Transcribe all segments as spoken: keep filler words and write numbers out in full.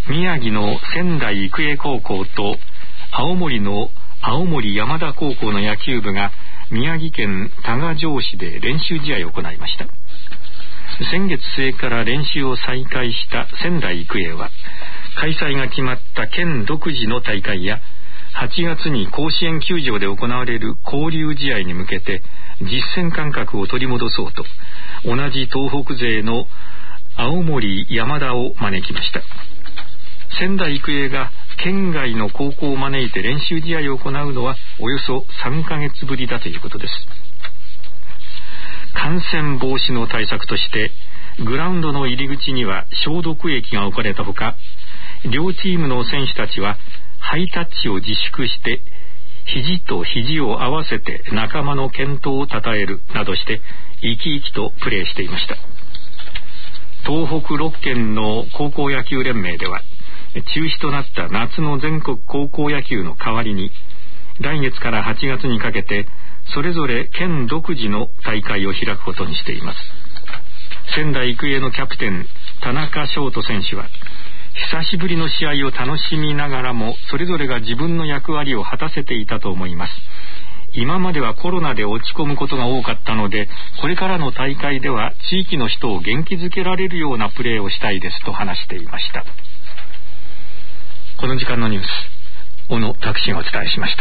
宮城の仙台育英高校と青森の青森山田高校の野球部が宮城県多賀城市で練習試合を行いました。先月末から練習を再開した仙台育英は、開催が決まった県独自の大会やはちがつに甲子園球場で行われる交流試合に向けて実戦感覚を取り戻そうと、同じ東北勢の青森山田を招きました。仙台育英が県外の高校を招いて練習試合を行うのはおよそさんかげつぶりだということです。感染防止の対策としてグラウンドの入り口には消毒液が置かれたほか、両チームの選手たちはハイタッチを自粛して肘と肘を合わせて仲間の健闘をたたえるなどして生き生きとプレーしていました。東北ろっけんの高校野球連盟では、中止となった夏の全国高校野球の代わりに来月からはちがつにかけてそれぞれ県独自の大会を開くことにしています。仙台育英のキャプテン田中翔人選手は、久しぶりの試合を楽しみながらもそれぞれが自分の役割を果たせていたと思います。今まではコロナで落ち込むことが多かったので、これからの大会では地域の人を元気づけられるようなプレーをしたいですと話していました。この時間のニュース、小野拓信がお伝えしました。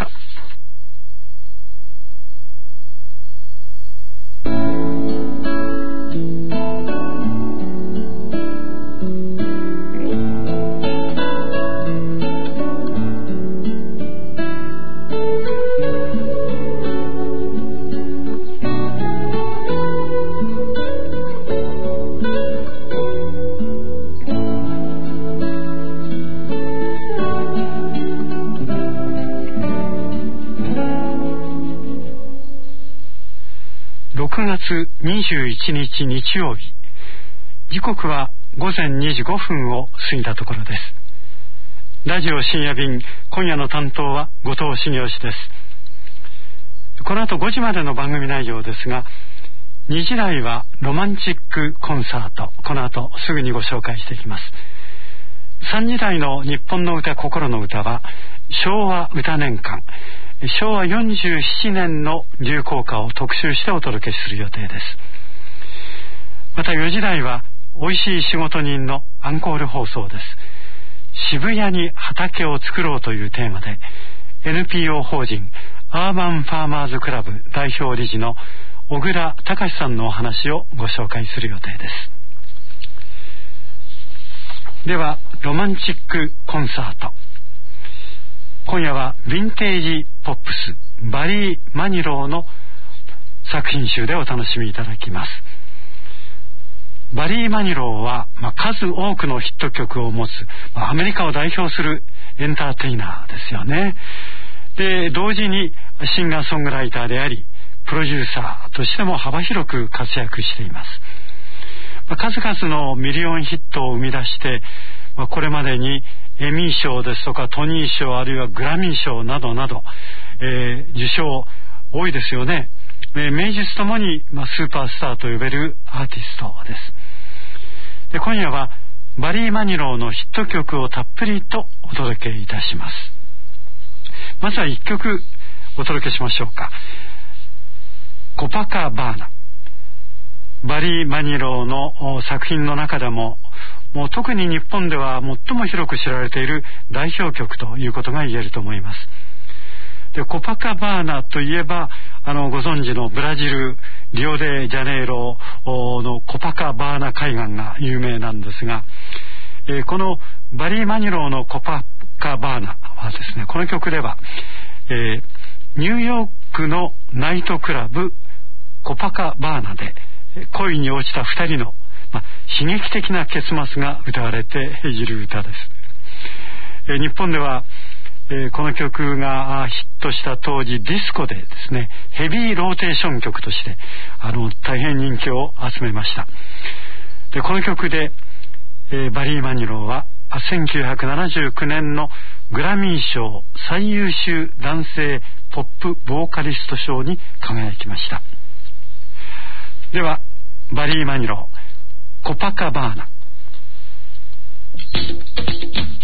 ろくがつにじゅういちにち日曜日、時刻はごぜんにじごふんを過ぎたところです。ラジオ深夜便、今夜の担当は後藤茂雄です。この後ごじまでの番組内容ですが、にじ台はロマンチックコンサート、この後すぐにご紹介していきます。さんじ台の日本の歌心の歌は昭和歌年間、しょうわよんじゅうななねんの流行歌を特集してお届けする予定です。またよじ台はおいしい仕事人のアンコール放送です。渋谷に畑を作ろうというテーマで エヌピーオー 法人アーバンファーマーズクラブ代表理事の小倉隆さんのお話をご紹介する予定です。ではロマンチックコンサート、今夜はヴィンテージポップスバリー・マニローの作品集でお楽しみいただきます。バリー・マニローは、まあ、数多くのヒット曲を持つ、まあ、アメリカを代表するエンターテイナーですよね。で、同時にシンガーソングライターでありプロデューサーとしても幅広く活躍しています。まあ、数々のミリオンヒットを生み出して、まあ、これまでにエミー賞ですとかトニー賞、あるいはグラミー賞などなど、えー、受賞多いですよね。えー、名実ともに、まあ、スーパースターと呼べるアーティストです。で、今夜はバリー・マニローのヒット曲をたっぷりとお届けいたします。まずはいっきょくお届けしましょうか。コパカバーナ、バリー・マニローの作品の中でももう特に日本では最も広く知られている代表曲ということが言えると思います。で、コパカバーナといえば、あのご存知のブラジルリオデジャネイロのコパカバーナ海岸が有名なんですが、えー、このバリー・マニローのコパカバーナはですね、この曲では、えー、ニューヨークのナイトクラブコパカバーナで恋に落ちた二人の、まあ、刺激的な結末が歌われている歌です。えー、日本では、えー、この曲がヒットした当時ディスコでですね、ヘビーローテーション曲としてあの大変人気を集めました。で、この曲で、えー、バリー・マニローはせんきゅうひゃくななじゅうきゅうねんのグラミー賞最優秀男性ポップボーカリスト賞に輝きました。ではバリー・マニロー、コパカバーナ。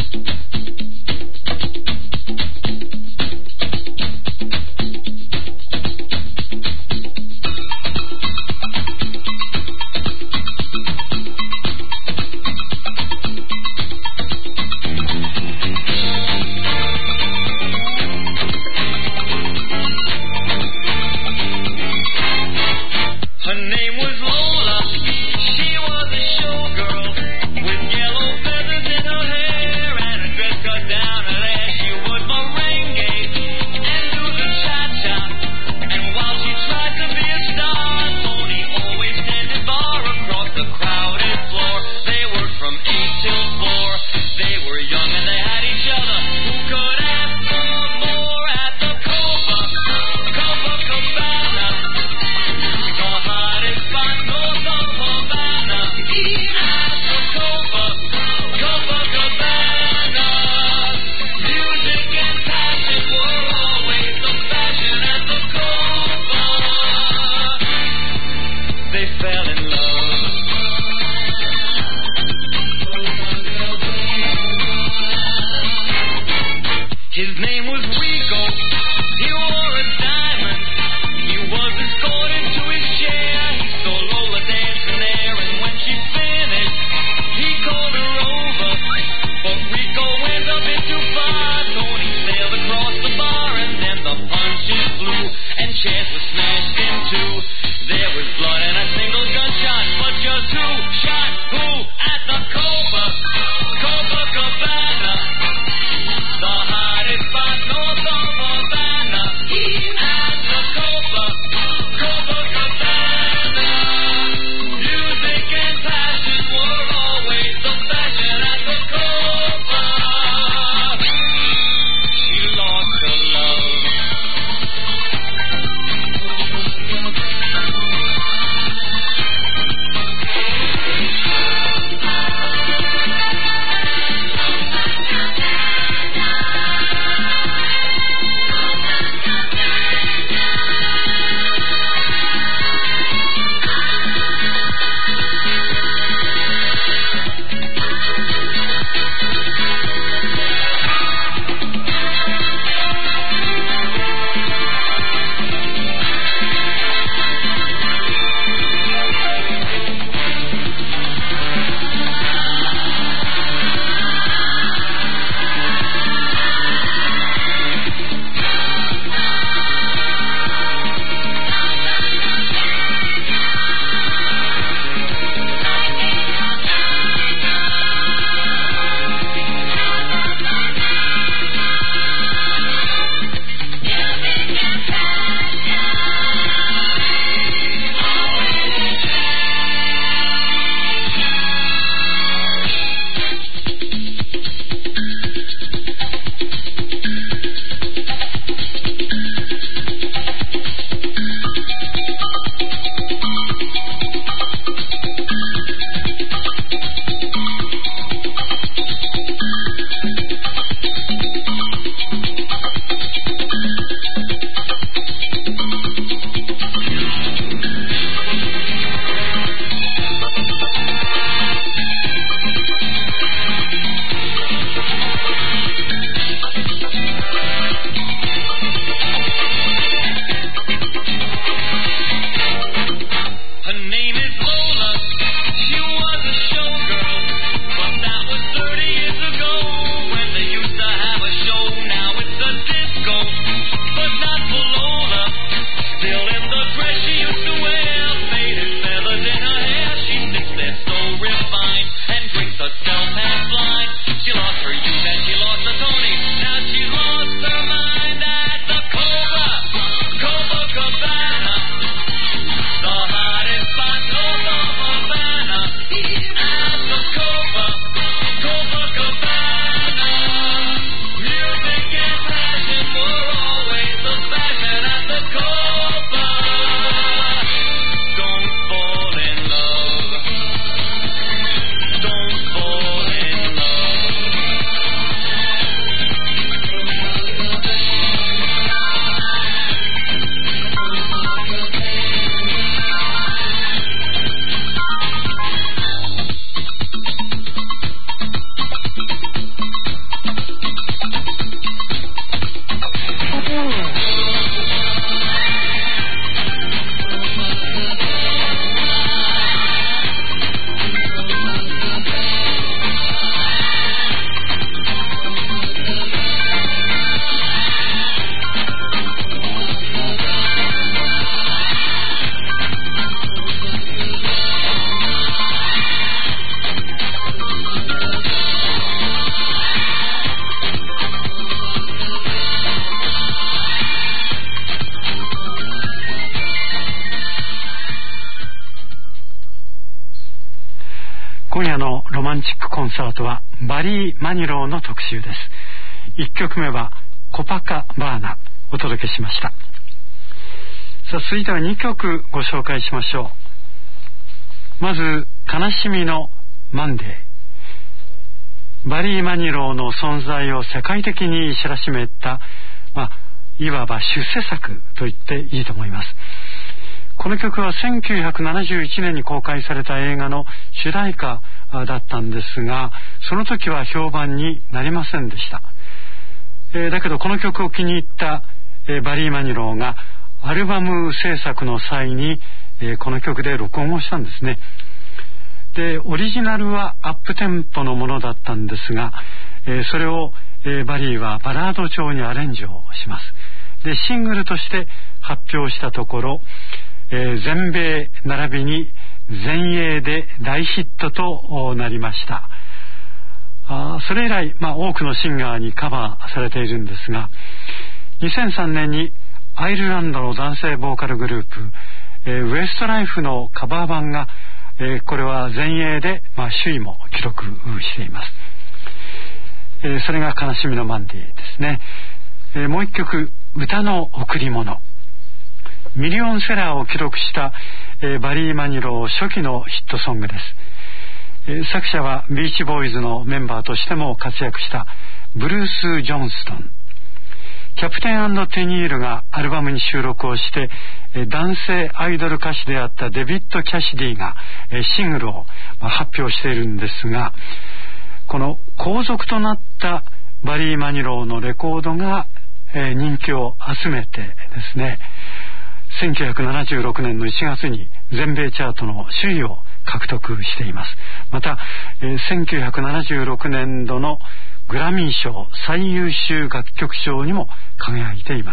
バリー・マニローの特集です。いっきょくめはコパカバーナお届けしました。さあ続いてはにきょくご紹介しましょう。まず悲しみのマンデー。バリー・マニローの存在を世界的に知らしめた、まあ、いわば出世作と言っていいと思います。この曲はせんきゅうひゃくななじゅういちねんに公開された映画の主題歌だったんですが、その時は評判になりませんでした。えー、だけどこの曲を気に入った、えー、バリー・マニローがアルバム制作の際に、えー、この曲で録音をしたんですね。でオリジナルはアップテンポのものだったんですが、えー、それを、えー、バリーはバラード調にアレンジをします。でシングルとして発表したところ、えー、全米並びに全英で大ヒットとなりました。あそれ以来、まあ、多くのシンガーにカバーされているんですが、にせんさんねんにアイルランドの男性ボーカルグループ、えー、ウエストライフのカバー版が、えー、これは全英で、まあ、首位も記録しています。えー、それが悲しみのマンデーですね。えー、もう一曲、歌の贈り物。ミリオンセラーを記録した、えー、バリー・マニロー初期のヒットソングです。えー、作者はビーチボーイズのメンバーとしても活躍したブルース・ジョンストン。キャプテン&テニールがアルバムに収録をして、えー、男性アイドル歌手であったデビッド・キャシディが、えー、シングルを、まあ、発表しているんですが、この後続となったバリー・マニローのレコードが、えー、人気を集めてですね、せんきゅうひゃくななじゅうろくねんのいちがつに全米チャートの首位を獲得しています。また、えー、せんきゅうひゃくななじゅうろくねんどのグラミー賞最優秀楽曲賞にも輝いています。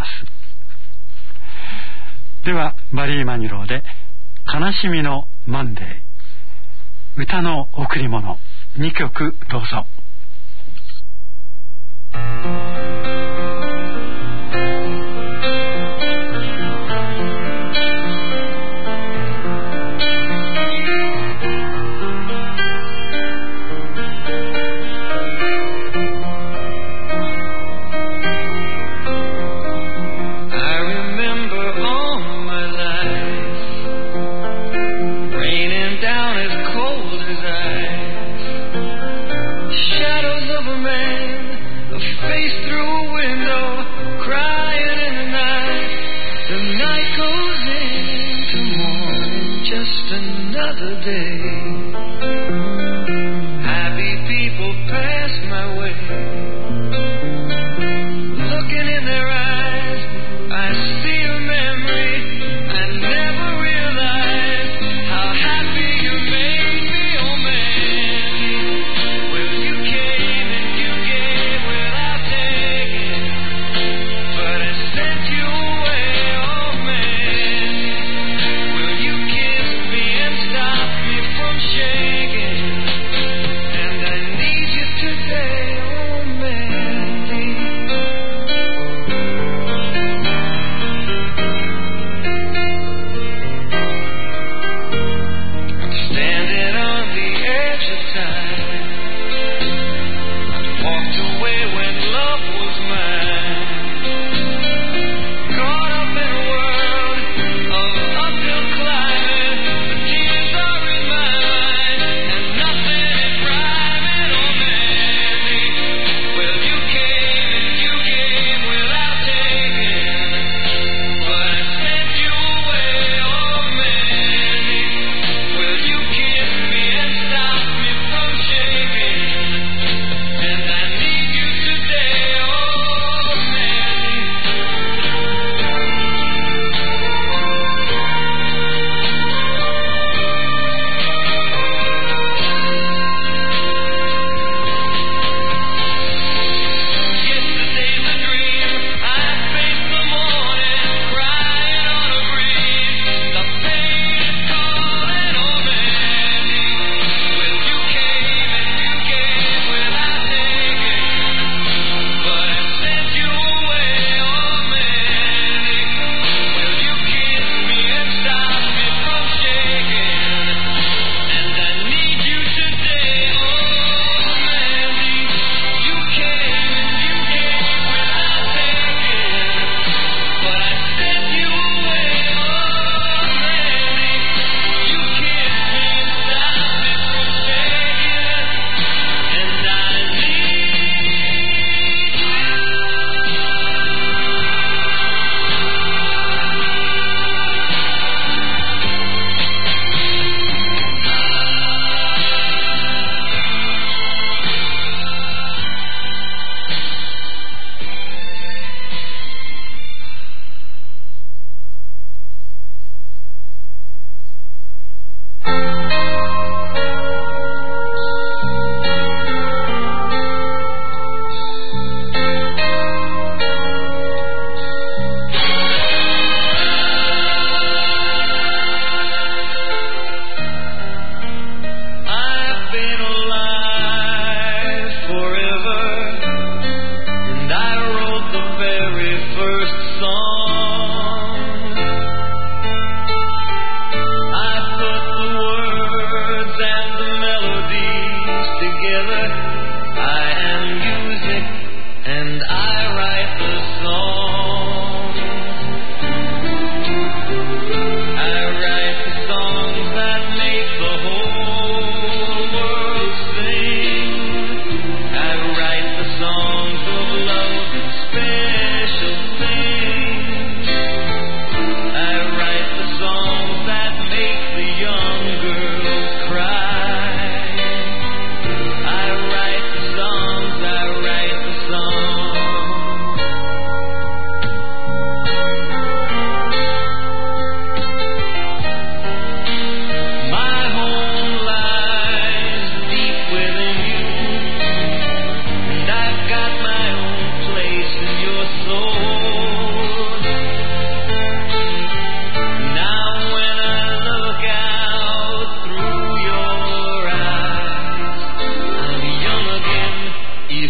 ではバリー・マニローで悲しみのマンデー、歌の贈り物、にきょくどうぞ。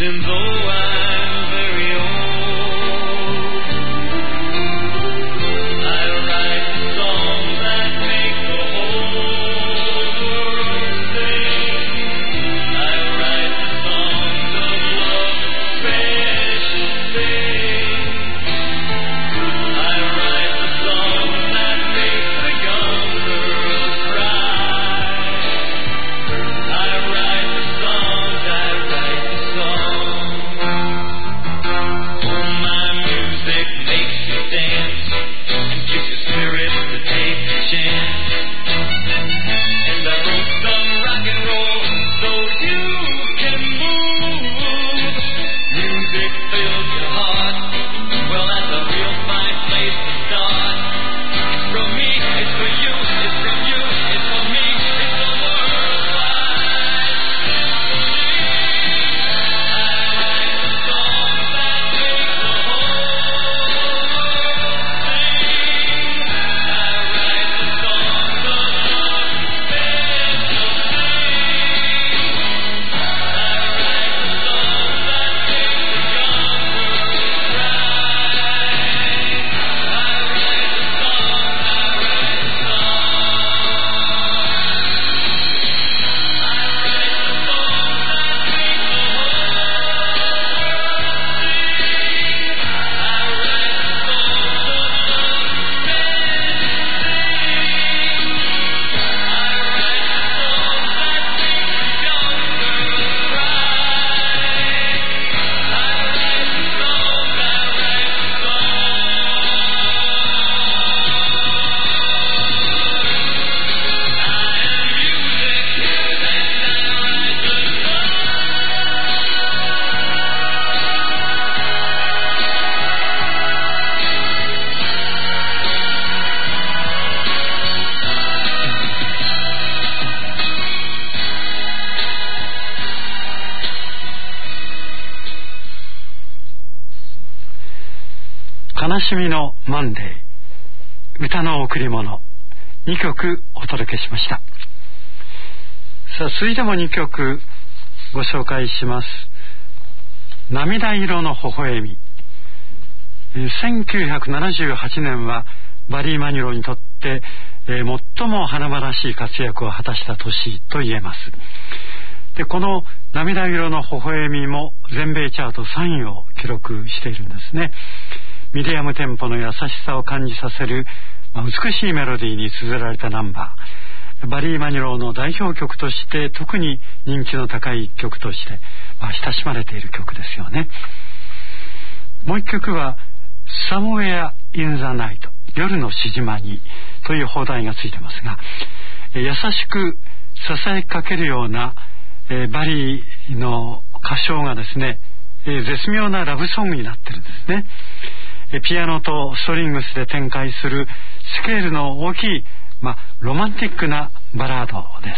even though I'm very old. I write songs that make the whole world sing. I write the songs of love, special things. I write the songs that make the young girls cry. I write the songs, I write the songs. Oh, my music makes you dance and gives your spirit to take a chance. And I wrote some rock and roll so you can move. Music fills your heart. Well, that's a real fine place to start. It's from me, it's for you, it's from you, it's for me, it's a worldwide symphony. I write the songs that make the whole world sing. I write the songs of love, special things. I write the songs that make the young girls cry. I write the songs, I write the songs. I write the songs that make the whole world sing. I write the songs of love, special things. I write the songs that make the young girls cry. I write the songs, I write the 悲しみのマンデー、歌の贈り物、にきょくお届けしました。さあ、続いてもにきょくご紹介します。涙色の微笑み。せんきゅうひゃくななじゅうはちねんはバリー・マニローにとって、えー、最も華々しい活躍を果たした年と言えます。で、この涙色の微笑みも全米チャートさんいを記録しているんですね。ミディアムテンポの優しさを感じさせる、まあ、美しいメロディーに綴られたナンバー、バリー・マニローの代表曲として特に人気の高い曲として、まあ、親しまれている曲ですよね。もう一曲は Somewhere in the Night、 夜のしじまにという邦題がついてますが、優しくささやきかけるような、えー、バリーの歌唱がですね、えー、絶妙なラブソングになってるんですね。ピアノとストリングスで展開するスケールの大きい、まあ、ロマンティックなバラードです。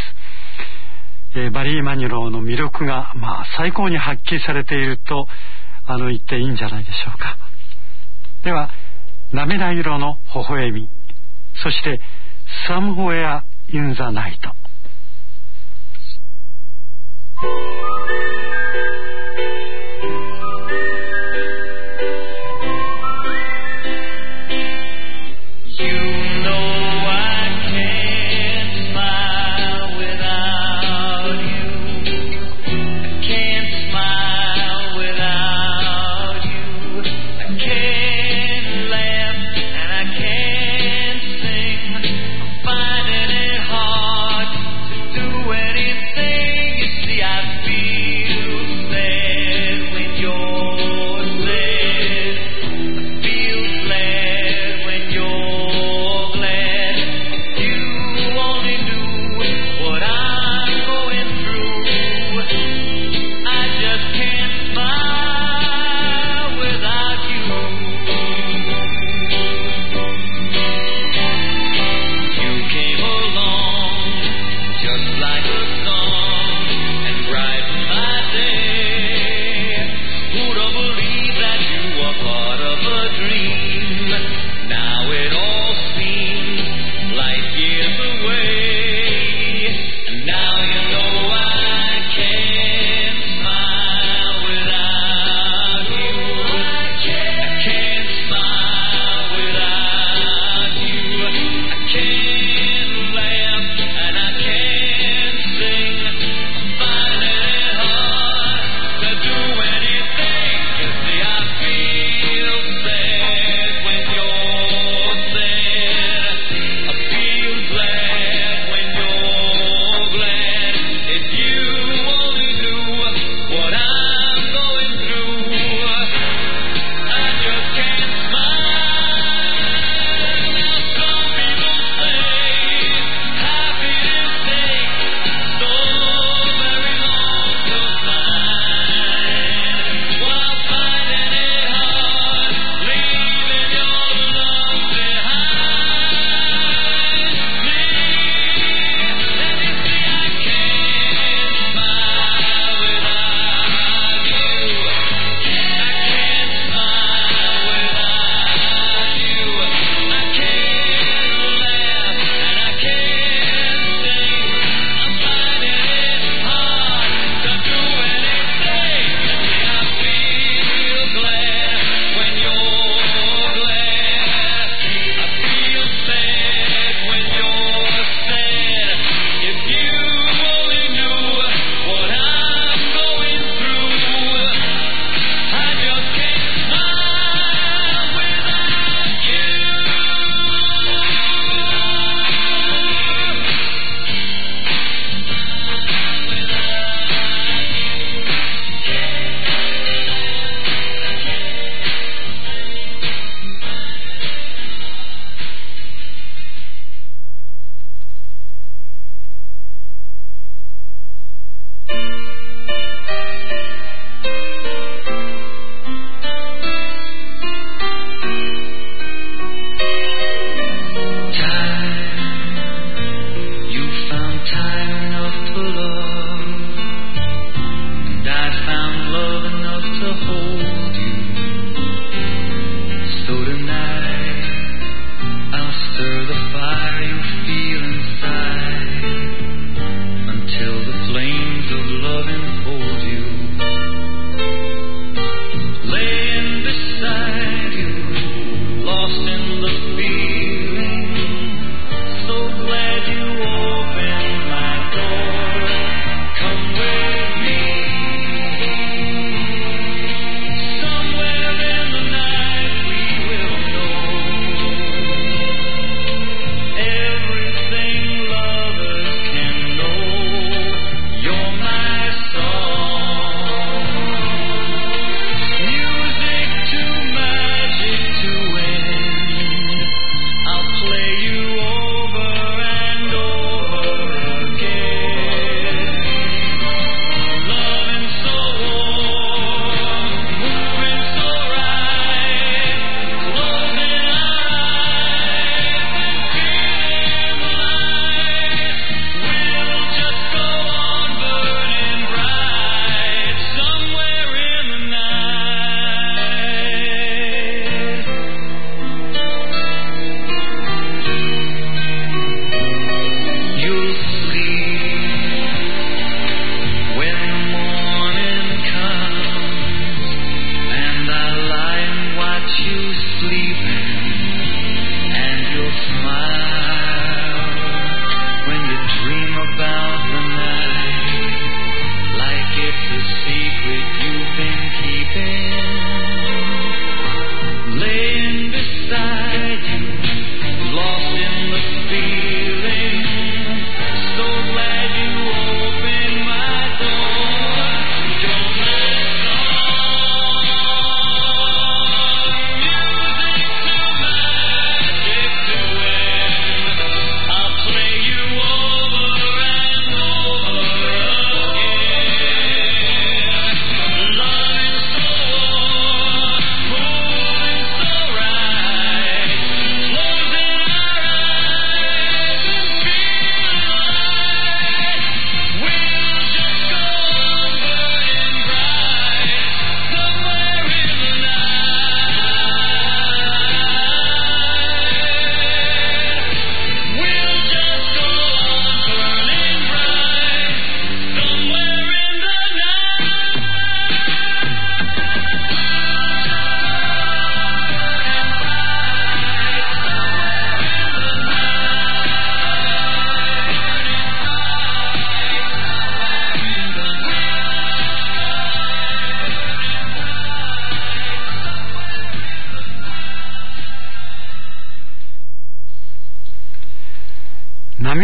えー、バリー・マニローの魅力が、まあ、最高に発揮されているとあの言っていいんじゃないでしょうか。では、涙色の微笑み、そして Somewhere in the Night。 Now you know I can't smile without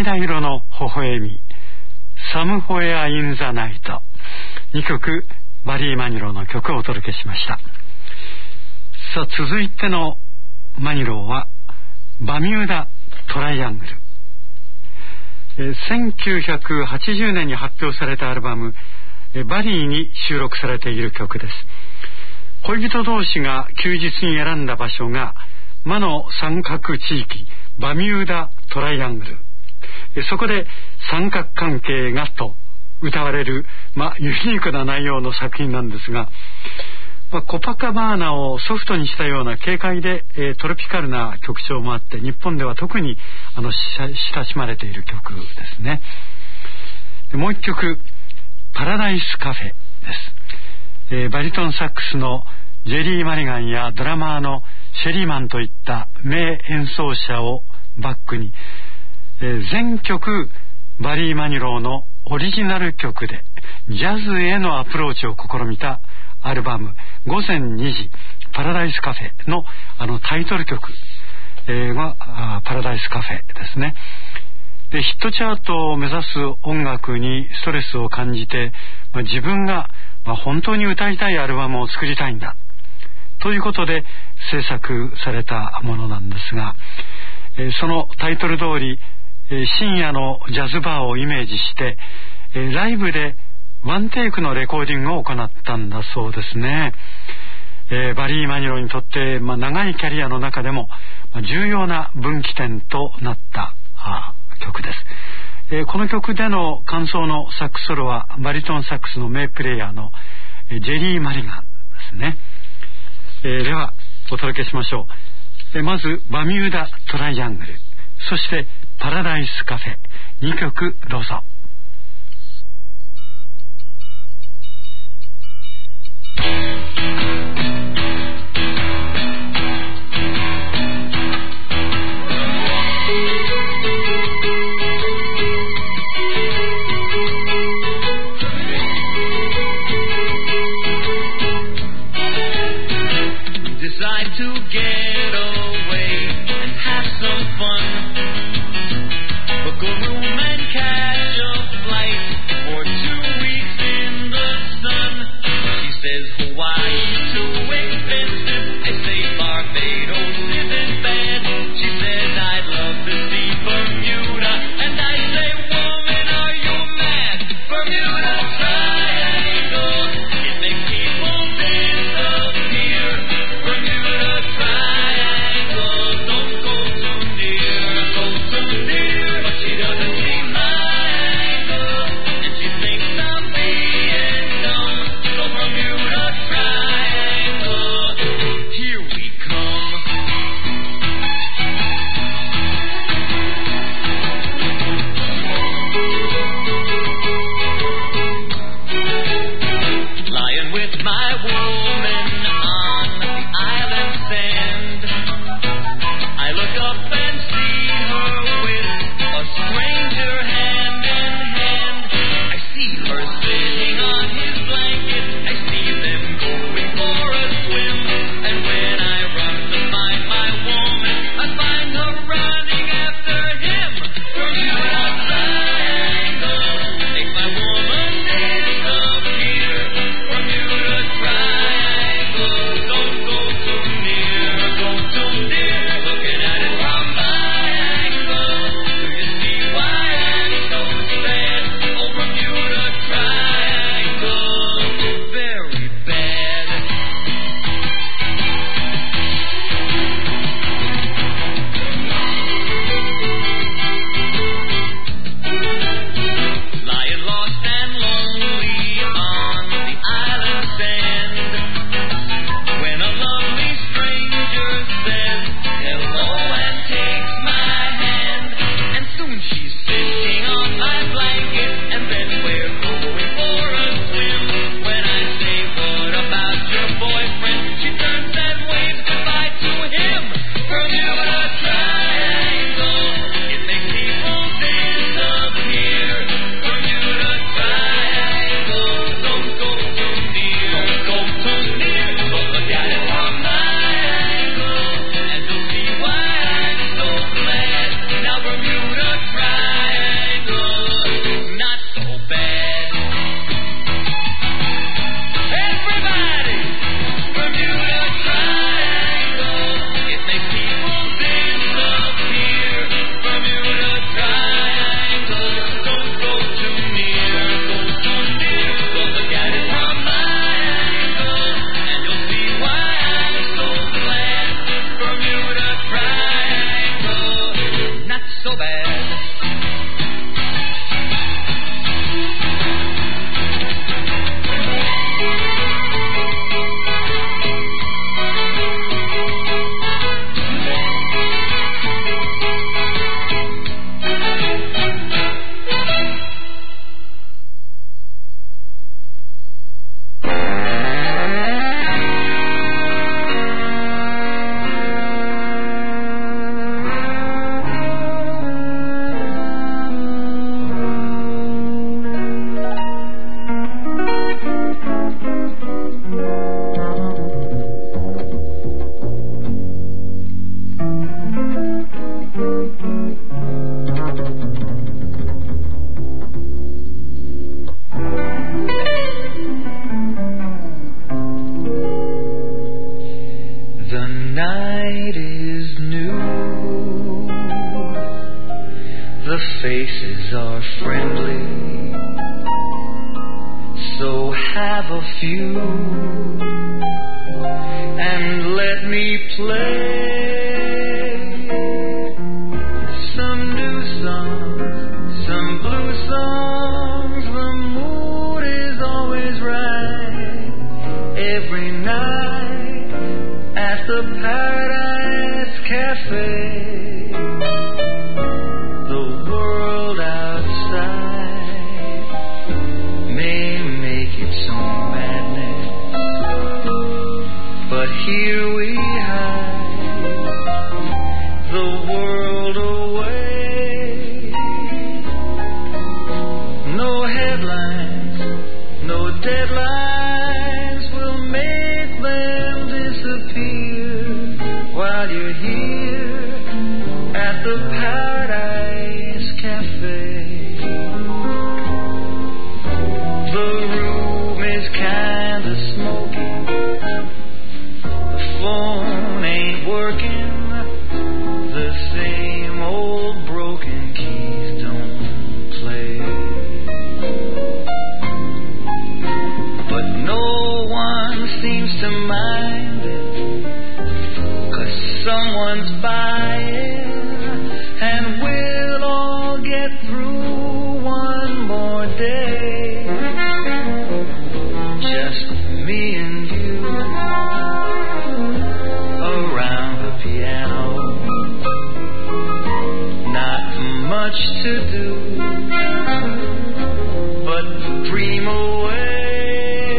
涙色の微笑み、サムホエア・イン・ザ・ナイト、にきょくバリー・マニローの曲をお届けしました。さあ、続いてのマニローはバミューダ・トライアングル。せんきゅうひゃくはちじゅうねんに発表されたアルバムバリーに収録されている曲です。恋人同士が休日に選んだ場所が魔の三角地域バミューダトライアングル、そこで三角関係がと歌われる、まあ、ユニークな内容の作品なんですが、まあ、コパカバーナをソフトにしたような軽快で、えー、トロピカルな曲調もあって、日本では特にあの親しまれている曲ですね。でもう一曲、パラダイスカフェです。えー、バリトンサックスのジェリー・マリガンやドラマーのシェリーマンといった名演奏者をバックに、えー、全曲バリー・マニローのオリジナル曲でジャズへのアプローチを試みたアルバムごぜんにじパラダイスカフェのあのタイトル曲、えー、がパラダイスカフェですね。でヒットチャートを目指す音楽にストレスを感じて、まあ、自分が、まあ、本当に歌いたいアルバムを作りたいんだということで制作されたものなんですが、えー、そのタイトル通り、えー、深夜のジャズバーをイメージして、えー、ライブでワンテイクのレコーディングを行ったんだそうですね。えー、バリー・マニローにとって、まあ、長いキャリアの中でも、まあ、重要な分岐点となった曲です。えー、この曲での間奏のサックスソロはバリトンサックスの名プレイヤーの、えー、ジェリー・マリガンですね。えー、ではお届けしましょう。えー、まずバミューダトライアングル、そしてパラダイスカフェ、にきょくどうぞ。 Book a room and catch a faces are friendly, so have a few and let me play some new songs, some blue songs. The mood is always right every night at the Paradise Cafe. Here we hide the world away. No headlines, no deadlines will make them disappear while you're here at the Paradise Cafe. The room is kinda smoky, phone ain't working, the same old broken keys don't play. But no one seems to mind it, 'cause someone's buying, and we'll all get through one more day. Just me and you around the piano, not much to do but dream away.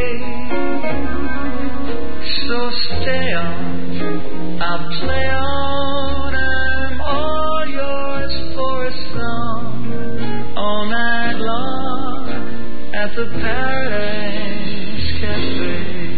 So stay on, I'll play on, I'm all yours for a song, all night long at the Paradise Cafe.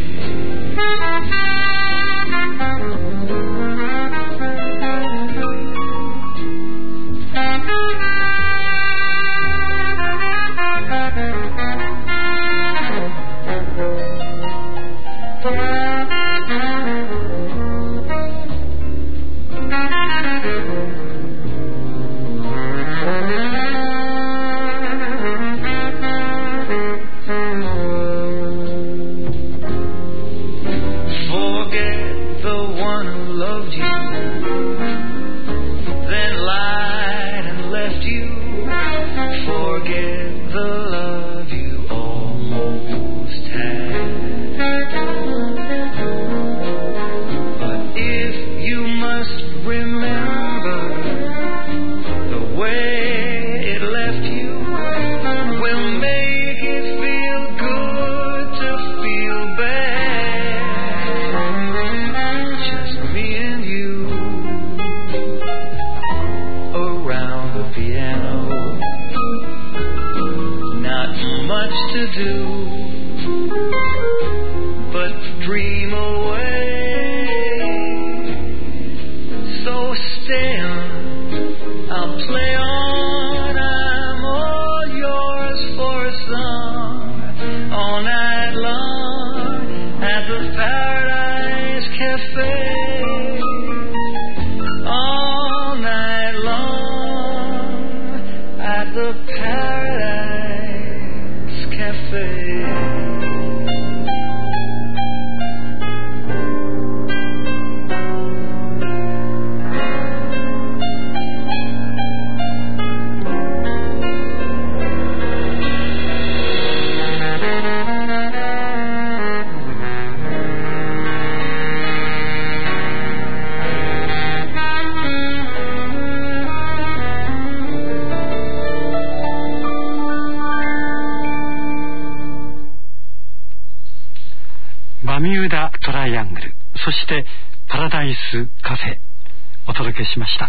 バミューダトライアングル、そしてパラダイスカフェお届けしました。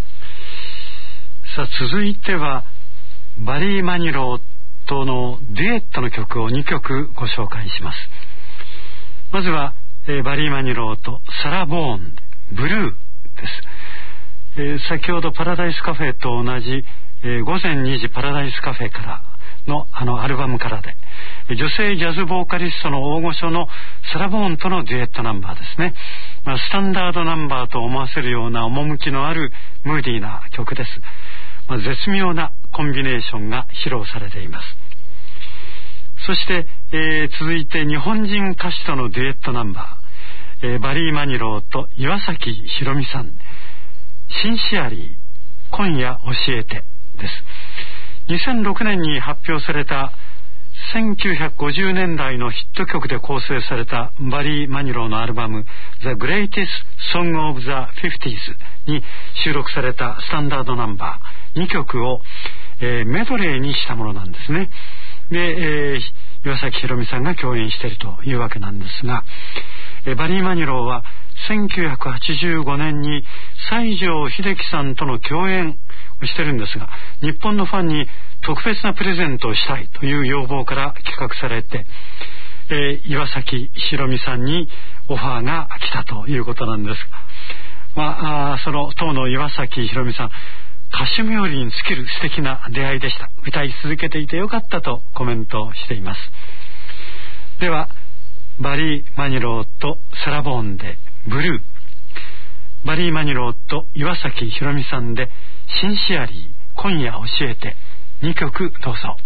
さあ続いてはバリー・マニローとのデュエットの曲をにきょくご紹介します。まずは、えー、バリー・マニローとサラ・ボーンブルーです。えー、先ほどパラダイスカフェと同じ、えー、午前にじパラダイスカフェからのあのアルバムからで、女性ジャズボーカリストの大御所のサラ・ボーンとのデュエットナンバーですね。まあ、スタンダードナンバーと思わせるような趣のあるムーディーな曲です。 まあ、絶妙なコンビネーションが披露されています。そして、えー、続いて日本人歌手とのデュエットナンバー、えー、バリー・マニローと岩崎宏美さん、シンシアリー今夜教えてです。にせんろくねんに発表されたせんきゅうひゃくごじゅうねんだいのヒット曲で構成されたバリー・マニローのアルバム The Greatest Song of the フィフティーズ に収録されたスタンダードナンバーにきょくを、えー、メドレーにしたものなんですね。で、えー、岩崎宏美さんが共演しているというわけなんですが、えー、バリー・マニローはせんきゅうひゃくはちじゅうごねんに西城秀樹さんとの共演をしてるんですが、日本のファンに特別なプレゼントをしたいという要望から企画されて、えー、岩崎宏美さんにオファーが来たということなんです。まあ、あその当の岩崎宏美さん、歌手冥利に尽きる素敵な出会いでした。歌い続けていてよかったとコメントしています。ではバリー・マニローとサラ・ボーンでブルー、バリー・マニローと岩崎宏美さんでシンシアリー今夜教えて、にきょくどうぞ。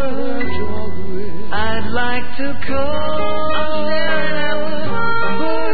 To call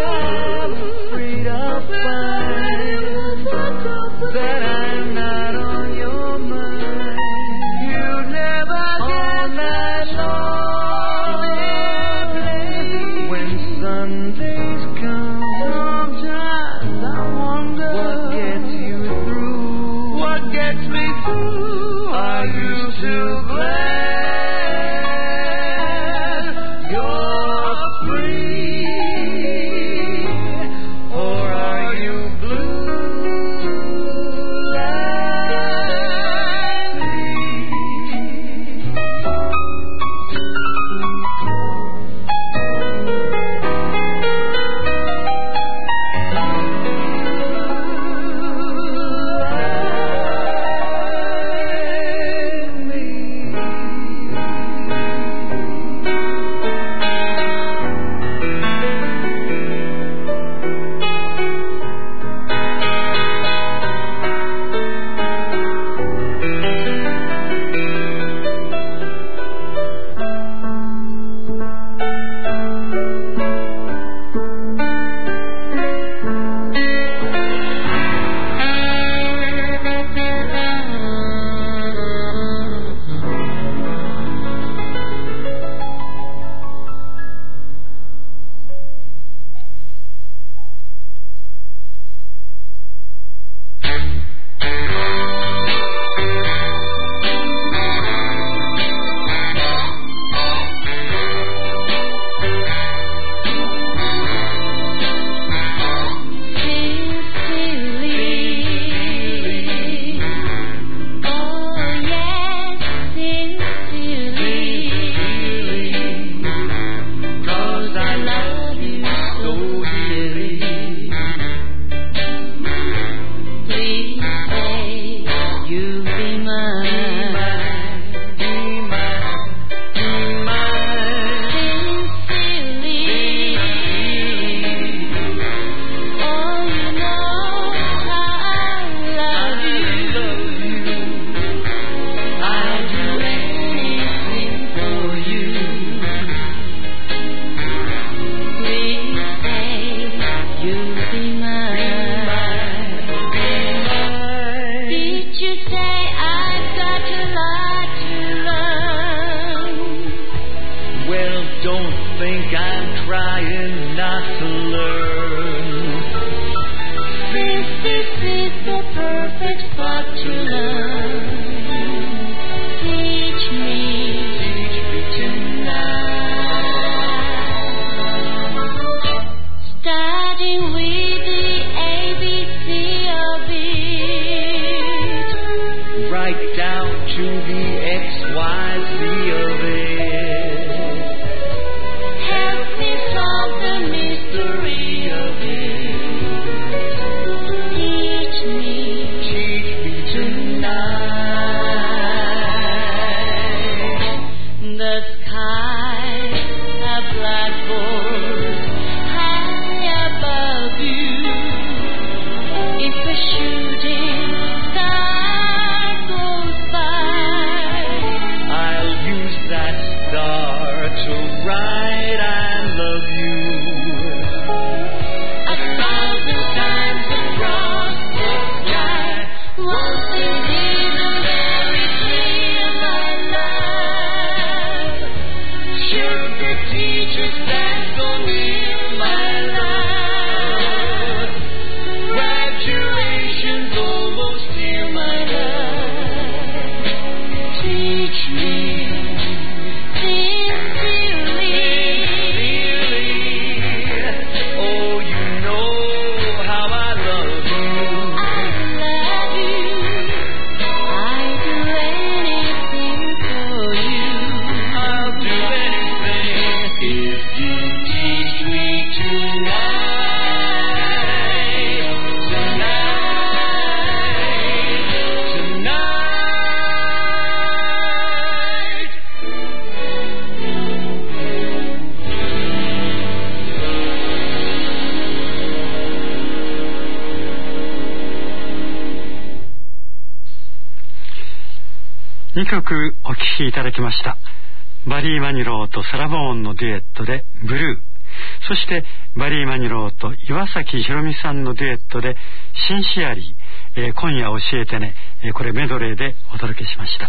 にきょくお聴きいただきました。バリー・マニローとサラ・ボーンのデュエットでブルー、そしてバリー・マニローと岩崎宏美さんのデュエットでシンシアリー、えー、今夜教えてね、えー、これメドレーでお届けしました。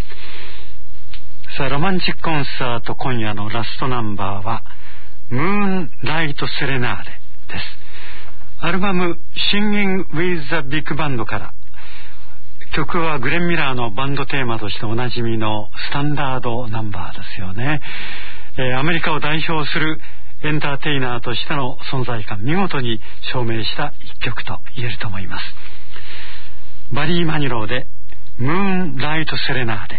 さあ、ロマンチックコンサート今夜のラストナンバーはムーンライトセレナーデです。アルバム Singing with the Big Band から、曲はグレン・ミラーのバンドテーマとしておなじみのスタンダードナンバーですよね。えー、アメリカを代表するエンターテイナーとしての存在感、見事に証明した一曲と言えると思います。バリー・マニローでムーンライトセレナーデ。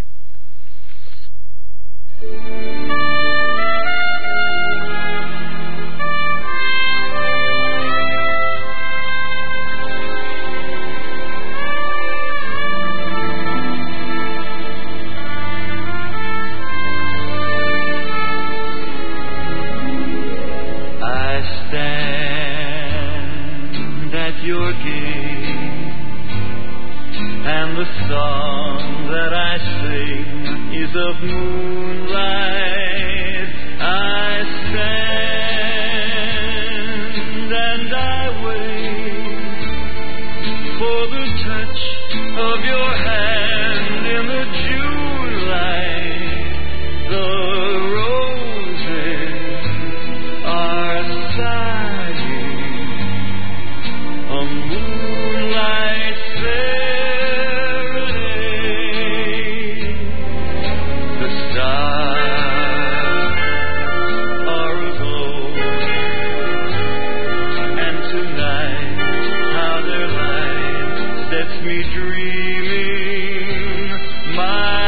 Your gate, and the song that I sing is of moonlight. I stand and I wait for the touch of your hand in the June light. The roses are sighing, a moonlight serenade. The stars are aglow, and tonight how their light sets me dreaming. My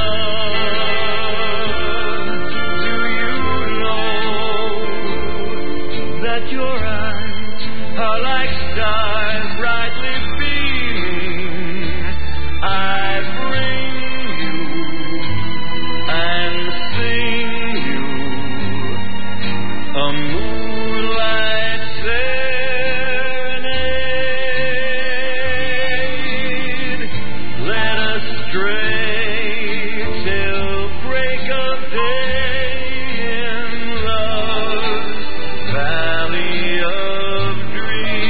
love, do you know that your eyes are like stars brightly beaming? I bring you and sing you a moonlight serenade. Let us stray till break of day in love's valley of dreams.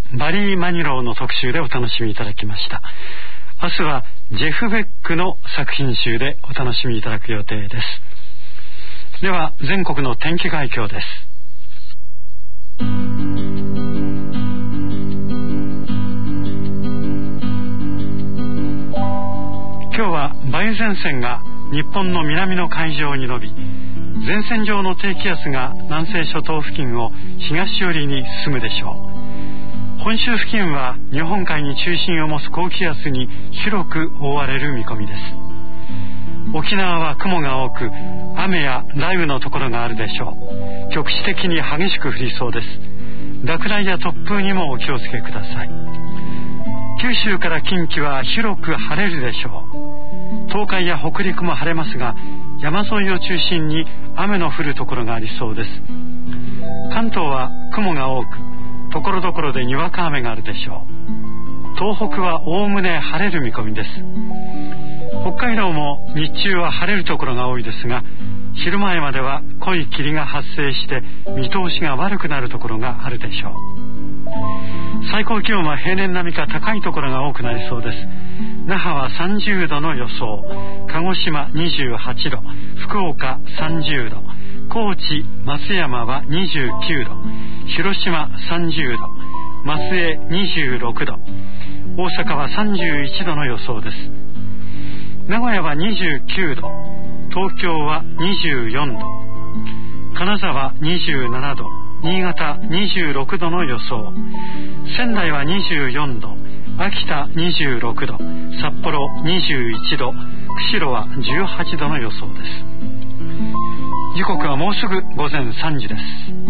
バリー・マニローの特集でお楽しみいただきました。明日はジェフ・ベックの作品集でお楽しみいただく予定です。では全国の天気概況です。今日は梅雨前線が日本の南の海上に伸び、前線上の低気圧が南西諸島付近を東寄りに進むでしょう。本州付近は日本海に中心を持つ高気圧に広く覆われる見込みです。沖縄は雲が多く、雨や雷雨のところがあるでしょう。局地的に激しく降りそうです。落雷や突風にもお気をつけください。九州から近畿は広く晴れるでしょう。東海や北陸も晴れますが、山沿いを中心に雨の降るところがありそうです。関東は雲が多く、ところどころでにわか雨があるでしょう。東北はおおむね晴れる見込みです。北海道も日中は晴れるところが多いですが、昼前までは濃い霧が発生して見通しが悪くなるところがあるでしょう。最高気温は平年並みか高いところが多くなりそうです。那覇はさんじゅうどの予想、鹿児島にじゅうはちど、福岡さんじゅうど、高知松山はにじゅうきゅうど、広島さんじゅうど、松江にじゅうろくど、大阪はさんじゅういちどの予想です。名古屋はにじゅうきゅうど、東京はにじゅうよんど、金沢にじゅうななど、新潟にじゅうろくどの予想、仙台はにじゅうよんど、秋田にじゅうろくど、札幌にじゅういちど、釧路はじゅうはちどの予想です。時刻はもうすぐ午前さんじです。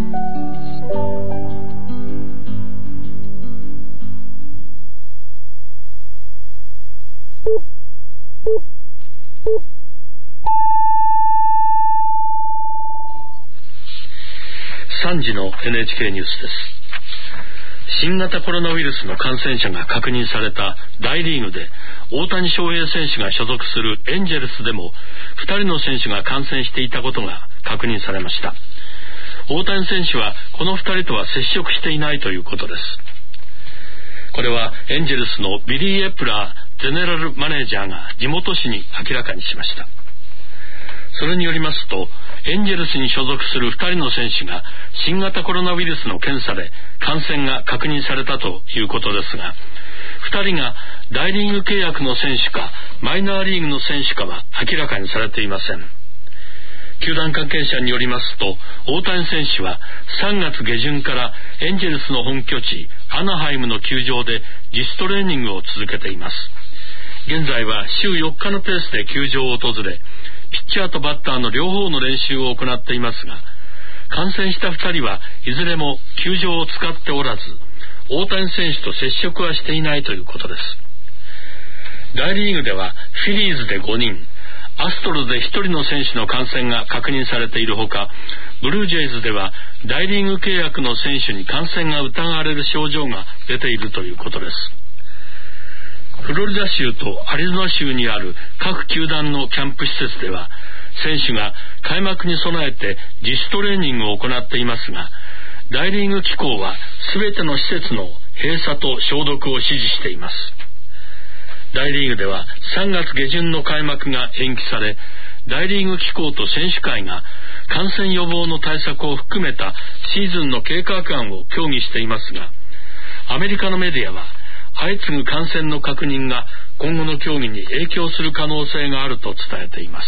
さんじの エヌエイチケー ニュースです。新型コロナウイルスの感染者が確認された大リーグで、大谷翔平選手が所属するエンジェルスでもふたりの選手が感染していたことが確認されました。大谷選手はこのふたりとは接触していないということです。これはエンジェルスのビリー・エプラーゼネラルマネージャーが地元紙に明らかにしました。それによりますと、エンジェルスに所属するふたりの選手が新型コロナウイルスの検査で感染が確認されたということですが、ふたりが大リーグ契約の選手かマイナーリーグの選手かは明らかにされていません。球団関係者によりますと、大谷選手はさんがつげじゅんからエンジェルスの本拠地アナハイムの球場で自主トレーニングを続けています。現在は週よっかのペースで球場を訪れ、ピッチャーとバッターの両方の練習を行っていますが、感染したふたりはいずれも球場を使っておらず、大谷選手と接触はしていないということです。大リーグではフィリーズでごにん、アストロズでひとりの選手の感染が確認されているほか、ブルージェイズでは大リーグ契約の選手に感染が疑われる症状が出ているということです。フロリダ州とアリゾナ州にある各球団のキャンプ施設では、選手が開幕に備えて自主トレーニングを行っていますが、大リーグ機構は全ての施設の閉鎖と消毒を指示しています。大リーグではさんがつげじゅんの開幕が延期され、大リーグ機構と選手会が感染予防の対策を含めたシーズンの計画案を協議していますが、アメリカのメディアは相次ぐ感染の確認が今後の競技に影響する可能性があると伝えています。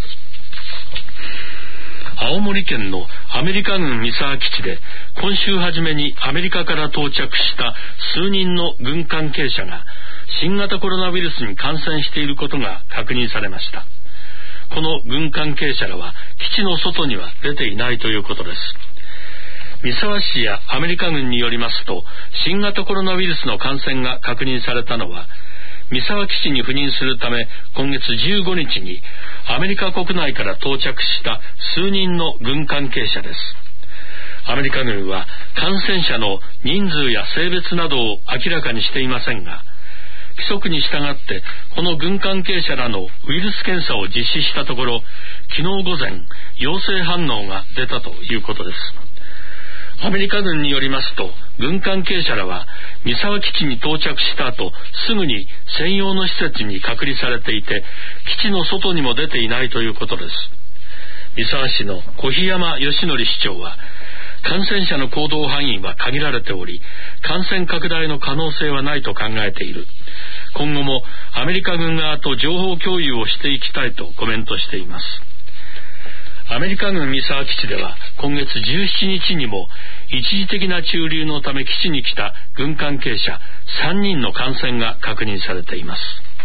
青森県のアメリカ軍三沢基地で今週初めにアメリカから到着した数人の軍関係者が新型コロナウイルスに感染していることが確認されました。この軍関係者らは基地の外には出ていないということです。三沢市やアメリカ軍によりますと、新型コロナウイルスの感染が確認されたのは、三沢基地に赴任するため今月じゅうごにちにアメリカ国内から到着した数人の軍関係者です。アメリカ軍は感染者の人数や性別などを明らかにしていませんが、規則に従ってこの軍関係者らのウイルス検査を実施したところ、昨日午前陽性反応が出たということです。 アメリカ軍によりますと、軍関係者らは三沢基地に到着した後、すぐに専用の施設に隔離されていて、基地の外にも出ていないということです。三沢市の小檜山義則市長は、感染者の行動範囲は限られており、感染拡大の可能性はないと考えている。今後もアメリカ軍側と情報共有をしていきたいとコメントしています。アメリカ軍三沢基地では今月じゅうしちにちにも一時的な駐留のため基地に来た軍関係者さんにんの感染が確認されています。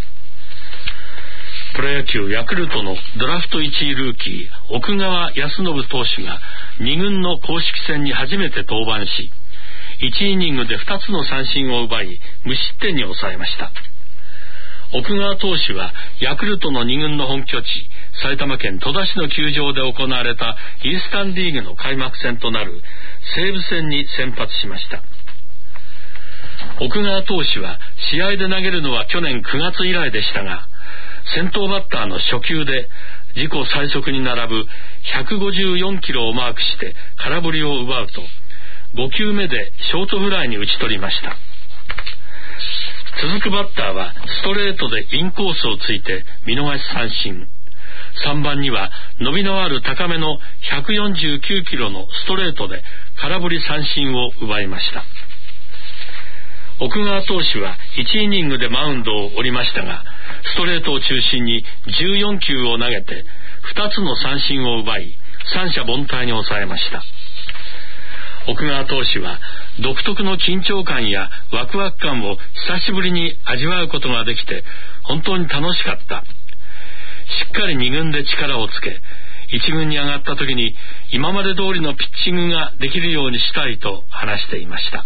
プロ野球ヤクルトのドラフトいちいルーキー奥川恭伸投手がに軍の公式戦に初めて登板し、いちイニングでふたつの三振を奪い無失点に抑えました。奥川投手はヤクルトのに軍の本拠地埼玉県戸田市の球場で行われたイースタンリーグの開幕戦となる西武戦に先発しました。奥川投手は試合で投げるのは去年くがつ以来でしたが、先頭バッターの初球で自己最速に並ぶひゃくごじゅうよんキロをマークして空振りを奪うと、ごきゅうめでショートフライに打ち取りました。続くバッターはストレートでインコースをついて見逃し三振。さんばんには伸びのある高めのひゃくよんじゅうきゅうキロのストレートで空振り三振を奪いました。奥川投手はいちイニングでマウンドを降りましたが、ストレートを中心にじゅうよんきゅうを投げてふたつの三振を奪い三者凡退に抑えました。奥川投手は独特の緊張感やワクワク感を久しぶりに味わうことができて本当に楽しかった。しっかりに軍で力をつけ、いち軍に上がった時に今まで通りのピッチングができるようにしたいと話していました。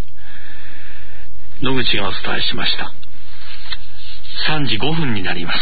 野口がお伝えしました。さんじごふんになります。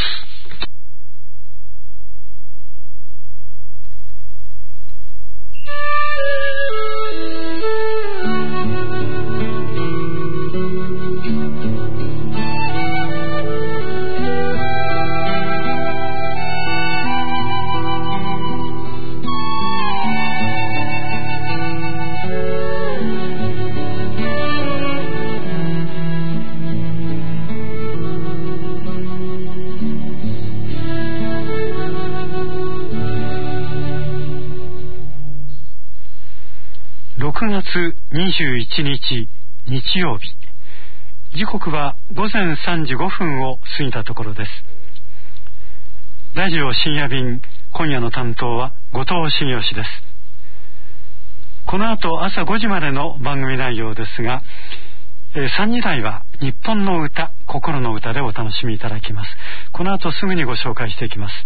ろくがつにじゅういちにち日曜日、時刻はごぜんさんじごふんを過ぎたところです。ラジオ深夜便、今夜の担当は後藤茂義です。この後朝ごじまでの番組内容ですが、えー、さんじ台は日本の歌、心の歌でお楽しみいただきます。この後すぐにご紹介していきます。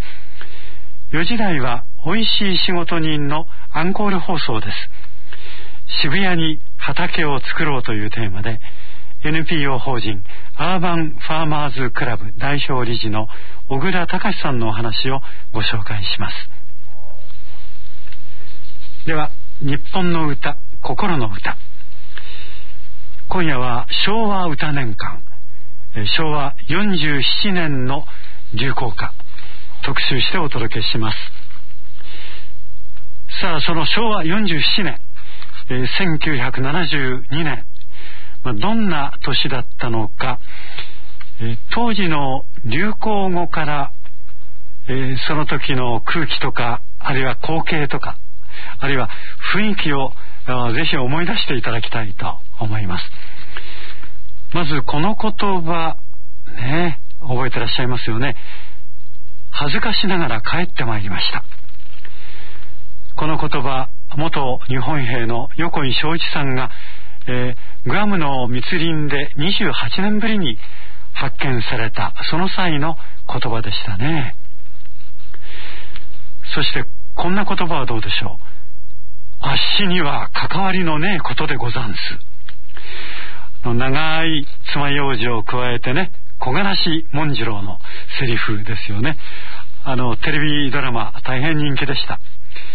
よじ台はおいしい仕事人のアンコール放送です。渋谷に畑を作ろうというテーマで エヌピーオー 法人アーバンファーマーズクラブ代表理事の小倉隆さんのお話をご紹介します。では、日本の歌、心の歌。今夜は昭和歌年間、しょうわよんじゅうななねんの流行歌特集してお届けします。さあ、そのしょうわよんじゅうななねん、えー、せんきゅうひゃくななじゅうにねん、まあ、どんな年だったのか、えー、当時の流行語から、えー、その時の空気とか、あるいは光景とか、あるいは雰囲気をぜひ思い出していただきたいと思います。まずこの言葉ね、覚えてらっしゃいますよね。恥ずかしながら帰ってまいりました。この言葉、元日本兵の横井正一さんが、えー、グアムの密林でにじゅうはちねんぶりに発見されたその際の言葉でしたね。そしてこんな言葉はどうでしょう。あっしには関わりのねえことでござんす。長い爪楊枝を加えてね、小柄し紋次郎のセリフですよね。あのテレビドラマ大変人気でした。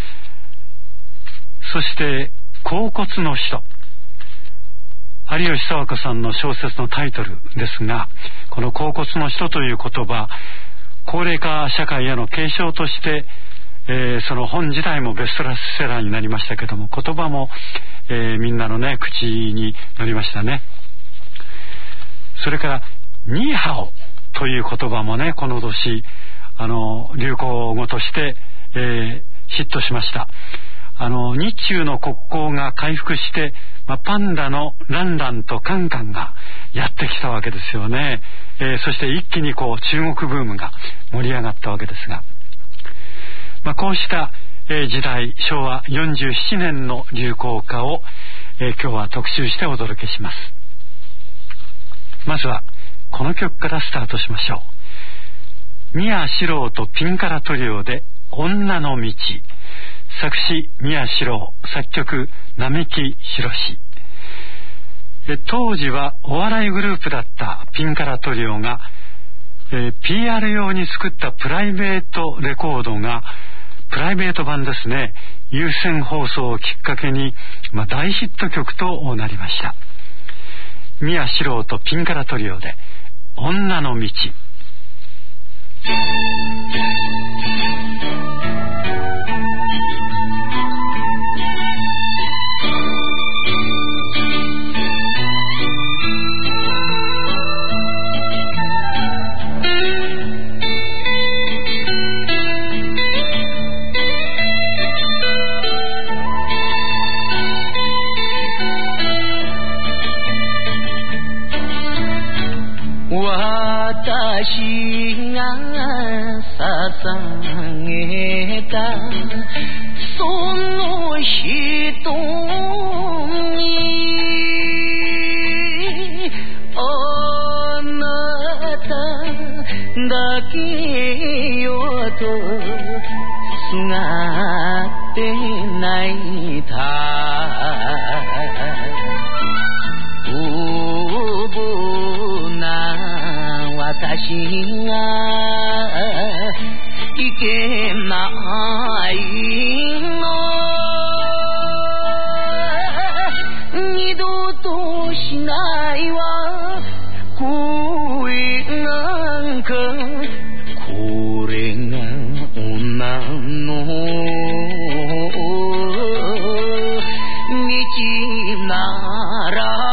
そして恍惚の人、有吉佐和子さんの小説のタイトルですが、この恍惚の人という言葉、高齢化社会への継承としてえー、その本自体もベストセラーになりましたけども、言葉も、えー、みんなのね口に乗りましたね。それからニーハオという言葉もね、この年あの流行語として、えー、ヒットしました。あの日中の国交が回復して、まあ、パンダのランランとカンカンがやってきたわけですよね。えー、そして一気にこう中国ブームが盛り上がったわけですが、まあ、こうした、えー、時代、しょうわよんじゅうななねんの流行歌を、えー、今日は特集してお届けします。まずはこの曲からスタートしましょう。宮四郎とピンカラトリオで女の道。作詞宮四郎、作曲並木宏。え当時はお笑いグループだったピンカラトリオが、えー、ピーアール 用に作ったプライベートレコードが、プライベート版ですね、有線放送をきっかけに、まあ、大ヒット曲となりました。宮四郎とピンカラトリオで女の道。 私が捧げたその人にあなただけよとすがって泣いた。私がいけないの、二度としないわ恋なんか、これが女の道なら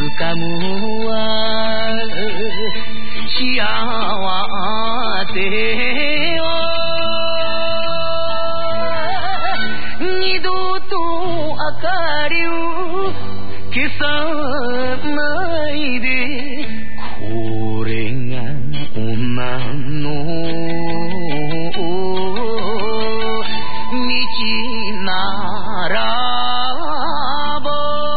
幸せ消さないでこれが女の道ならば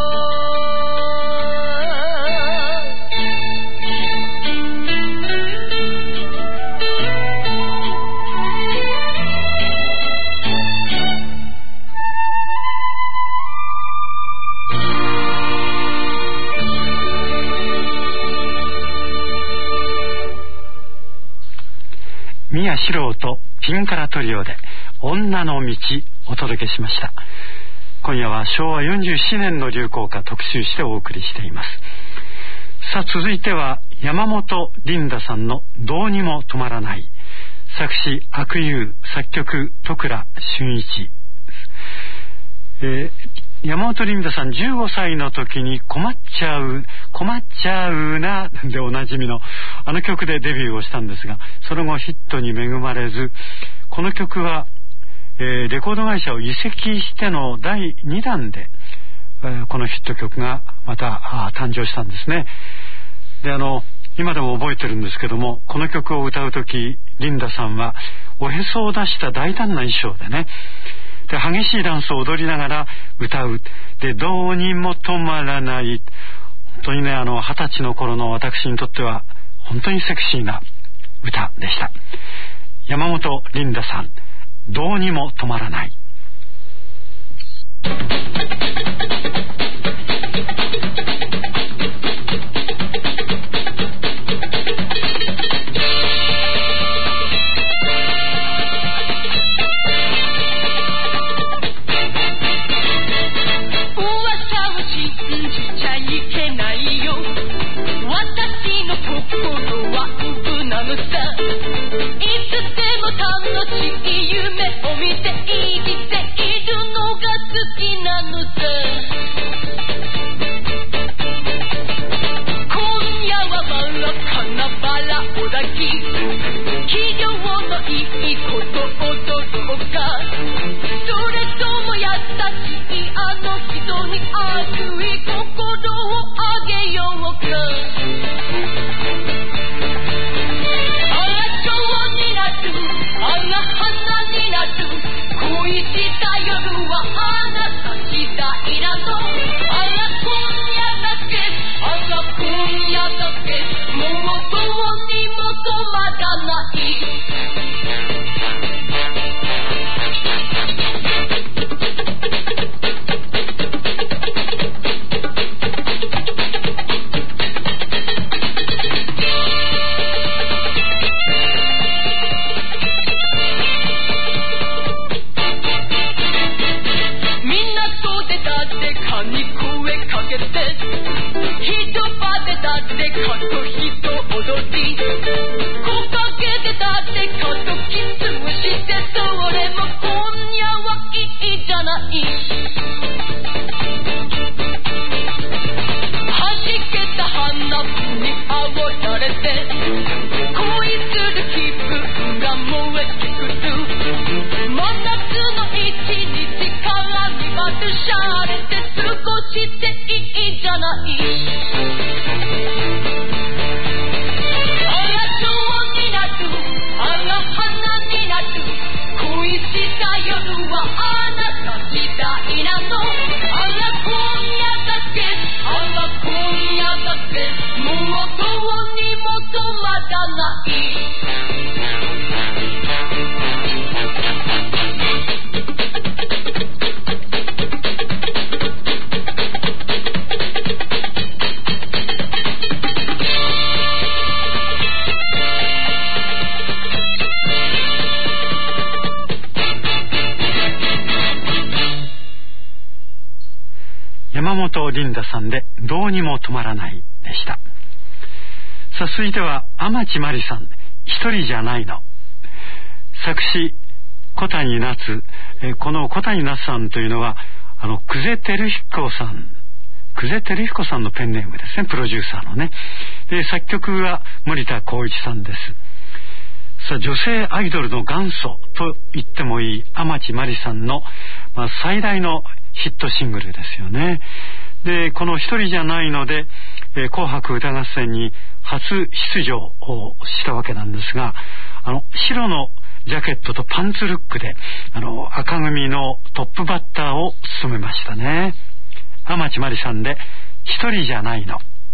宮四郎とピンカラトリオで女の道お届けしました。今夜はしょうわよんじゅうななねんの流行歌特集してお送りしています。さあ続いては山本リンダさんのどうにも止まらない、作詞阿久悠、作曲戸倉俊一、えー山本リンダさんじゅうごさいの時に困っちゃう困っちゃうなでおなじみのあの曲でデビューをしたんですが、その後ヒットに恵まれず、この曲は、えー、レコード会社を移籍してのだいにだんで、えー、このヒット曲がまた誕生したんですね。であの今でも覚えてるんですけども、この曲を歌う時リンダさんはおへそを出した大胆な衣装でね、で激しいダンスを踊りながら歌う。でどうにも止まらない。本当にね、あの二十歳の頃の私にとっては本当にセクシーな歌でした。山本リンダさん、どうにも止まらない。山本リンダさんでどうにも止まらないでした。さあ続いては天地真理さん、一人じゃないの。作詞小谷夏、えこの小谷夏さんというのはあの久世照彦さん久世照彦さんのペンネームですね、プロデューサーのね。で作曲は森田光一さんです。さあ女性アイドルの元祖と言ってもいい天地真理さんの、まあ、最大のヒットシングルですよね。 でこの一人じゃないので、えー、紅白歌合戦に初出場をしたわけなんですが、あの白のジャケットとパンツルックであの赤組のトップバッターを務めましたね。天地真理さんで一人じゃないの。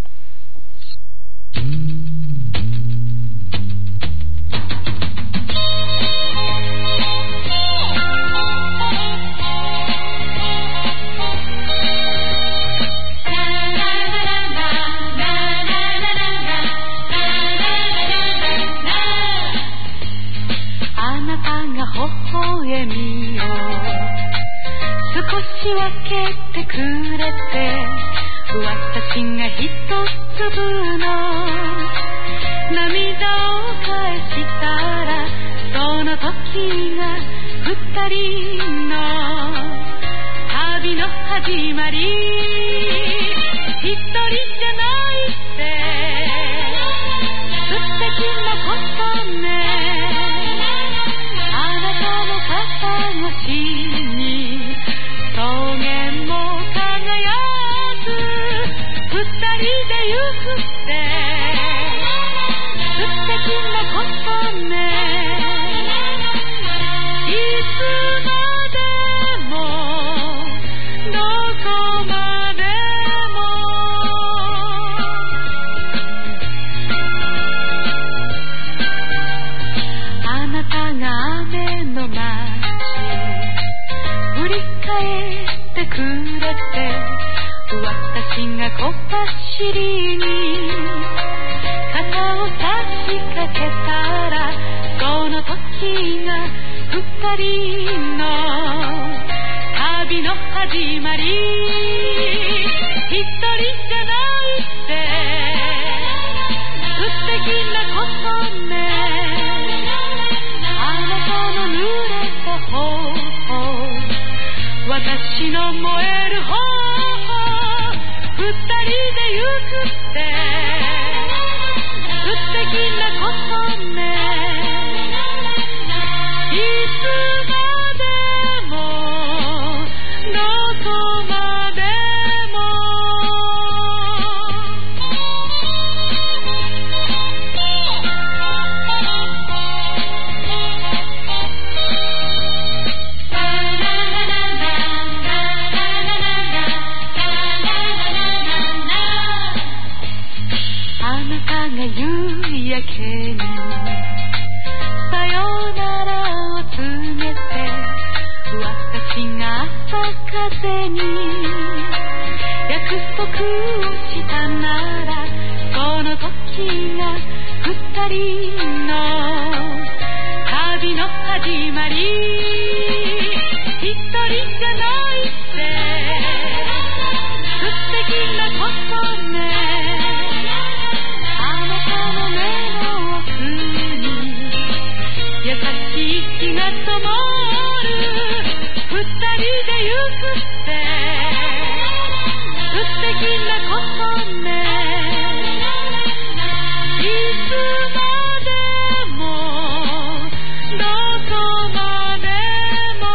微笑みを少し分けてくれて、私が一粒の涙を返したら、その時が二人の旅の始まり。一人じゃないって素敵なことね。越しに草原も輝く、二人で行くって素敵なことね。いつまでもどこまでもあなたが雨の前振り返ってくれて、私が小走りに肩を差しかけたら、その時が二人の旅の始まり。一人じゃないって素敵なことね。あなたの濡れた頬、私の燃える方、二人で行くって素敵なことね。いつまでもどこまでも夕焼けにさよならを告げて、私が朝風に約束をしたなら、その時が二人の旅の始まり。一人じゃないって素敵なことね。優しい日が灯る、二人で行くって素敵なことね。いつまでもどこまでも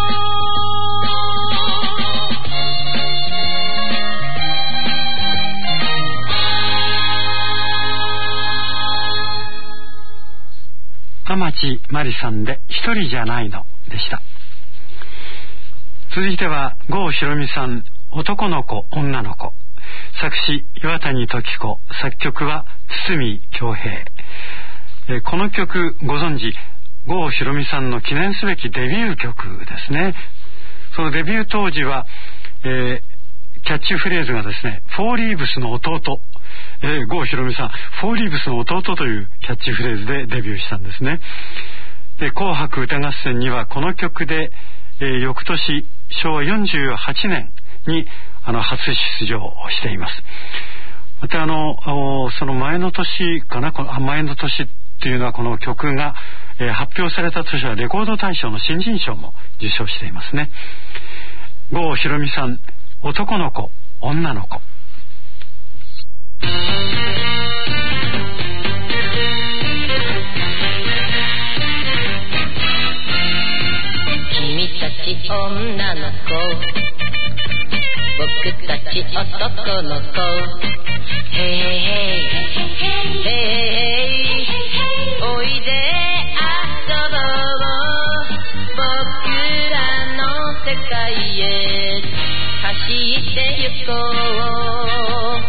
天地真理さんで一人じゃないのでした。続いては郷ひろみさん、男の子女の子。作詞岩谷時子、作曲は堤恭平。えー、この曲ご存知、郷ひろみさんの記念すべきデビュー曲ですね。そのデビュー当時は、えー、キャッチフレーズがですね、フォーリーブスの弟、えー、郷ひろみさん、フォーリーブスの弟というキャッチフレーズでデビューしたんですね。で、紅白歌合戦にはこの曲で、えー、翌年しょうわよんじゅうはちねんにあの初出場をしています。またあのその前の年かな、前の年っていうのはこの曲が、えー、発表された年はレコード大賞の新人賞も受賞していますね。郷ひろみさん、男の子女の子。 君たち女の子僕たち男の子ヘイヘイヘイヘイおいで遊ぼう僕らの世界へ走ってゆこう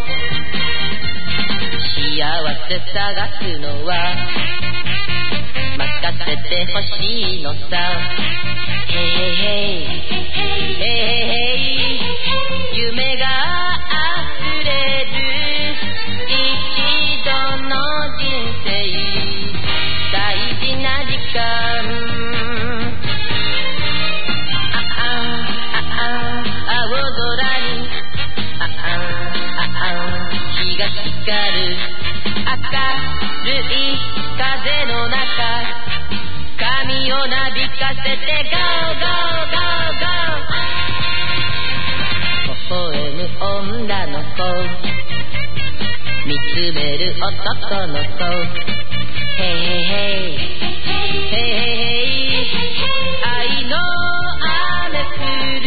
幸せ探すのは任せてほしいのさヘイヘイヘイ夢が溢れる一度の人生大事な時間ああああ青空にああああ日が光る明るい風の中髪をなびかせて Go Go Go Go 微笑む女の子見つめる男の子ヘイヘイヘイヘイ愛の雨降る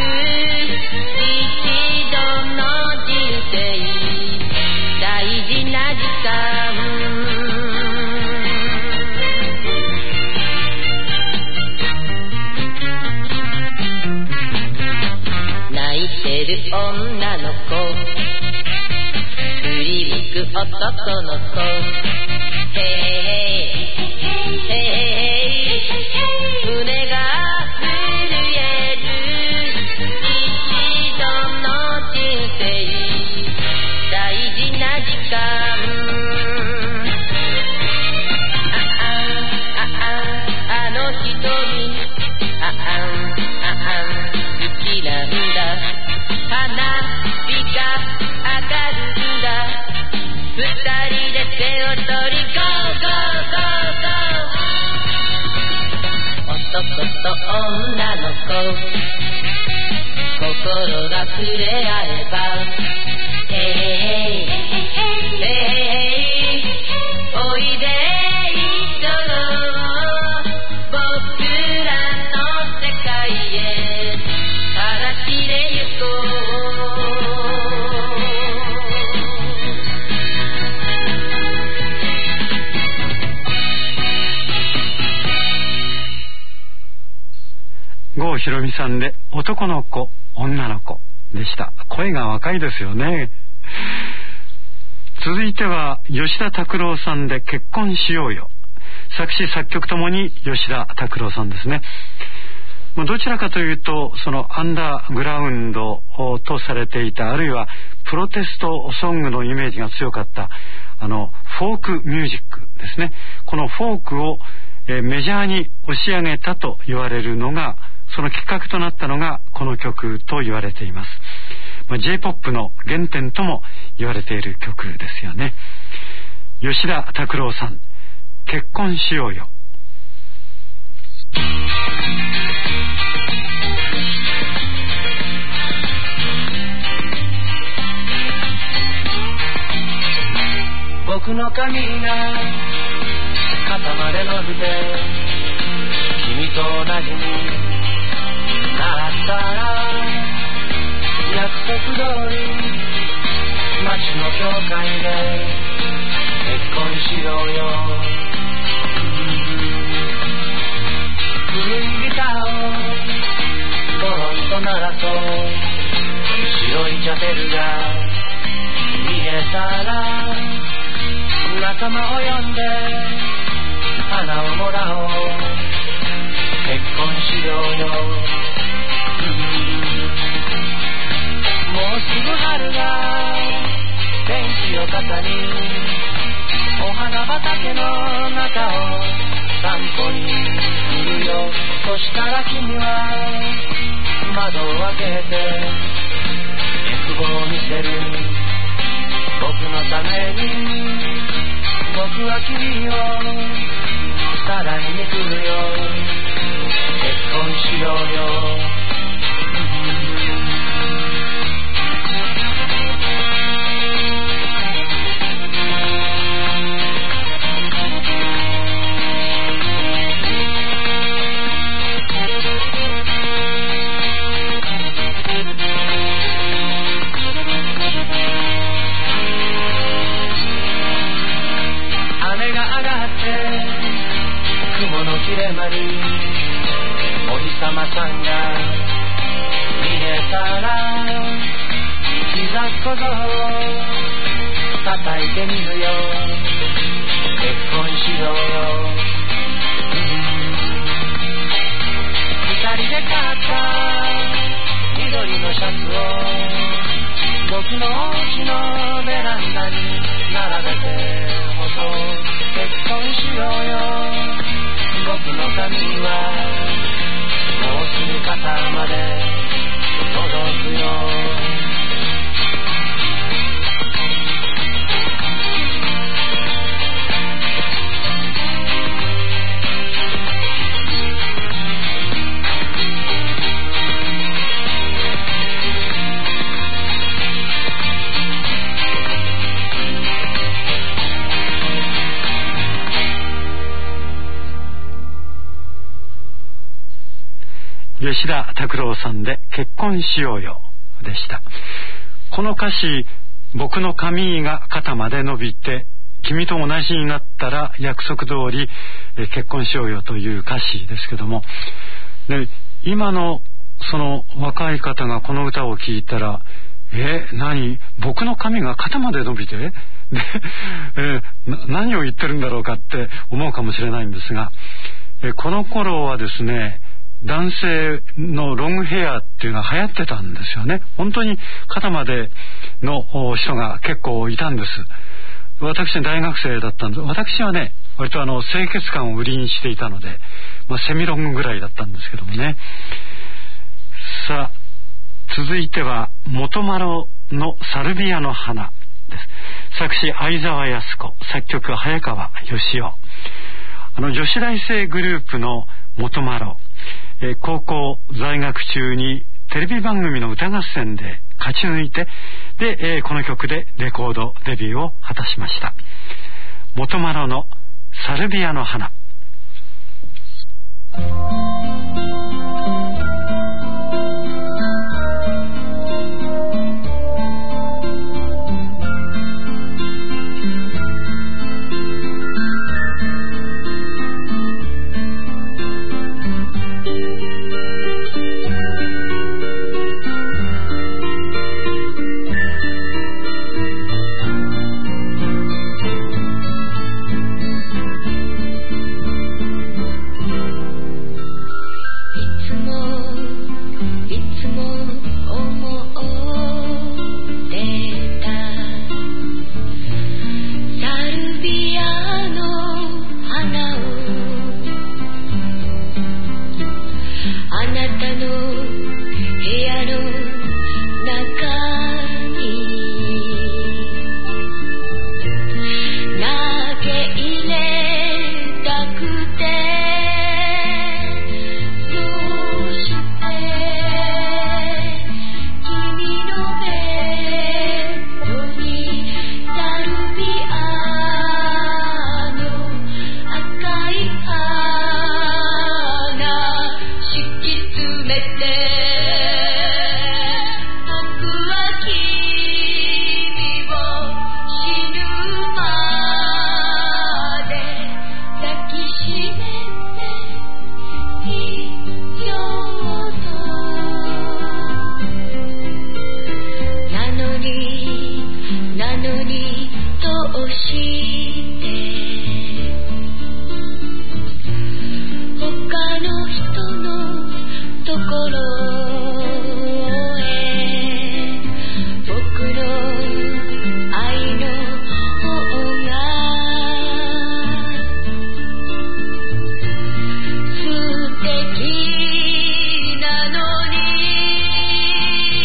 一度の人生大事な時間泣いてる女の子振り向く男の子ヘイヘイヘイ胸が震える一度の人生大事な時間ああああの瞳ああああ好きなんだ花火が上がるんだ二人で手を取り Go Go Go Go 男と女の子心が触れ合えばヘイヘイヘイおいで一緒僕らの世界へ話で行こう郷ひろみさんで男の子女の子でした。声が若いですよね。続いては吉田拓郎さんで結婚しようよ。作詞作曲ともに吉田拓郎さんですね。どちらかというとそのアンダーグラウンドとされていたあるいはプロテストソングのイメージが強かったあのフォークミュージックですね。このフォークをえメジャーに押し上げたと言われるのがそのきっかけとなったのがこの曲と言われています。まあ、J-ポップ の原点とも言われている曲ですよね。吉田拓郎さん結婚しようよ。 僕の髪が肩まで伸びて君と同じになったら約束通り街の教会で結婚しようよ。古いギターをゴロンと鳴らそう白いチャペルが見えたら仲間を呼んで花をもらおう結婚しようよ、うん、もうすぐ春が天気を肩にお花畑の中を散歩に来るよ。そしたら君は窓を開けて欲望を見せる僕のために僕は君をさらいに来るよ結婚しようよ、 りお日様さんが見えたら膝小僧叩いてみるよ結婚しようよ、うん、二人で買った緑のシャツを僕のお家のベランダに並べてほそう結婚しようよ僕の髪はもうすぐ肩まで届くよ吉田拓郎さんで結婚しようよでした。この歌詞、僕の髪が肩まで伸びて君と同じになったら約束通りえ結婚しようよという歌詞ですけども、で今のその若い方がこの歌を聴いたら、え何僕の髪が肩まで伸びてで、え何を言ってるんだろうかって思うかもしれないんですが、えこの頃はですね、男性のロングヘアっていうのが流行ってたんですよね。本当に肩までの人が結構いたんです。私大学生だったんです。私はね割とあの清潔感を売りにしていたので、まあ、セミロングぐらいだったんですけどもね。さあ続いては元丸のサルビアの花です。作詞相沢靖子、作曲早川義雄。あの女子大生グループの元丸、えー、高校在学中にテレビ番組の歌合戦で勝ち抜いて、で、えー、この曲でレコードデビューを果たしました。元丸のサルビアの花。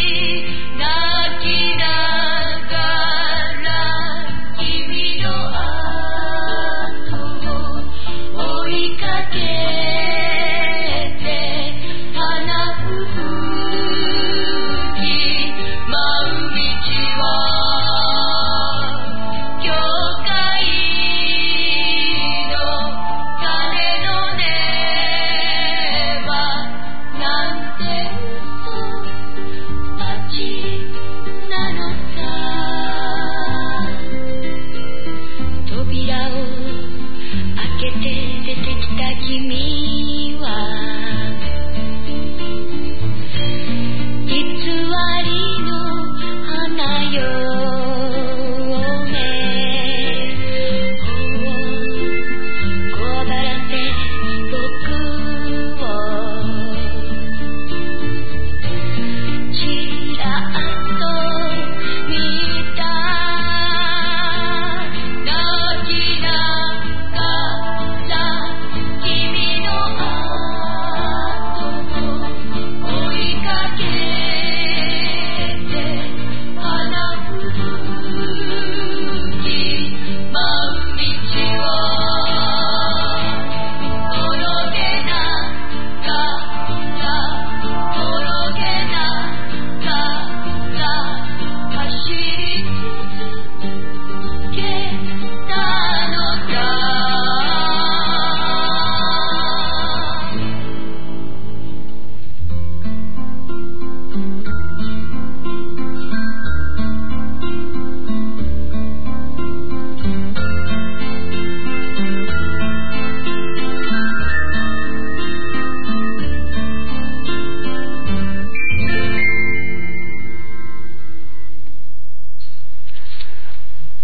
君の愛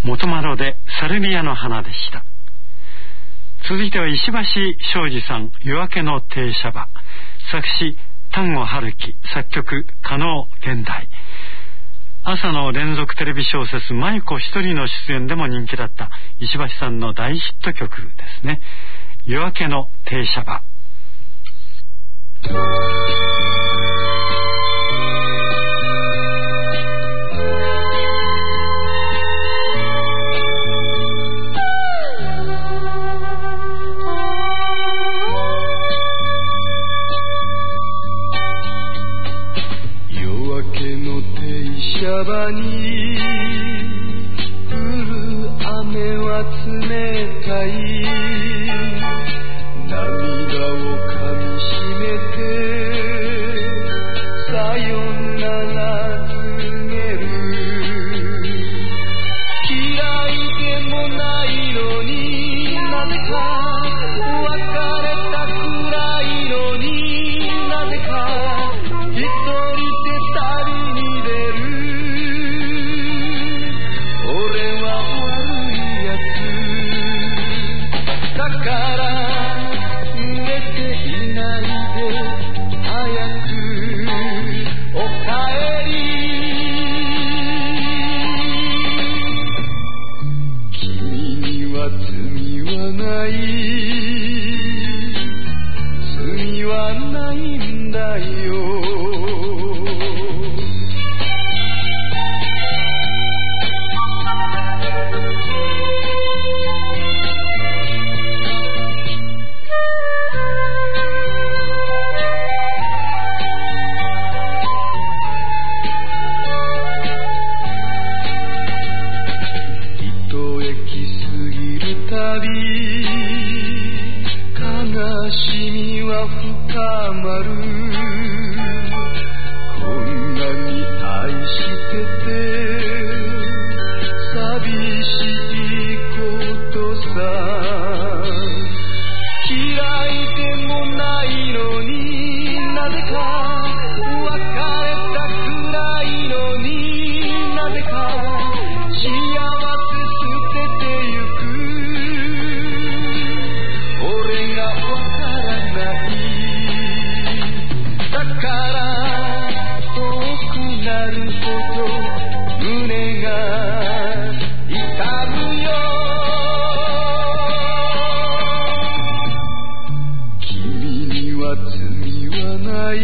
元丸でサルビアの花でした。続いては石橋庄司さん、夜明けの停車場、作詞丹後春樹、作曲加納現代。朝の連続テレビ小説舞子一人の出演でも人気だった石橋さんの大ヒット曲ですね。夜明けの停車場。 夜場に降る雨は冷たい、涙をかみしめてさよなら告げる。嫌いでもないのになぜか別れたくらいのになぜか一人で旅に出る。だから寝ていないで早くお帰り。君には罪はない、罪はないんだよ。悲しみは深まる。こんなに愛してて寂しいことさ。嫌いでもないのになぜか別れたくらいのになぜか幸せ捨ててゆく。俺がわからない、だから遠くなるほど胸が痛むよ。君には罪はない、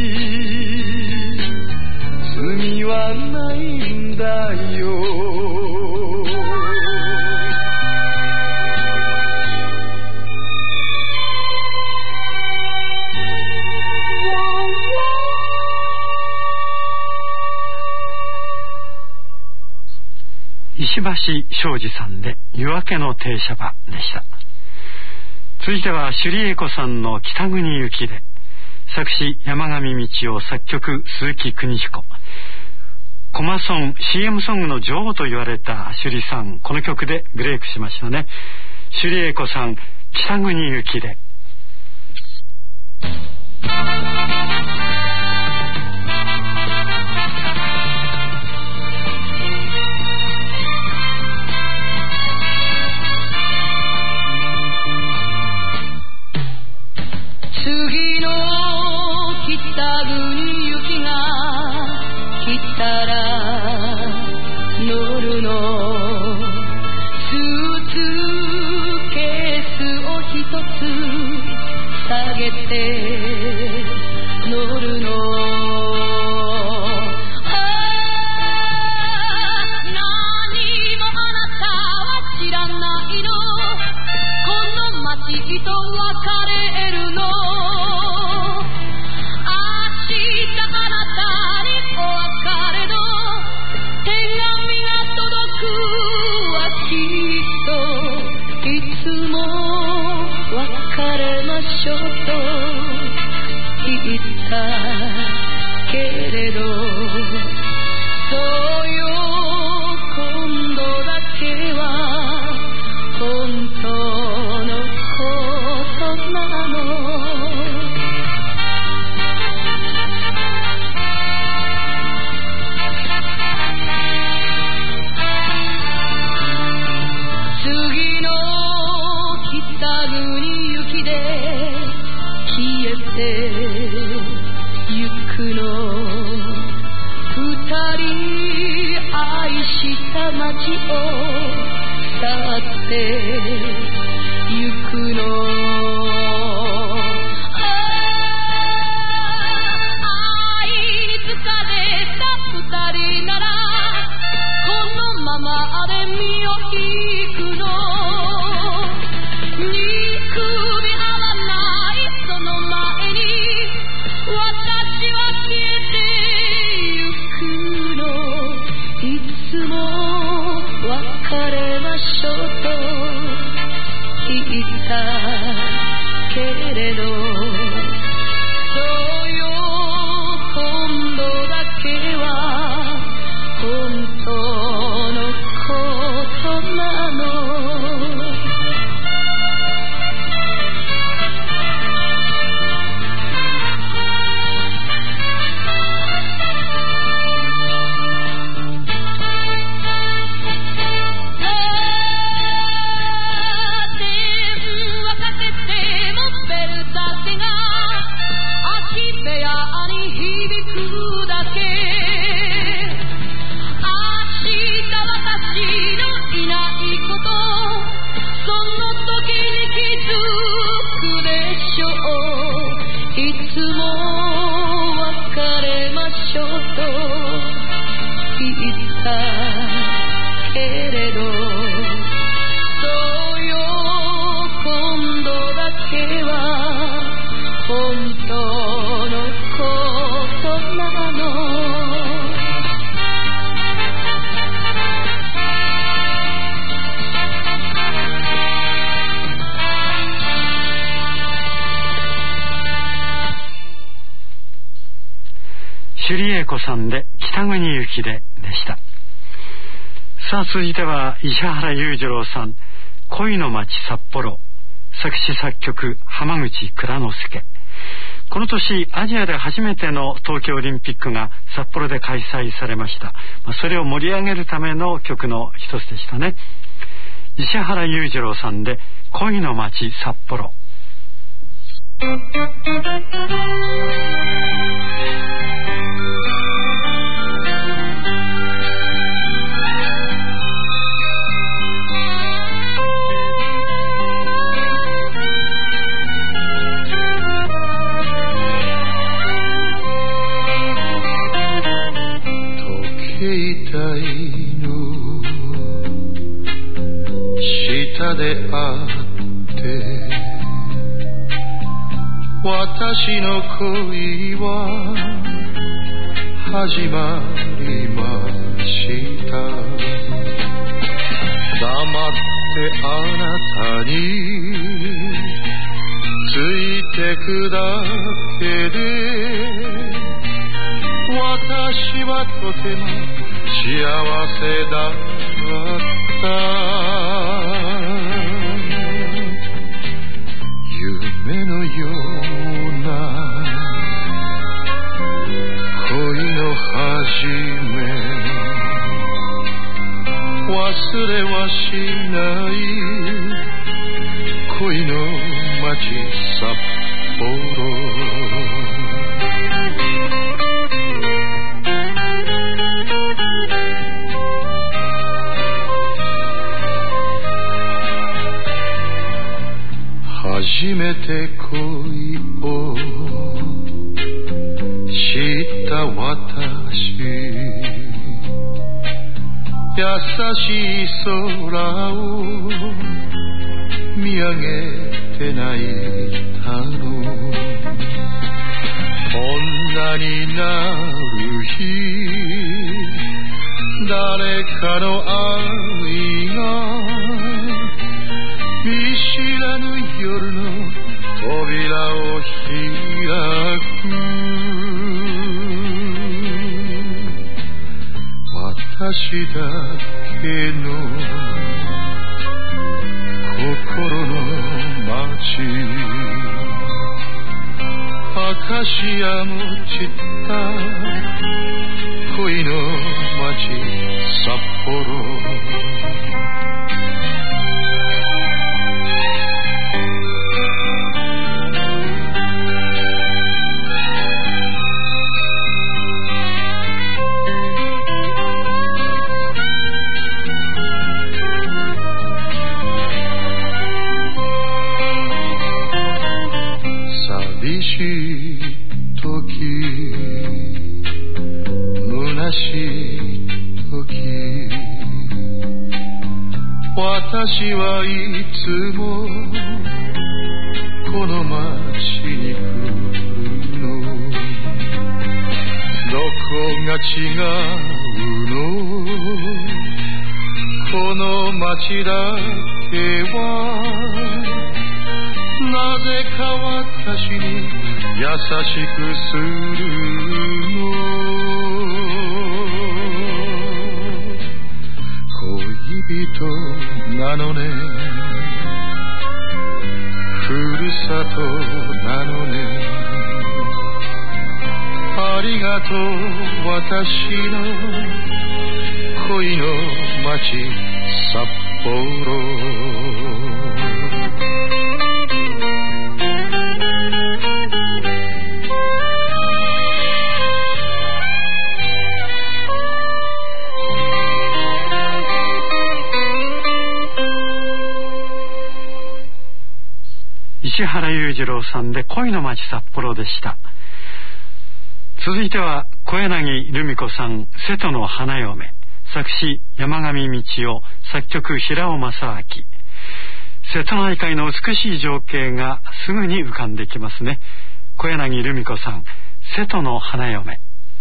罪はないんだよ。 石橋庄司さんで夜明けの停車場でした。続いては首里英子さんの北国行きで、作詞山上道夫、作曲鈴木邦彦。コマソン シーエム ソングの女王と言われた首里さん、この曲でブレイクしましたね。首里英子さん、北国行きで。 次の北国行きが来たら乗るの。スーツケースを一つ下げて乗るの。何もあなたは知らないの。この街と別れるの。いつも別れましょうと街を去ってゆくの首里英子さんで北国行きででした。さあ続いては石原裕次郎さん、恋の街札幌、作詞作曲浜口蔵之介。この年アジアで初めての東京オリンピックが札幌で開催されました。それを盛り上げるための曲の一つでしたね。石原裕次郎さんで恋の街札幌。 下で会って私の恋は始まりました。黙ってあなたについてくだけで私はとても幸せだった。夢のような恋の始め、忘れはしない恋の街札幌。初めて恋を知った私、優しい空を見上げて泣いたの。こんなになる日、誰かの愛が見知らぬ夜の扉を開く。私だけの心の街、アカシアも散った恋の街札幌。 私はいつもこの街に来るの。どこが違うの？この街だけはなぜか私に優しくするの。恋人なのね、ふるさとなのね。ありがとう私の恋の街札幌。 石原裕次郎さんで恋の街札幌でした。続いては小柳ルミ子さん、瀬戸の花嫁、作詞山上道夫、作曲平尾正明。瀬戸内海の美しい情景がすぐに浮かんできますね。小柳ルミ子さん、瀬戸の花嫁。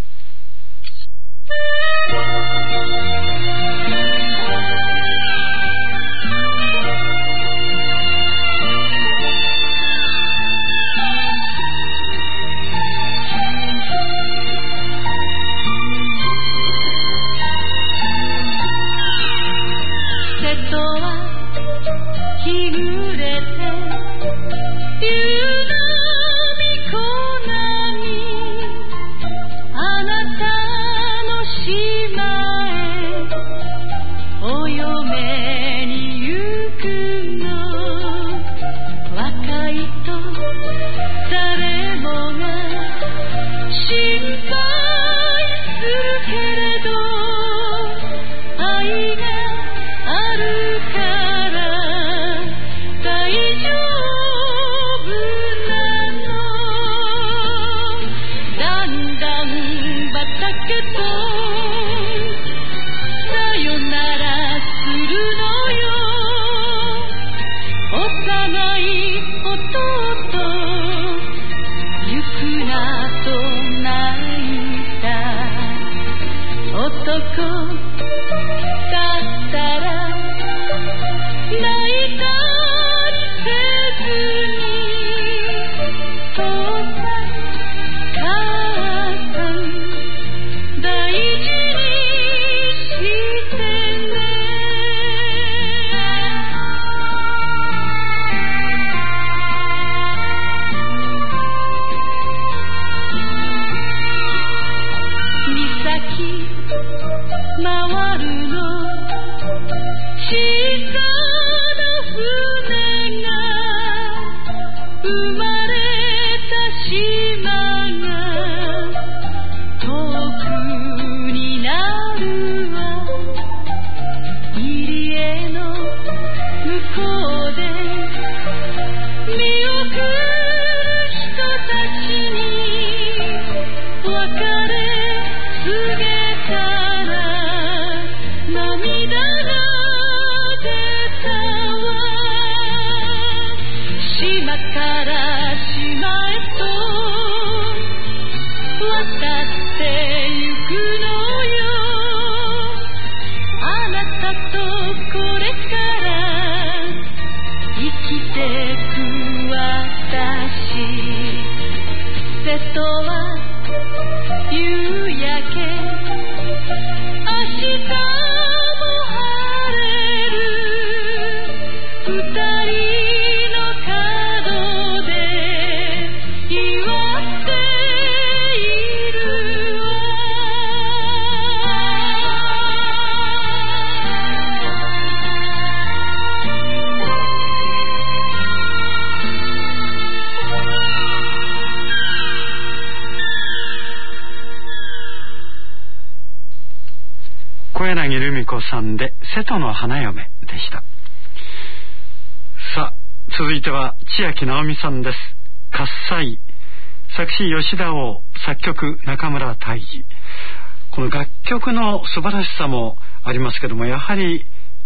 小柳ルミ子さんで瀬戸の花嫁でした。さあ続いては千秋直美さんです。喝采、作詞吉田王、作曲中村泰治。この楽曲の素晴らしさもありますけども、やはり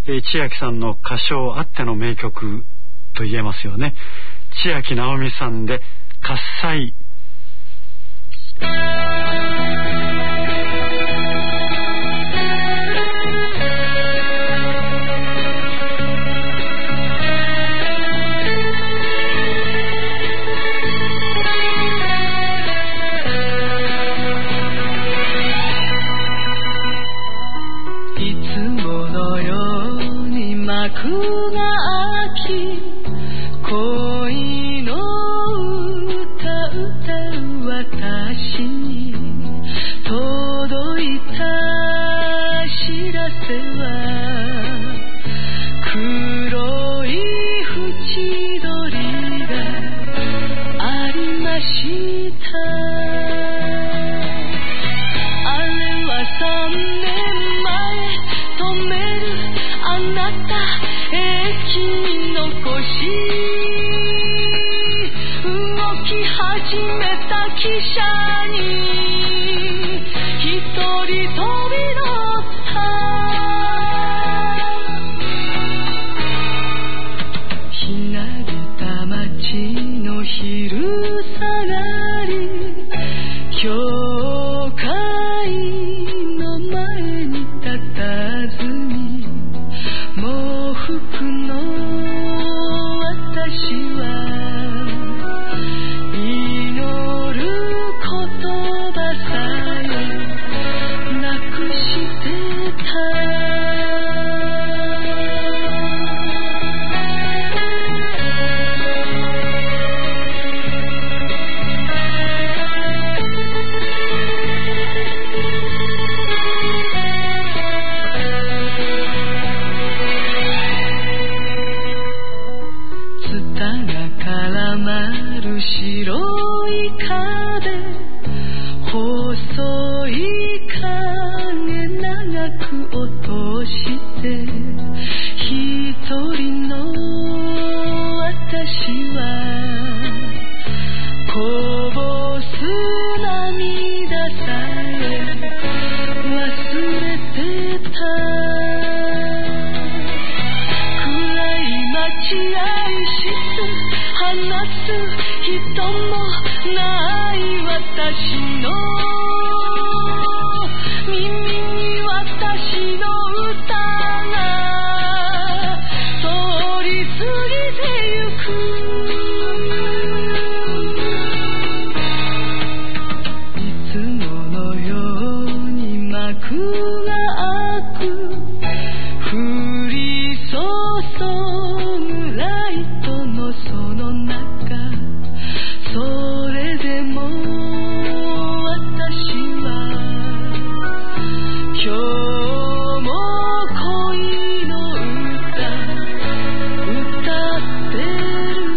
えー、千秋さんの歌唱あっての名曲と言えますよね。千秋直美さんで喝采。 幕が開き恋の歌歌う私に届いた知らせは黒い縁取りがありました。あれは三年前止めるあなた駅に残し動き始めた汽車に一人飛び乗ったひなびた街の昼下がり教会の前に佇み喪服の私は祈る言葉さえなくしてた。絡まる白い壁細い影長く落として一人の私はこぼす涙さえ忘れてた。暗い待合室話す人もない私の耳に私の歌が通り過ぎてゆく。いつものように幕が開く降り注ぐライトのその中それでも私は今日も恋の歌歌ってる。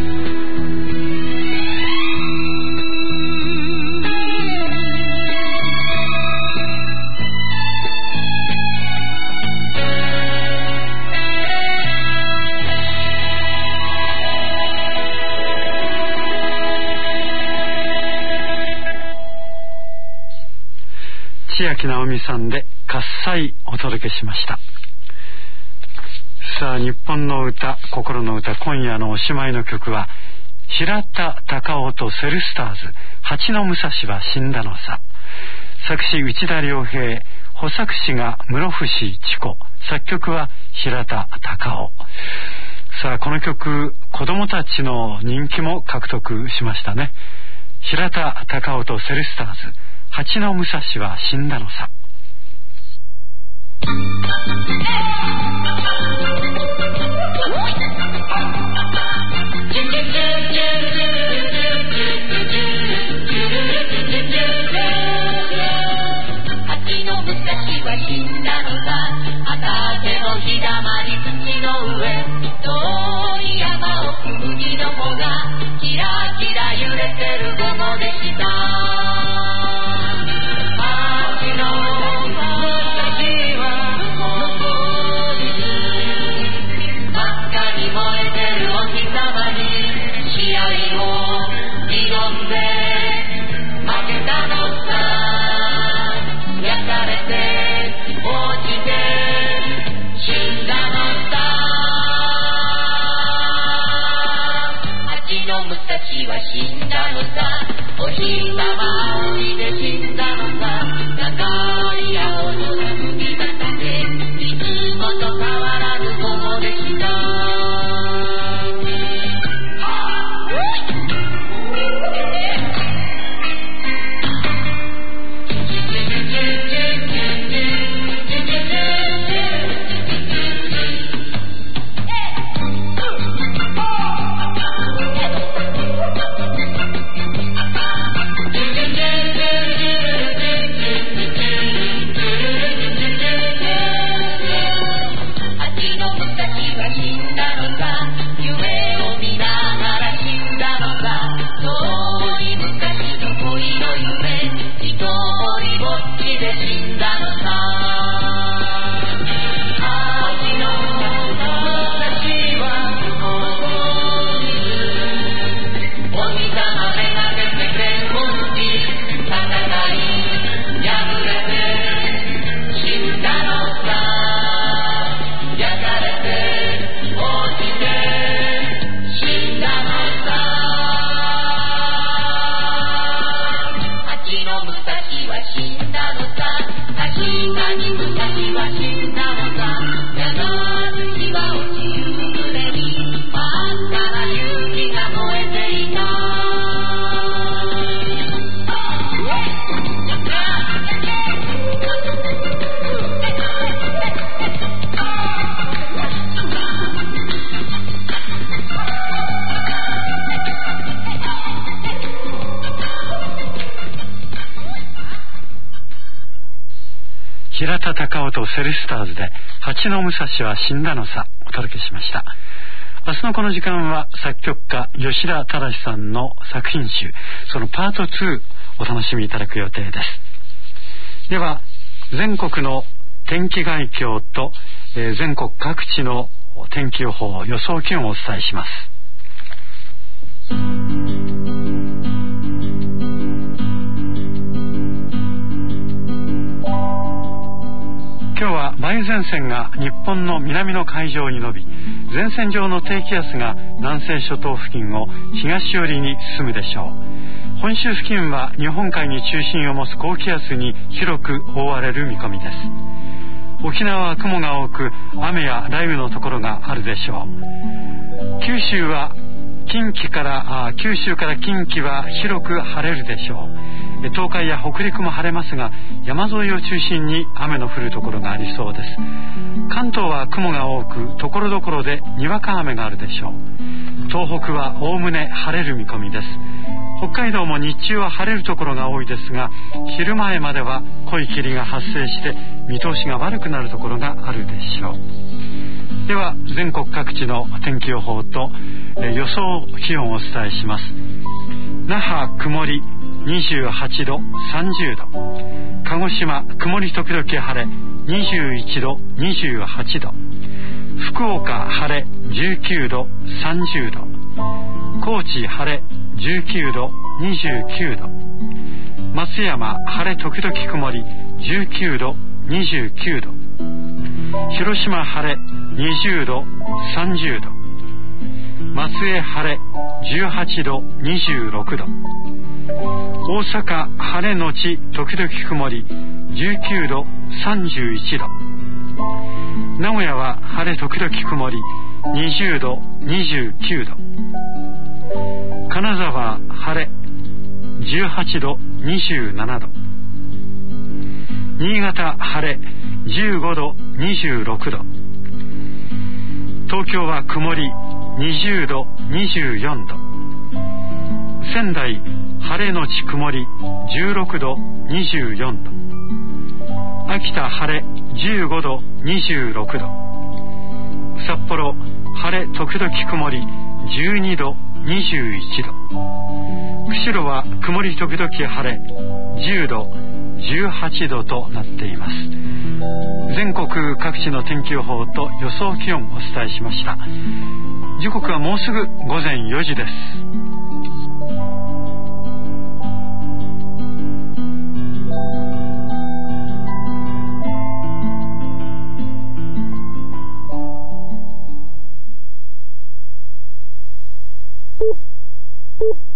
千秋直美さんで喝采お届けしました。さあ、日本の歌、心の歌、今夜のおしまいの曲は平田孝夫とセルスターズ、蜂の武蔵は死んだのさ。作詞内田良平、補作詞が室伏千子、作曲は平田孝夫。さあ、この曲子供たちの人気も獲得しましたね。平田孝夫とセルスターズ、蜂の武蔵は死んだのさ。 蜂の武蔵は死んだのさ。畑の日だまり土の上、遠い山奥麦の穂がキラキラ揺れてる午後でした。蜂の武蔵は残りちは死んだのさお日様仰いで死んだのさ長い青空海端でいつもと変わらぬものでした平田孝夫とセルスターズで蜂の武蔵は死んだのさお届けしました。明日のこの時間は作曲家吉田忠さんの作品集そのパートツーお楽しみいただく予定です。では全国の天気概況と、えー、全国各地の天気予報予想気温をお伝えします。今日は梅雨前線が日本の南の海上に伸び前線上の低気圧が南西諸島付近を東寄りに進むでしょう。本州付近は日本海に中心を持つ高気圧に広く覆われる見込みです。沖縄は雲が多く雨や雷雨のところがあるでしょう。九州は近畿からあ九州から近畿は広く晴れるでしょう。東海や北陸も晴れますが山沿いを中心に雨の降るところがありそうです。関東は雲が多くところどころでにわか雨があるでしょう。東北はおおむね晴れる見込みです。北海道も日中は晴れるところが多いですが昼前までは濃い霧が発生して見通しが悪くなるところがあるでしょう。では全国各地の天気予報と予想気温をお伝えします。那覇曇りにじゅうはちどさんじゅうど、鹿児島曇り時々晴れにじゅういちどにじゅうはちど、福岡晴れじゅうきゅうどさんじゅうど、高知晴れじゅうきゅうどにじゅうきゅうど、松山晴れ時々曇りじゅうきゅうどにじゅうきゅうど、広島晴れにじゅうどさんじゅうど、松江晴れじゅうはちどにじゅうろくど、大阪晴れのち時々曇りじゅうきゅうどさんじゅういちど、名古屋は晴れ時々曇りにじゅうどにじゅうきゅうど、金沢晴れじゅうはちどにじゅうななど、新潟晴れじゅうごどにじゅうろくど、東京は曇りにじゅうどにじゅうよんど、仙台晴れのち曇りじゅうろくどにじゅうよんど、秋田晴れじゅうごどにじゅうろくど、札幌晴れ時々曇りじゅうにどにじゅういちど、釧路は曇り時々晴れじゅうどじゅうはちどとなっています。全国各地の天気予報と予想気温をお伝えしました。時刻はもうすぐごぜんよじです。 you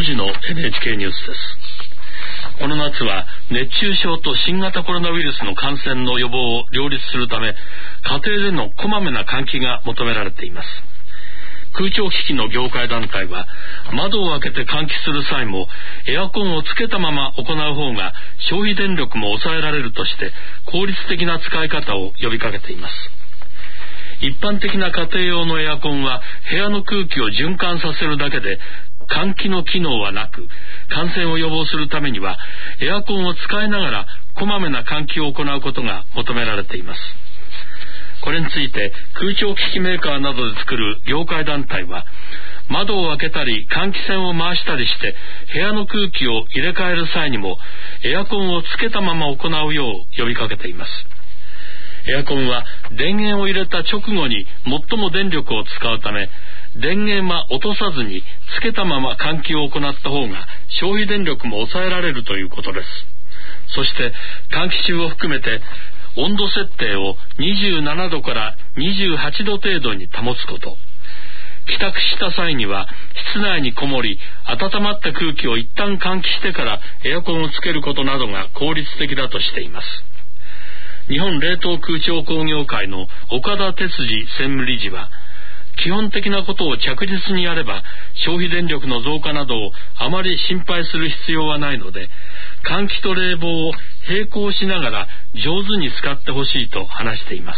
よじの エヌエイチケー ニュースです。この夏は熱中症と新型コロナウイルスの感染の予防を両立するため、家庭でのこまめな換気が求められています。空調機器の業界団体は、窓を開けて換気する際もエアコンをつけたまま行う方が消費電力も抑えられるとして、効率的な使い方を呼びかけています。一般的な家庭用のエアコンは部屋の空気を循環させるだけで換気の機能はなく、感染を予防するためにはエアコンを使いながらこまめな換気を行うことが求められています。これについて空調機器メーカーなどで作る業界団体は、窓を開けたり換気扇を回したりして部屋の空気を入れ替える際にもエアコンをつけたまま行うよう呼びかけています。エアコンは電源を入れた直後に最も電力を使うため、電源は落とさずにつけたまま換気を行った方が消費電力も抑えられるということです。そして換気中を含めて温度設定をにじゅうななどからにじゅうはちど程度に保つこと、帰宅した際には室内にこもり温まった空気を一旦換気してからエアコンをつけることなどが効率的だとしています。日本冷凍空調工業会の岡田哲司専務理事は、基本的なことを着実にやれば消費電力の増加などをあまり心配する必要はないので、換気と冷房を並行しながら上手に使ってほしいと話しています。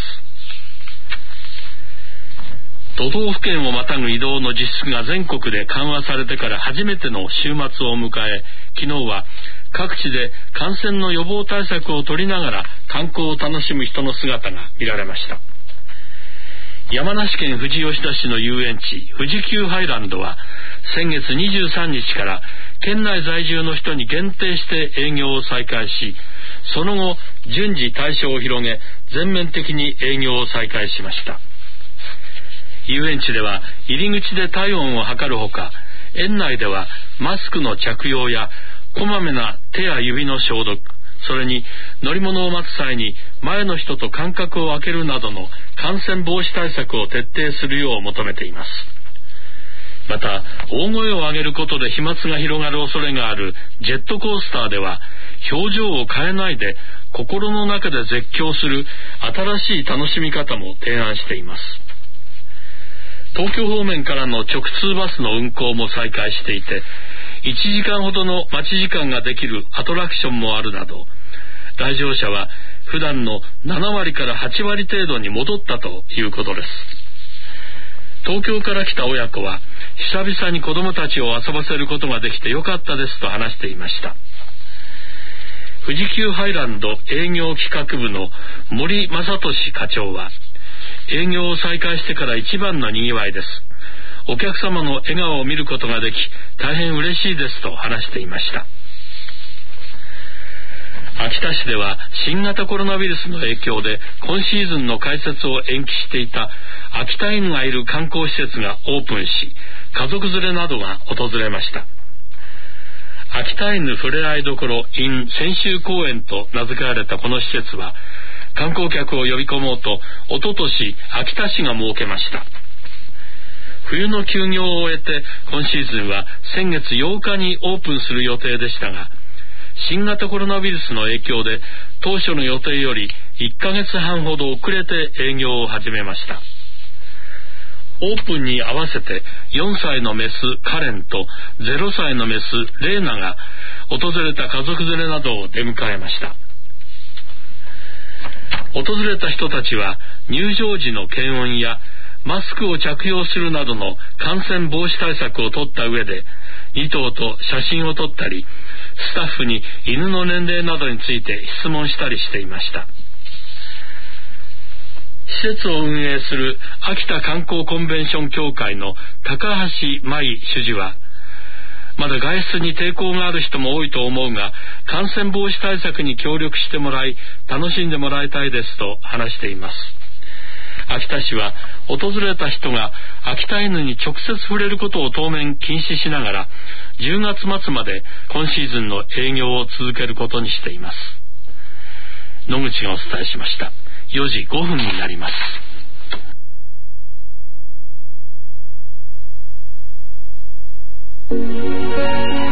都道府県をまたぐ移動の自粛が全国で緩和されてから初めての週末を迎え、昨日は各地で感染の予防対策を取りながら観光を楽しむ人の姿が見られました。山梨県富士吉田市の遊園地富士急ハイランドは先月にじゅうさんにちから県内在住の人に限定して営業を再開し、その後順次対象を広げ全面的に営業を再開しました。遊園地では入り口で体温を測るほか、園内ではマスクの着用やこまめな手や指の消毒、それに乗り物を待つ際に前の人と間隔を空けるなどの感染防止対策を徹底するよう求めています。また大声を上げることで飛沫が広がる恐れがあるジェットコースターでは、表情を変えないで心の中で絶叫する新しい楽しみ方も提案しています。東京方面からの直通バスの運行も再開していて、いちじかんほどの待ち時間ができるアトラクションもあるなど、来場者は普段のななわりからはちわり程度に戻ったということです。東京から来た親子は久々に子供たちを遊ばせることができてよかったですと話していました。富士急ハイランド営業企画部の森正俊課長は、営業を再開してから一番のにぎわいです。お客様の笑顔を見ることができ大変嬉しいですと話していました。秋田市では新型コロナウイルスの影響で今シーズンの開設を延期していた秋田犬がいる観光施設がオープンし、家族連れなどが訪れました。秋田犬ふれあいどころ in 千秋公園と名付けられたこの施設は、観光客を呼び込もうとおととし秋田市が設けました。冬の休業を終えて今シーズンは先月ようかにオープンする予定でしたが、新型コロナウイルスの影響で当初の予定よりいっかげつはんほど遅れて営業を始めました。オープンに合わせてよんさいのメスカレンとゼロさいのメスレーナが訪れた家族連れなどを出迎えました。訪れた人たちは入場時の検温やマスクを着用するなどの感染防止対策を取った上でに頭と写真を撮ったり、スタッフに犬の年齢などについて質問したりしていました。施設を運営する秋田観光コンベンション協会の高橋舞主事は、まだ外出に抵抗がある人も多いと思うが、感染防止対策に協力してもらい楽しんでもらいたいですと話しています。秋田市は訪れた人が秋田犬に直接触れることを当面禁止しながらじゅうがつまつまで今シーズンの営業を続けることにしています。野口がお伝えしました。よじごふんになります。 「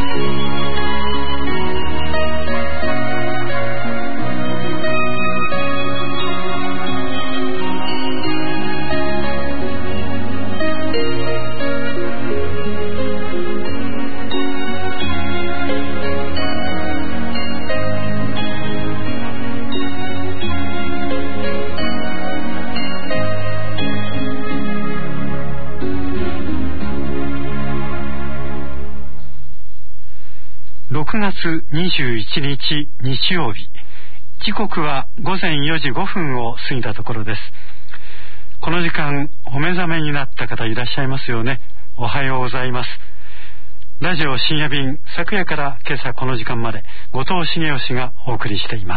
つにじゅういちにち日曜日、時刻はごぜんよじごふんを過ぎたところです。この時間お目覚めになった方いらっしゃいますよね。おはようございます。ラジオ深夜便、昨夜から今朝この時間まで後藤茂義がお送りしています。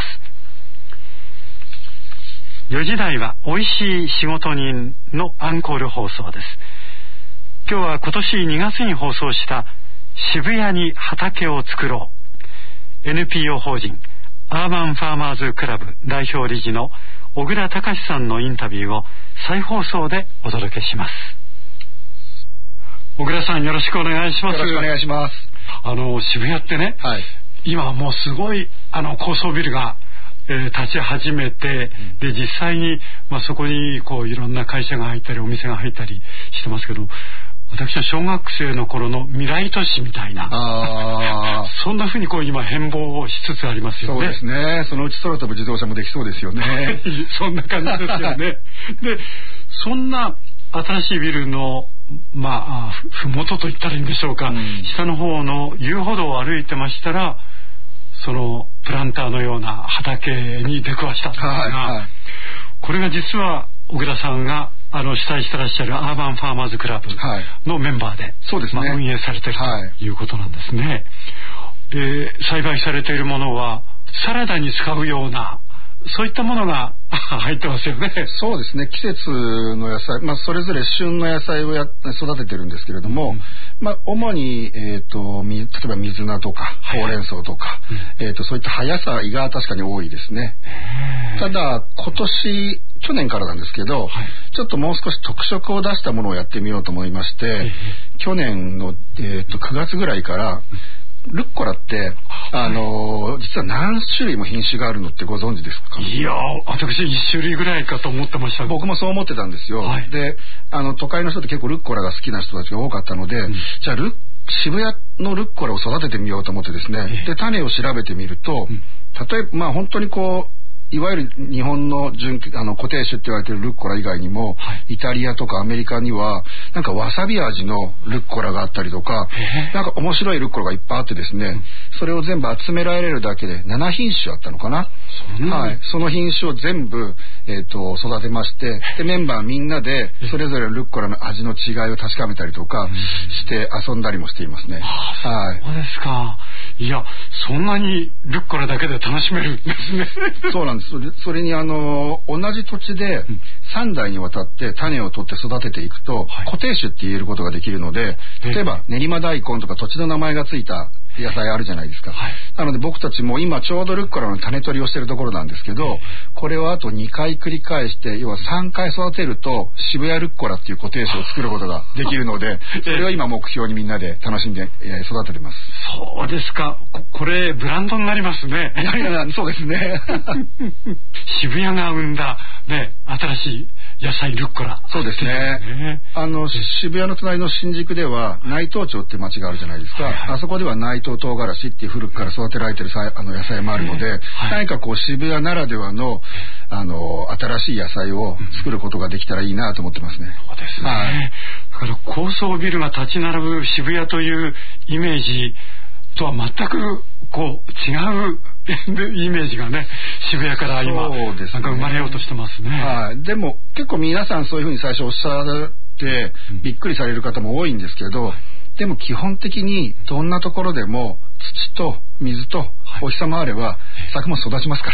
よじ台はおいしい仕事人のアンコール放送です。今日は今年にがつに放送した渋谷に畑を作ろう エヌピーオー 法人アーバンファーマーズクラブ代表理事の小倉隆さんのインタビューを再放送でお届けします。小倉さん、よろしくお願いします。 よろしくお願いします。 あの渋谷ってね、はい、今もうすごいあの高層ビルがえー、立ち始めて、で実際に、まあ、そこにこういろんな会社が入ったりお店が入ったりしてますけど、私は小学生の頃の未来都市みたいな、あそんな風にこう今変貌しつつありますよね。 そうですね。そのうち空飛ぶ自動車もできそうですよね。 そんな感じですよね。でそんな新しいビルのまあふもとと言ったらいいんでしょうか、うん、下の方の遊歩道を歩いてましたら、そのプランターのような畑に出くわしたんですが、はいはい、これが実は小倉さんがあの主催してらっしゃるアーバンファーマーズクラブのメンバーで、はい、そうですね、まあ、運営されているということなんですね。はい、で栽培されているものはサラダに使うようなそういったものが入ってますよね。 そうですね。季節の野菜、まあ、それぞれ旬の野菜をや育ててるんですけれども、うん、まあ、主に、えーと、例えば水菜とかほうれん草とか、うん、えーと、そういった葉野菜が確かに多いですね。ただ今年去年からなんですけど、はい、ちょっともう少し特色を出したものをやってみようと思いまして、去年の、えーと、くがつぐらいからルッコラって、あのー、実は何種類も品種があるのってご存知ですか？ いやー、私いっしゅるいぐらいかと思ってました。 僕もそう思ってたんですよ。はい、で、あの都会の人って結構ルッコラが好きな人たちが多かったので、うん、じゃあル渋谷のルッコラを育ててみようと思ってですね、で種を調べてみると、うん、例えばまあ本当にこういわゆる日本の純あの固定種って言われているルッコラ以外にも、はい、イタリアとかアメリカにはなんかわさび味のルッコラがあったりとか、なんか面白いルッコラがいっぱいあってですね、うん、それを全部集められるだけでななひんしゅあったのかな。そ, はい、その品種を全部、えー、と育てまして、でメンバーみんなでそれぞれルッコラの味の違いを確かめたりとかして遊んだりもしていますね。 あ、はい、そうですか。いや、そんなにルッコラだけで楽しめるんですね。 そうなんです。それ、それにあの同じ土地でさんだいにわたって種を取って育てていくと、はい、固定種って言えることができるので、例えば練馬大根とか土地の名前がついた野菜あるじゃないですか。はい、なので僕たちも今ちょうどルッコラの種取りをしているところなんですけど、これをあとにかい繰り返して、要はさんかい育てると渋谷ルッコラっていう固定種を作ることができるので、それを今目標にみんなで楽しんで、えー、育ててます。 そうですか。こ, これブランドになりますね。 いやいや、そうですね。 渋谷が生んだ、ね、新しい野菜ルッコラ。 そうですね。ね、あの渋谷の隣の新宿では内藤町って町があるじゃないですか。はいはい、あそこでは内藤唐辛子っていう古くから育てられてるあの野菜もあるので、はい、何かこう渋谷ならではのあの新しい野菜を作ることができたらいいなと思ってますね。 そうですね。はい、だから高層ビルが立ち並ぶ渋谷というイメージとは全くこう違うイメージがね、渋谷から今、ね、なんか生まれようとしてますね。 はい。でも結構皆さんそういうふうに最初おっしゃってびっくりされる方も多いんですけど、うん、でも基本的にどんなところでも土と水とお日様あれば作物育ちますから。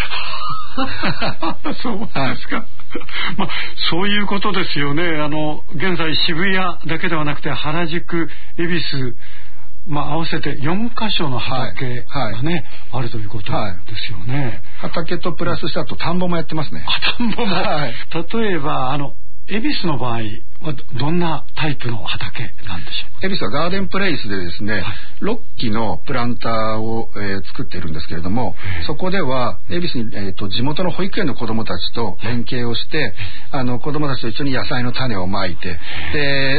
そうですか。はい、まあ、そういうことですよね。あの現在渋谷だけではなくて原宿、恵比寿、まあ、合わせてよんかしょの畑がね、はい、あるということですよね。 はい、畑とプラスしてあと田んぼもやってますね。 あ、田んぼも。はい、例えばあの恵比寿の場合はどんなタイプの畑なんでしょうか？ 恵比寿はガーデンプレイスでですね、はい、ろっきのプランターを、えー、作っているんですけれども、そこでは恵比寿に、えー、と地元の保育園の子どもたちと連携をして、あの子どもたちと一緒に野菜の種をまいて、で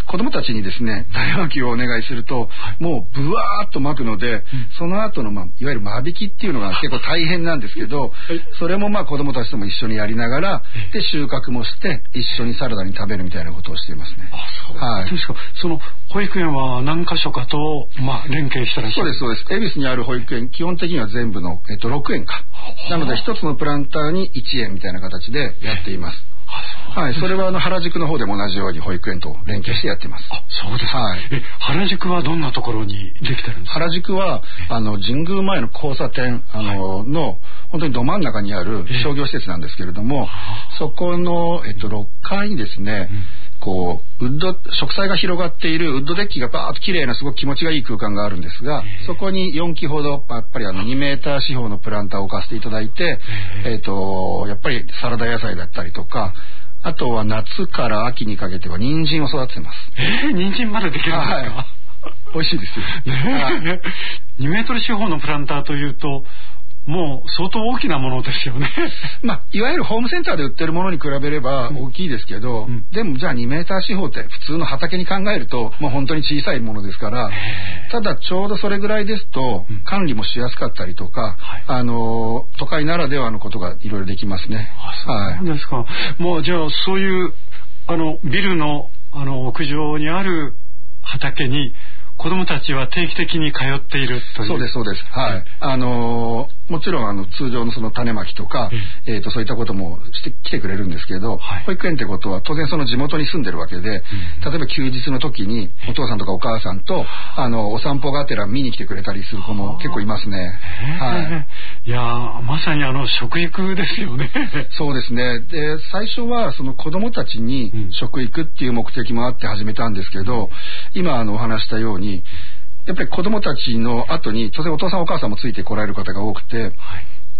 子供たちにですね種まきをお願いすると、もうブワーっとまくので、うん、その後の、まあ、いわゆる間引きっていうのが結構大変なんですけど、はい、それもまあ子供たちとも一緒にやりながら、で収穫もして一緒にサラダに食べるみたいなことをしていますね。 あ、そう、はい、ですか。その保育園は何箇所かと、まあ、連携したらしい。 そうですそうです。恵比寿にある保育園基本的には全部の、えっと、ろくえんか。なので一つのプランターにいちえんみたいな形でやっています。はい、それはあの原宿の方でも同じように保育園と連携してやってます。 あ、そうですか。はい、え、原宿はどんなところにできてるんですか？ 原宿はあの神宮前の交差点あの、はい、の本当にど真ん中にある商業施設なんですけれども、そこの、えっと、ろっかいにですね、うん、こうウッド植栽が広がっているウッドデッキがバーッと綺麗なすごく気持ちがいい空間があるんですが、そこによんきほどやっぱりあのにメーター四方のプランターを置かせていただいて、えっとやっぱりサラダ野菜だったりとか、あとは夏から秋にかけては人参を育ててます。 えー、人参までできるんですか？はい、 美味しいですよ。 ね、にメートル四方のプランターというともう相当大きなものですよね。 まあいわゆるホームセンターで売ってるものに比べれば大きいですけど、うん、でもじゃあにメーター四方って普通の畑に考えるともう本当に小さいものですから、ただちょうどそれぐらいですと管理もしやすかったりとか、うん、あの都会ならではのことがいろいろできますね。 あ、そうですか。はい、もうじゃあそういうあのビルのあの屋上にある畑に子供たちは定期的に通っているという。 そうですそうです。はい。あのー、もちろんあの通常のその種まきとか、うん、えっとそういったこともして来てくれるんですけど、はい、保育園ってことは当然その地元に住んでるわけで、うん、例えば休日の時にお父さんとかお母さんとあのお散歩がてら見に来てくれたりする子も結構いますね。 はい。いやまさにあの食育ですよね。 そうですね。で最初はその子供たちに食育っていう目的もあって始めたんですけど、今あのお話したようにやっぱり子供たちの後に当然お父さんお母さんもついてこられる方が多くて、はい、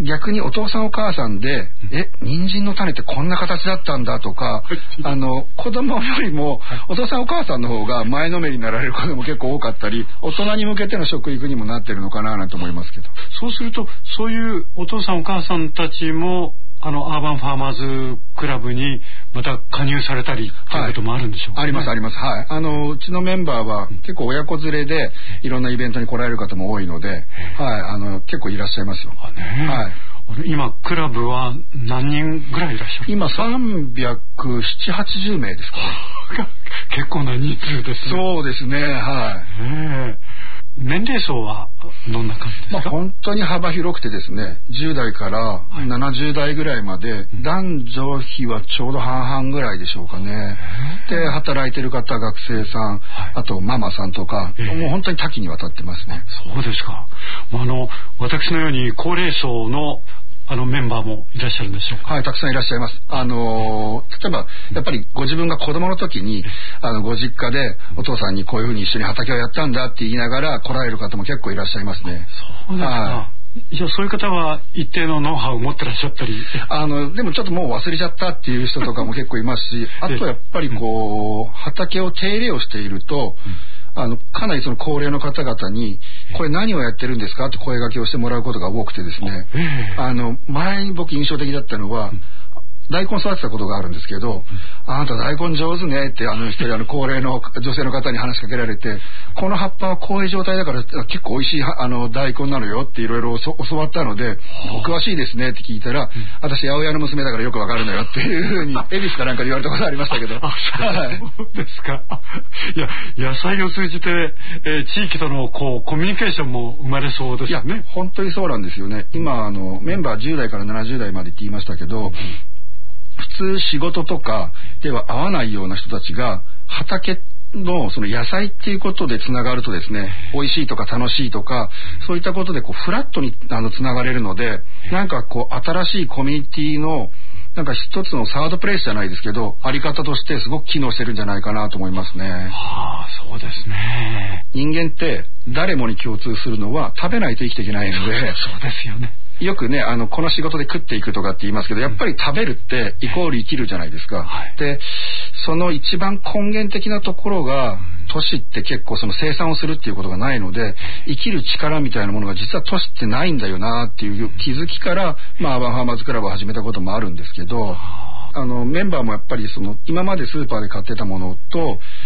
逆にお父さんお母さんで、うん、え人参の種ってこんな形だったんだとか、あの子供よりもお父さんお母さんの方が前のめりになられる子も結構多かったり、大人に向けての食育にもなってるのかななんて思いますけど。 そうするとそういうお父さんお母さんたちもあのアーバンファーマーズクラブにまた加入されたりということもあるんでしょうか、ね。 はい、ありますあります。はい。あのうちのメンバーは結構親子連れでいろんなイベントに来られる方も多いので、はい、あの結構いらっしゃいますよ。 あ、ね、はい。今クラブは何人ぐらいいらっしゃる？ 今さんびゃくななじゅう、はちじゅうめいですかね。 結構な人数ですね。 そうですね。はい。 年齢層はどんな感じですか？ まあ、本当に幅広くてですね、じゅう代からななじゅう代ぐらいまで、はい、男女比はちょうど半々ぐらいでしょうかね。で働いてる方、学生さん、はい、あとママさんとか、もう本当に多岐にわたってますね。 そうですか。あの私のように高齢層のあのメンバーもいらっしゃるんでしょうか？ はい、たくさんいらっしゃいます。あのー、例えばやっぱりご自分が子供の時にあのご実家でお父さんにこういうふうに一緒に畑をやったんだって言いながら来られる方も結構いらっしゃいますね。 そうですか。はい、じゃあそういう方は一定のノウハウを持ってらっしゃったり、 あのでもちょっともう忘れちゃったっていう人とかも結構いますし、あとやっぱりこう畑を手入れをしていると、あのかなりその高齢の方々にこれ何をやってるんですかって声掛けをしてもらうことが多くてですね、あの前に僕印象的だったのは、大根育てたことがあるんですけど、あなた大根上手ねってあの一人あの高齢の女性の方に話しかけられて、この葉っぱはこういう状態だから結構美味しいあの大根なのよっていろいろ教わったので、お詳しいですねって聞いたら、私八百屋の娘だからよくわかるのよっていうふうに恵比寿かなんかで言われたことありましたけど。 あ、そうですか。いや野菜を通じて、えー、地域とのこうコミュニケーションも生まれそうですよね。 いや本当にそうなんですよね。今あのメンバーじゅう代からななじゅう代までって言いましたけど、普通仕事とかでは合わないような人たちが畑のその野菜っていうことでつながるとですね、美味しいとか楽しいとかそういったことでこうフラットにあのつながれるので、なんかこう新しいコミュニティのなんか一つのサードプレイスじゃないですけどあり方としてすごく機能してるんじゃないかなと思いますね。 はあ、そうですね。 人間って誰もに共通するのは食べないと生きていけないので。 そうですよね。 よくねあのこの仕事で食っていくとかって言いますけど、やっぱり食べるってイコール生きるじゃないですか。はい、でその一番根源的なところが、都市って結構その生産をするっていうことがないので、生きる力みたいなものが実は都市ってないんだよなっていう気づきから、まあアーバンファーマーズクラブを始めたこともあるんですけど、あのメンバーもやっぱりその今までスーパーで買ってたものと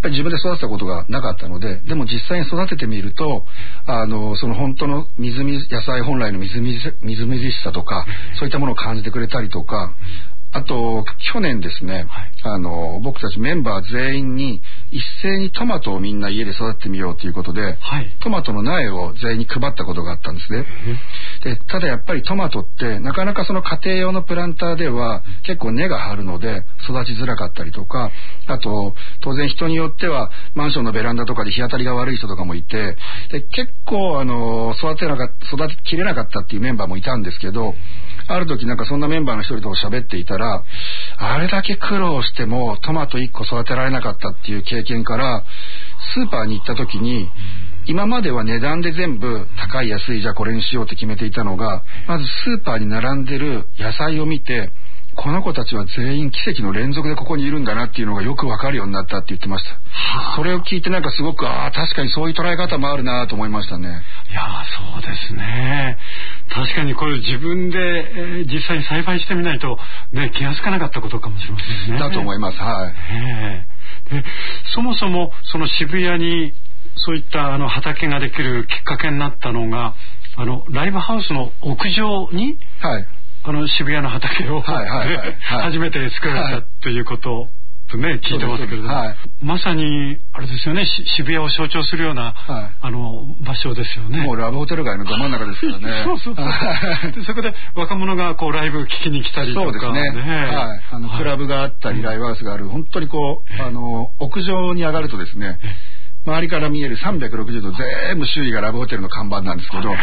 ぱり自分で育てたことがなかったので、でも実際に育ててみると、あのその本当のみずみず野菜本来のみずみずみずみずしさとか、そういったものを感じてくれたりとか、あと去年ですね、はい、あの僕たちメンバー全員に一斉にトマトをみんな家で育ててみようということで、はい、トマトの苗を全員に配ったことがあったんですね。でただやっぱりトマトってなかなかその家庭用のプランターでは結構根が張るので育ちづらかったりとか、あと当然人によってはマンションのベランダとかで日当たりが悪い人とかもいて、で結構あの育てなかった育てきれなかったっていうメンバーもいたんですけど、ある時なんかそんなメンバーの一人と喋っていたら、あれだけ苦労してもトマトいっこ育てられなかったっていう経験から、スーパーに行った時に今までは値段で全部高い安いじゃあこれにしようって決めていたのが、まずスーパーに並んでる野菜を見て、この子たちは全員奇跡の連続でここにいるんだなっていうのがよくわかるようになったって言ってました。それを聞いてなんかすごく、ああ確かにそういう捉え方もあるなと思いましたね。 いやそうですね。確かにこれ自分で、えー、実際に栽培してみないと、ね、気がつかなかったことかもしれませんね。 だと思います。はい。 えー、でそもそもその渋谷にそういったあの畑ができるきっかけになったのが、あのライブハウスの屋上に、はい、あの渋谷の畑を、はいはいはいはい、初めて作られたということとね、聞いてますけれども、はい、まさにあれですよね、渋谷を象徴するような、はい、あの場所ですよね。 もうラブホテル街のど真ん中ですからね。 そうそうそうでそこで若者がこうライブ聞きに来たりとか、 そうですね、ね、はい、あのクラブがあったり、はい、ライブハウスがある、本当にこうあの屋上に上がるとですね、周りから見えるさんびゃくろくじゅうど全部周囲がラブホテルの看板なんですけど、はい、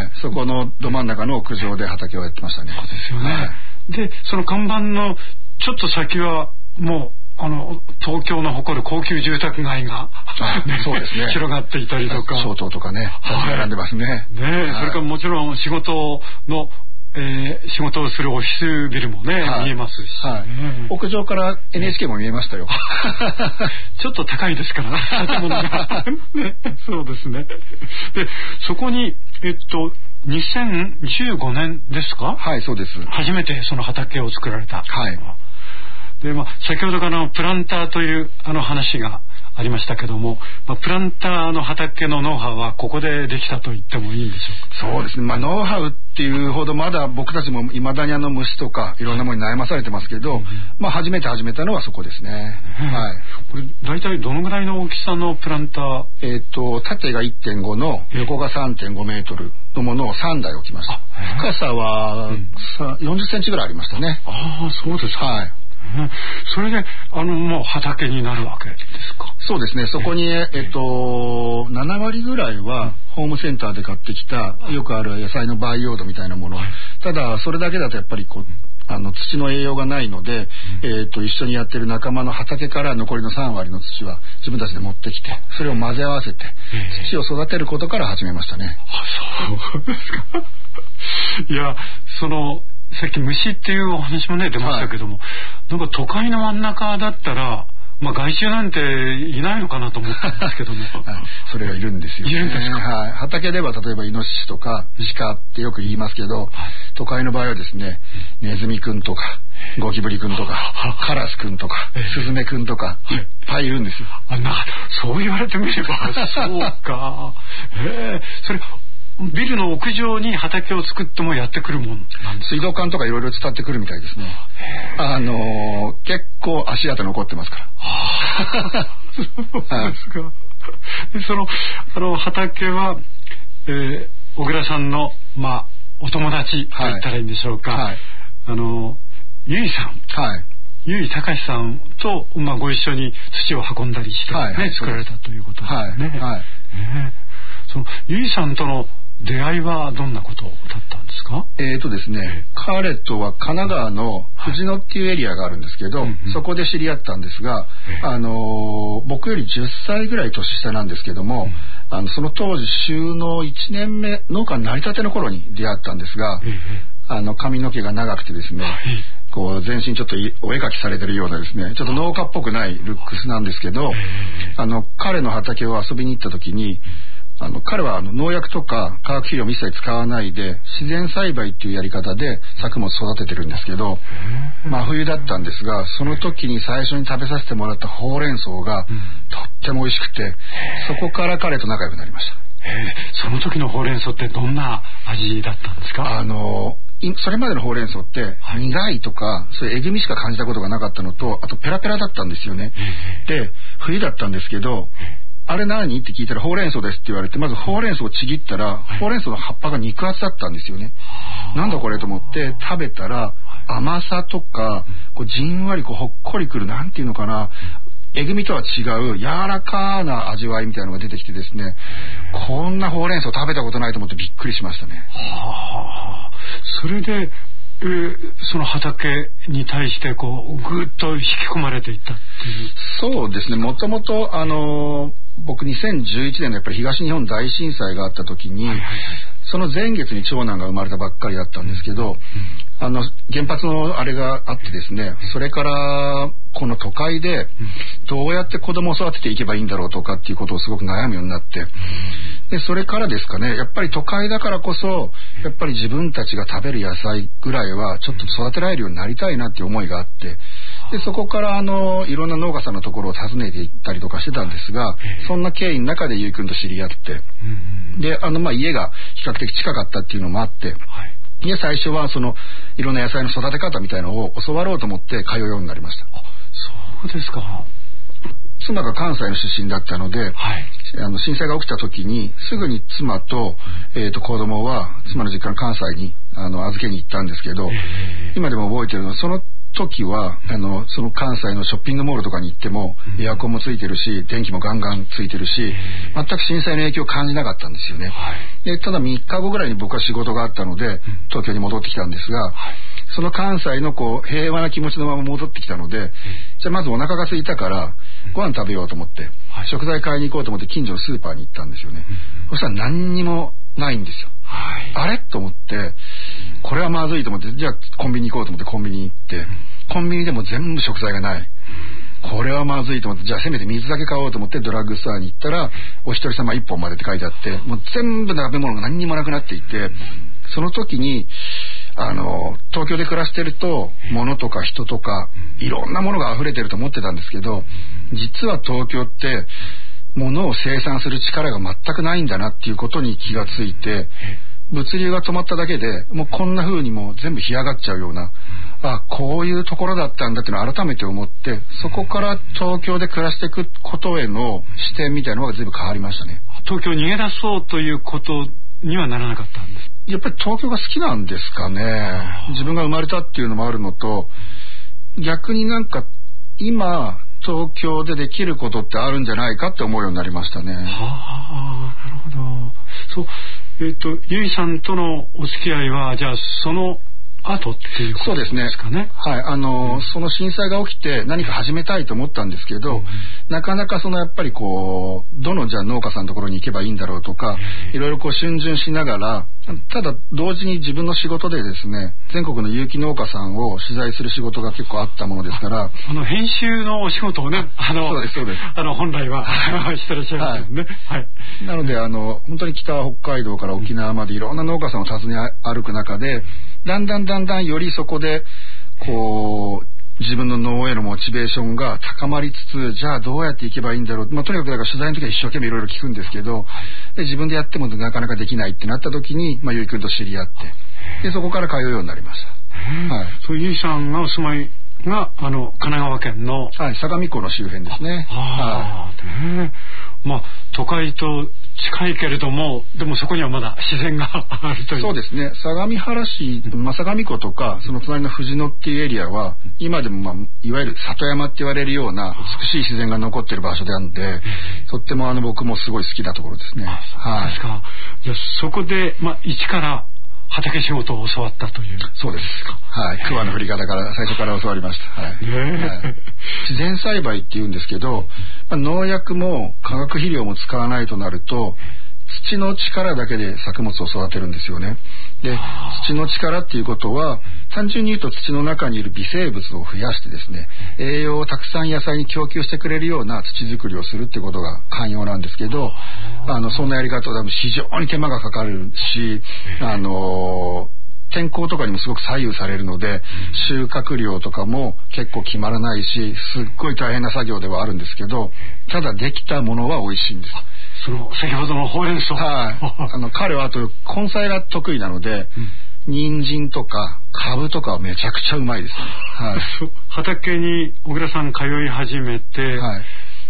そこのど真ん中の屋上で畑をやってましたね。 そうですよね、はい、でその看板のちょっと先はもうあの東京の誇る高級住宅街がね、そうですね、広がっていたりとか、 商島とかね、並んでますね。 ね、はい、それからもちろん仕事のえー、仕事をするオフィスビルもね、はい、見えますし、 はい、うん、屋上から エヌエイチケー も見えましたよ。 ちょっと高いですから建物が、ね、そうですね。でそこにえっとにせんじゅうごねんですか。 はい、そうです。 初めてその畑を作られた。 はい。 でまあ先ほどからのプランターというあの話がありましたけども、まあ、プランターの畑のノウハウはここでできたと言ってもいいんでしょうか。 そうですね、まあ、ノウハウっていうほどまだ僕たちもいまだにあの虫とかいろんなものに悩まされてますけど、うん、まあ、初めて始めたのはそこですね、うん、はい。 これ大体どのぐらいの大きさのプランター。 えー、と縦が いってんご の横が さんてんご メートルのものをさんだい置きました。深さは、うん、よんじゅっセンチぐらいありましたね。 ああ、そうですか。はい。それであのもう畑になるわけですか。 そうですね、そこに、えっと、ななわりぐらいはホームセンターで買ってきたよくある野菜の培養土みたいなもの、ただそれだけだとやっぱりこうあの土の栄養がないので、えー、と一緒にやってる仲間の畑から残りのさんわりの土は自分たちで持ってきて、それを混ぜ合わせて土を育てることから始めましたね。 あ、そうですか。いや、そのさっき虫っていうお話もね出ましたけども、はい、なんか都会の真ん中だったら、まあ、害虫なんていないのかなと思ったんですけども、はい、 それがいるんですよね。 いるんですか。 はい、畑では例えばイノシシとか鹿ってよく言いますけど、はい、都会の場合はですね、ネズミくんとかゴキブリくんとかカラスくんとかスズメくんとかいっぱいいるんですよ。 あ、な、そう言われてみればそうか。へえ、それビルの屋上に畑を作ってもやってくるもんなんですか。 水道管とかいろいろ伝ってくるみたいですね。あのー、結構足跡残ってますから。 そうですか。でそのあの畑は、えー、小倉さんのまあお友達と言ったらいいんでしょうか。はいはい、あのゆいさん。はい。ゆいたかしさんと、まあ、ご一緒に土を運んだりして、ね、はいはい、作られたということですね。はいはい、ね、そのゆいさんとの出会いはどんなことだったんですか。 えーとですね、彼とは神奈川の藤野っていうエリアがあるんですけど、はい、そこで知り合ったんですが、あのー、僕よりじゅっさいぐらい年下なんですけども、うん、あのその当時就農いちねんめ農家成り立ての頃に出会ったんですが、あの髪の毛が長くてですね、はい、こう全身ちょっとお絵描きされてるようなですね、ちょっと農家っぽくないルックスなんですけど、あの彼の畑を遊びに行った時に、 あの彼はあの農薬とか化学肥料も一切使わないで自然栽培っていうやり方で作物育ててるんですけど、真冬だったんですが、その時に最初に食べさせてもらったほうれん草がとっても美味しくて、そこから彼と仲良くなりました。 その時のほうれん草ってどんな味だったんですか？ あのそれまでのほうれん草って苦いとかそういうえぐみしか感じたことがなかったのと、あとペラペラだったんですよね。で冬だったんですけど、あれ何って聞いたらほうれん草ですって言われて、まずほうれん草をちぎったら、ほうれん草の葉っぱが肉厚だったんですよね。なんだこれと思って食べたら、甘さとかこうじんわりこうほっこりくる、なんていうのかな、えぐみとは違う柔らかな味わいみたいなのが出てきてですね、こんなほうれん草食べたことないと思ってびっくりしましたね。 はあ、それで、えー、その畑に対してこうぐっと引き込まれていったっていう。 そうですね、もともとあのー、僕にせんじゅういちねんのやっぱり東日本大震災があった時に、はいはいはい、その前月に長男が生まれたばっかりだったんですけど、うん、あの原発のあれがあってですね、それからこの都会でどうやって子供を育てていけばいいんだろうとかっていうことをすごく悩むようになって、でそれからですかね、やっぱり都会だからこそやっぱり自分たちが食べる野菜ぐらいはちょっと育てられるようになりたいなっていう思いがあって、でそこからあのいろんな農家さんのところを訪ねていったりとかしてたんですが、そんな経緯の中でゆうくんと知り合って、であのまあ家が比較的近かったっていうのもあって、で最初はそのいろんな野菜の育て方みたいのを教わろうと思って通うようになりました。 あ、そうですか。 妻が関西の出身だったので、はい、あの震災が起きた時にすぐに妻と、うんえー、と子供は妻の実家の関西にあの預けに行ったんですけど、今でも覚えてるのは、その時はあのその関西のショッピングモールとかに行ってもエアコンもついてるし電気もガンガンついてるし、全く震災の影響を感じなかったんですよね。でただみっかごぐらいに僕は仕事があったので東京に戻ってきたんですが、その関西のこう平和な気持ちのまま戻ってきたので、じゃあまずお腹が空いたからご飯食べようと思って食材買いに行こうと思って近所のスーパーに行ったんですよね。そしたら何にもないんですよ。はい、あれと思って、これはまずいと思って、じゃあコンビニ行こうと思ってコンビニ行って、コンビニでも全部食材がない、これはまずいと思って、じゃあせめて水だけ買おうと思ってドラッグストアに行ったら、お一人様一本までって書いてあって、もう全部食べ物が何にもなくなっていて、その時にあの東京で暮らしてると物とか人とかいろんなものが溢れてると思ってたんですけど、実は東京って物を生産する力が全くないんだなっていうことに気がついて、物流が止まっただけでもうこんな風にもう全部干上がっちゃうような、あこういうところだったんだっていうのを改めて思って、そこから東京で暮らしていくことへの視点みたいなのが全部変わりましたね。 東京逃げ出そうということにはならなかったんです。 やっぱり東京が好きなんですかね。自分が生まれたっていうのもあるのと、逆になんか今東京でできることってあるんじゃないかって思うようになりましたね。はあ、なるほど。そう、えっとゆいさんとのお付き合いはじゃあその後っていうことですかね。 そうですね。はい、あの、うん、その震災が起きて何か始めたいと思ったんですけど、うん、なかなかそのやっぱりこうどのじゃあ農家さんのところに行けばいいんだろうとか、いろいろこう逡巡しながら、ただ同時に自分の仕事でですね、全国の有機農家さんを取材する仕事が結構あったものですから、 あの編集のお仕事をね、あのそうですそうです、 あの本来はしてらっしゃいますよね。はい。はい、 なのであの本当に北北海道から沖縄までいろんな農家さんを訪ね歩く中で、だんだんだんだんよりそこでこう自分の農へのモチベーションが高まりつつ、じゃあどうやっていけばいいんだろう、まあ、とにかくだから取材の時は一生懸命いろいろ聞くんですけど、で自分でやってもなかなかできないってなった時に、まあ、ゆいくんと知り合って、でそこから通うようになりました。 はい、そうゆいさんがお住まいがあの神奈川県の、 はい、相模湖の周辺ですね。 あ、はい、ね、まあ都会と近いけれども、でもそこにはまだ自然があるという。 そうですね。相模原市、まあ、相模湖とかその隣の藤野っていうエリアは今でも、まあ、いわゆる里山って言われるような美しい自然が残っている場所であるので、とってもあの僕もすごい好きなところですね。 あ、そうですか。はい、じゃあそこで、まあ、一から畑仕事を教わったという。 そうです。はい。桑の振り方から最初から教わりました。はい。はい、自然栽培って言うんですけど、まあ、農薬も化学肥料も使わないとなると、土の力だけで作物を育てるんですよね。で、土の力っていうことは、 単純に言うと土の中にいる微生物を増やしてですね、栄養をたくさん野菜に供給してくれるような土作りをするってことが肝要なんですけど、あのそんなやり方は非常に手間がかかるし、あの天候とかにもすごく左右されるので、収穫量とかも結構決まらないし、すっごい大変な作業ではあるんですけど、ただできたものは美味しいんです。 その先ほどのほうれん草、 はい、あの彼はあと根菜が得意なので、うん、人参とかカブとかはめちゃくちゃうまいですね。はい、 畑に小倉さん通い始めて、はい、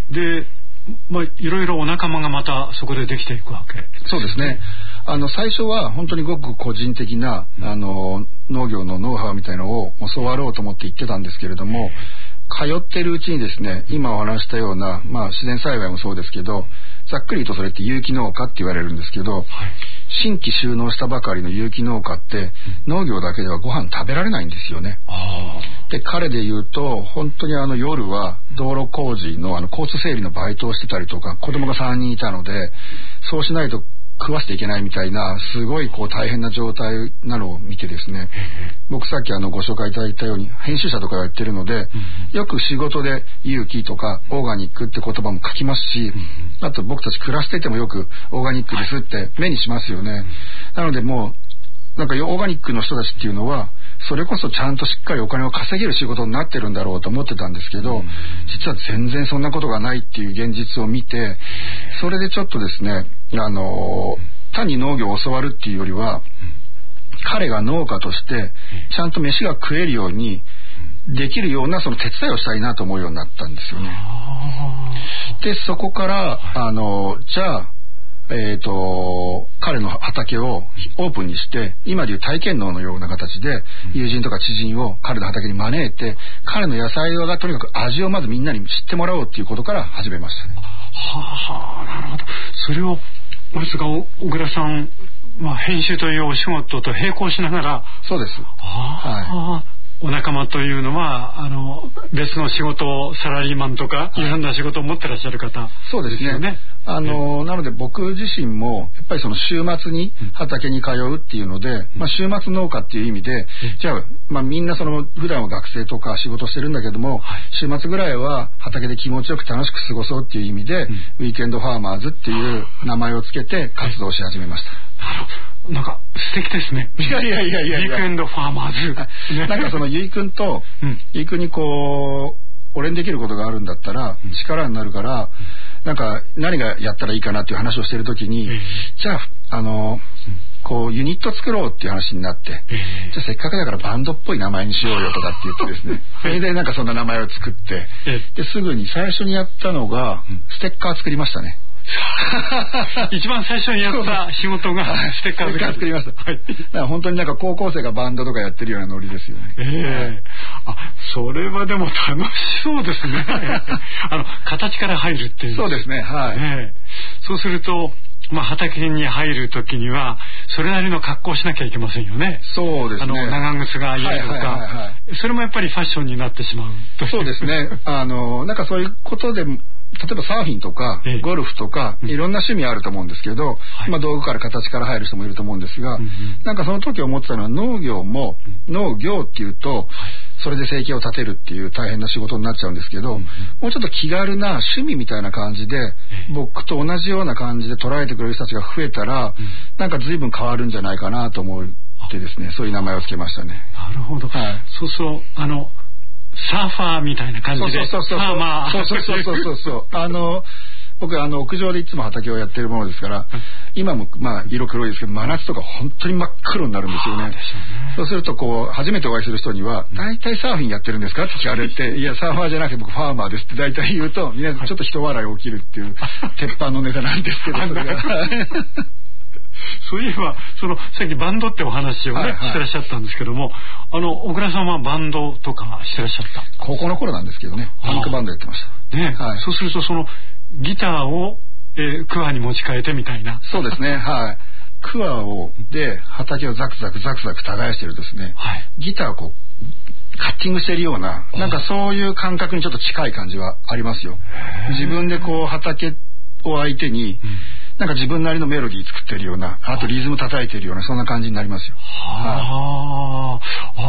で、まあ、いろいろお仲間がまたそこでできていくわけ。 そうですね。あの最初は本当にごく個人的な、うん、あの農業のノウハウみたいのを教わろうと思って行ってたんですけれども、通っているうちにですね、今お話したような、まあ、自然栽培もそうですけど、ざっくり言うとそれって有機農家って言われるんですけど、はい、新規就農したばかりの有機農家って、うん、農業だけではご飯食べられないんですよね。で彼で言うと本当にあの夜は道路工事のあの交通整理のバイトをしてたりとか、子供がさんにんいたので、そうしないと食わせていけないみたいな、すごいこう大変な状態なのを見てですね、僕さっきあのご紹介いただいたように編集者とかやってるので、よく仕事で有機とかオーガニックって言葉も書きますし、あと僕たち暮らしててもよくオーガニックですって目にしますよね。なのでもうなんかオーガニックの人たちっていうのはそれこそちゃんとしっかりお金を稼げる仕事になってるんだろうと思ってたんですけど、実は全然そんなことがないっていう現実を見て、それでちょっとですね、あの単に農業を教わるっていうよりは、彼が農家としてちゃんと飯が食えるようにできるようなその手伝いをしたいなと思うようになったんですよね。でそこからあのじゃあえーと彼の畑をオープンにして、今でいう体験農のような形で友人とか知人を彼の畑に招いて、彼の野菜がとにかく味をまずみんなに知ってもらおうっていうことから始めましたね。 はあ、なるほど。それをですが小倉さん、まあ、編集というお仕事と並行しながら。 そうです。 はい、お仲間というのはあの別の仕事をサラリーマンとかいろんな仕事を持ってらっしゃる方、 そうですね。ねあのなので僕自身もやっぱりその週末に畑に通うっていうので、うん、まあ、週末農家っていう意味で、うん、じゃあ、まあ、みんなその普段は学生とか仕事してるんだけども、はい、週末ぐらいは畑で気持ちよく楽しく過ごそうっていう意味で、うん、ウィークエンドファーマーズっていう名前をつけて活動し始めました。 なるほど。なんか素敵ですね。 いやいやいやいやいや。 ウィークエンドファーマーズ。 なんかそのゆいくんと、うん、ゆいくんにこう俺にできることがあるんだったら力になるから、うん、なんか何がやったらいいかなっていう話をしてるときに、うん、じゃああの、うん、こうユニット作ろうっていう話になって、うん、じゃあせっかくだからバンドっぽい名前にしようよとかって言ってですね、それでなんかそんな名前を作って、ですぐに最初にやったのがステッカー作りましたね。 一番最初にやった仕事がステッカー作りました。はい。だから本当になんか高校生がバンドとかやってるようなノリですよね。 ええーはい、あ、それはでも楽しそうですね。あの形から入るっていう。 そうですね。はい。 えー、そうすると。まあ、畑に入るときにはそれなりの格好をしなきゃいけませんよね。 そうですね。 あの長靴がいいとか、はいはいはいはい、それもやっぱりファッションになってしまう。 そうですね。あのなんかそういうことで例えばサーフィンとかゴルフとか、ええ、いろんな趣味あると思うんですけど、はい、まあ、道具から形から入る人もいると思うんですが、うんうん、なんかその時思ってたのは農業も、うん、農業っていうと、はい、それで生計を立てるっていう大変な仕事になっちゃうんですけど、うんうん、もうちょっと気軽な趣味みたいな感じで、ええ、僕と同じような感じで捉えてくれる人たちが増えたら、うん、なんか随分変わるんじゃないかなと思ってですね、そういう名前を付けましたね。 なるほど、はい、そうそう、あのサーファーみたいな感じで、 そうそうそうそう、まあ、そうそうそうそうそうあの僕あの屋上でいつも畑をやってるものですから、今もまあ色黒いですけど、真夏とか本当に真っ黒になるんですよね。そうするとこう初めてお会いする人には、大体サーフィンやってるんですかって聞かれて、いやサーファーじゃなくて僕ファーマーですって大体言うと、みんなちょっと人笑い起きるっていう鉄板のネタなんですけど、それがそういえばそのさっきバンドってお話をね、はいはい、してらっしゃったんですけども、あの小倉さんはバンドとかしてらっしゃった？ 高校の頃なんですけどね、パンクバンドやってましたね、はい、そうするとそのギターを、えー、クワに持ち替えてみたいな。 そうですね、はい。クワをで畑をザクザクザクザク耕してるとですね、はい、ギターをこうカッティングしているような、なんかそういう感覚にちょっと近い感じはありますよ。自分でこう畑を相手に、うん、なんか自分なりのメロディー作ってるような、あとリズム叩いてるような、そんな感じになりますよ。 はあ、はい、ああ、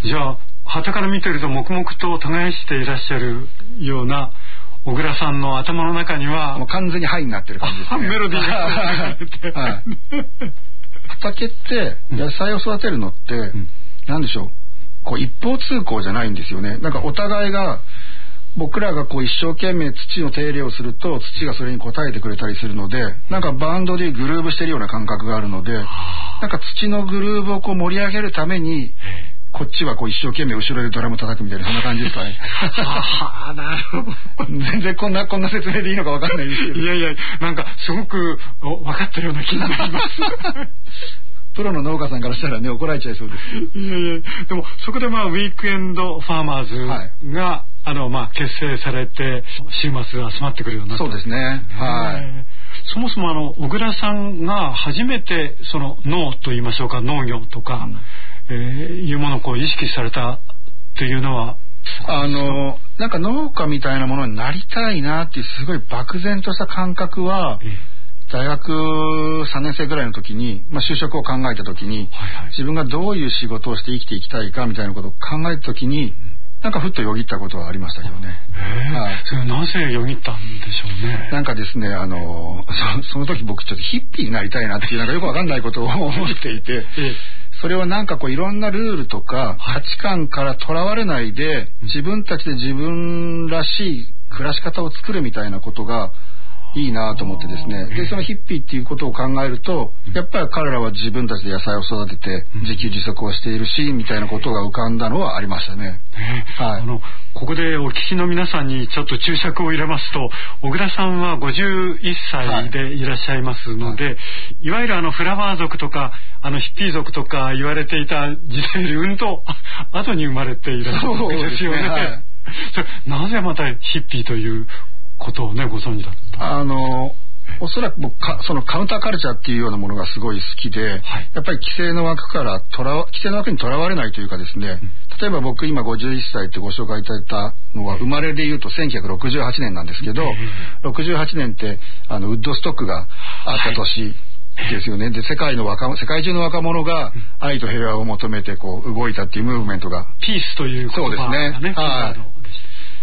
じゃあ傍から見てると黙々と耕していらっしゃるような小倉さんの頭の中にはもう完全にハイになってる感じですね。 メロディーがはい、畑って野菜を育てるのって、うん、なんでしょう、こう一方通行じゃないんですよね。なんかお互いが僕らがこう一生懸命土の手入れをすると土がそれに応えてくれたりするので、なんかバンドでグルーブしてるような感覚があるので、なんか土のグルーブをこう盛り上げるためにこっちはこう一生懸命後ろでドラム叩くみたいな、そんな感じですかね。 はあ、なるほど。 全然こんなこんな説明でいいのかわかんないですけど。 いやいや、なんかすごく分かってるような気になります。 プロの農家さんからしたらね、怒られちゃいそうですけど。 いやいや、でもそこでまあウィークエンドファーマーズが、はい、あのまあ結成されて週末集まってくるようになった。 そうですね。はい。 そもそもあの小倉さんが初めてその農と言いましょうか、農業とか、うんえー、いうものをこう意識されたっていうのは、 あのなんか農家みたいなものになりたいなっていうすごい漠然とした感覚は、えー、大学さんねん生ぐらいの時に、まあ、就職を考えた時に、はいはい、自分がどういう仕事をして生きていきたいかみたいなことを考えた時に、なんかふっとよぎったことはありましたけどね。 はい、それなぜよぎったんでしょうね。 なんかですね、あの そ, その時僕ちょっとヒッピーになりたいなっていうなんかよくわかんないことを思っていて、それはなんかこういろんなルールとか価値観からとらわれないで、自分たちで自分らしい暮らし方を作るみたいなことがいいなと思ってですね。でそのヒッピーっていうことを考えると、やっぱり彼らは自分たちで野菜を育てて自給自足をしているしみたいなことが浮かんだのはありましたね。 はい、あのここでお聞きの皆さんにちょっと注釈を入れますと、小倉さんはごじゅういっさいでいらっしゃいますので、はいはい、いわゆるあのフラワー族とかあのヒッピー族とか言われていた時代よりうんと後に生まれていらっしゃるわけですよね。はい、それなぜまたヒッピーということをねご存知だった。 あのおそらく僕かそのカウンターカルチャーっていうようなものがすごい好きで、はい、やっぱり規制の枠からとら規制の枠にとらわれないというかですね、うん、例えば僕今ごじゅういっさいってご紹介いただいたのは生まれでいうとせんきゅうひゃくろくじゅうはちねんなんですけど、ろくじゅうはちねんってあのウッドストックがあった年ですよね。で世界の若世界中の若者が愛と平和を求めてこう動いたっていうムーブメントがピースという言葉がね、 そうですね。はい。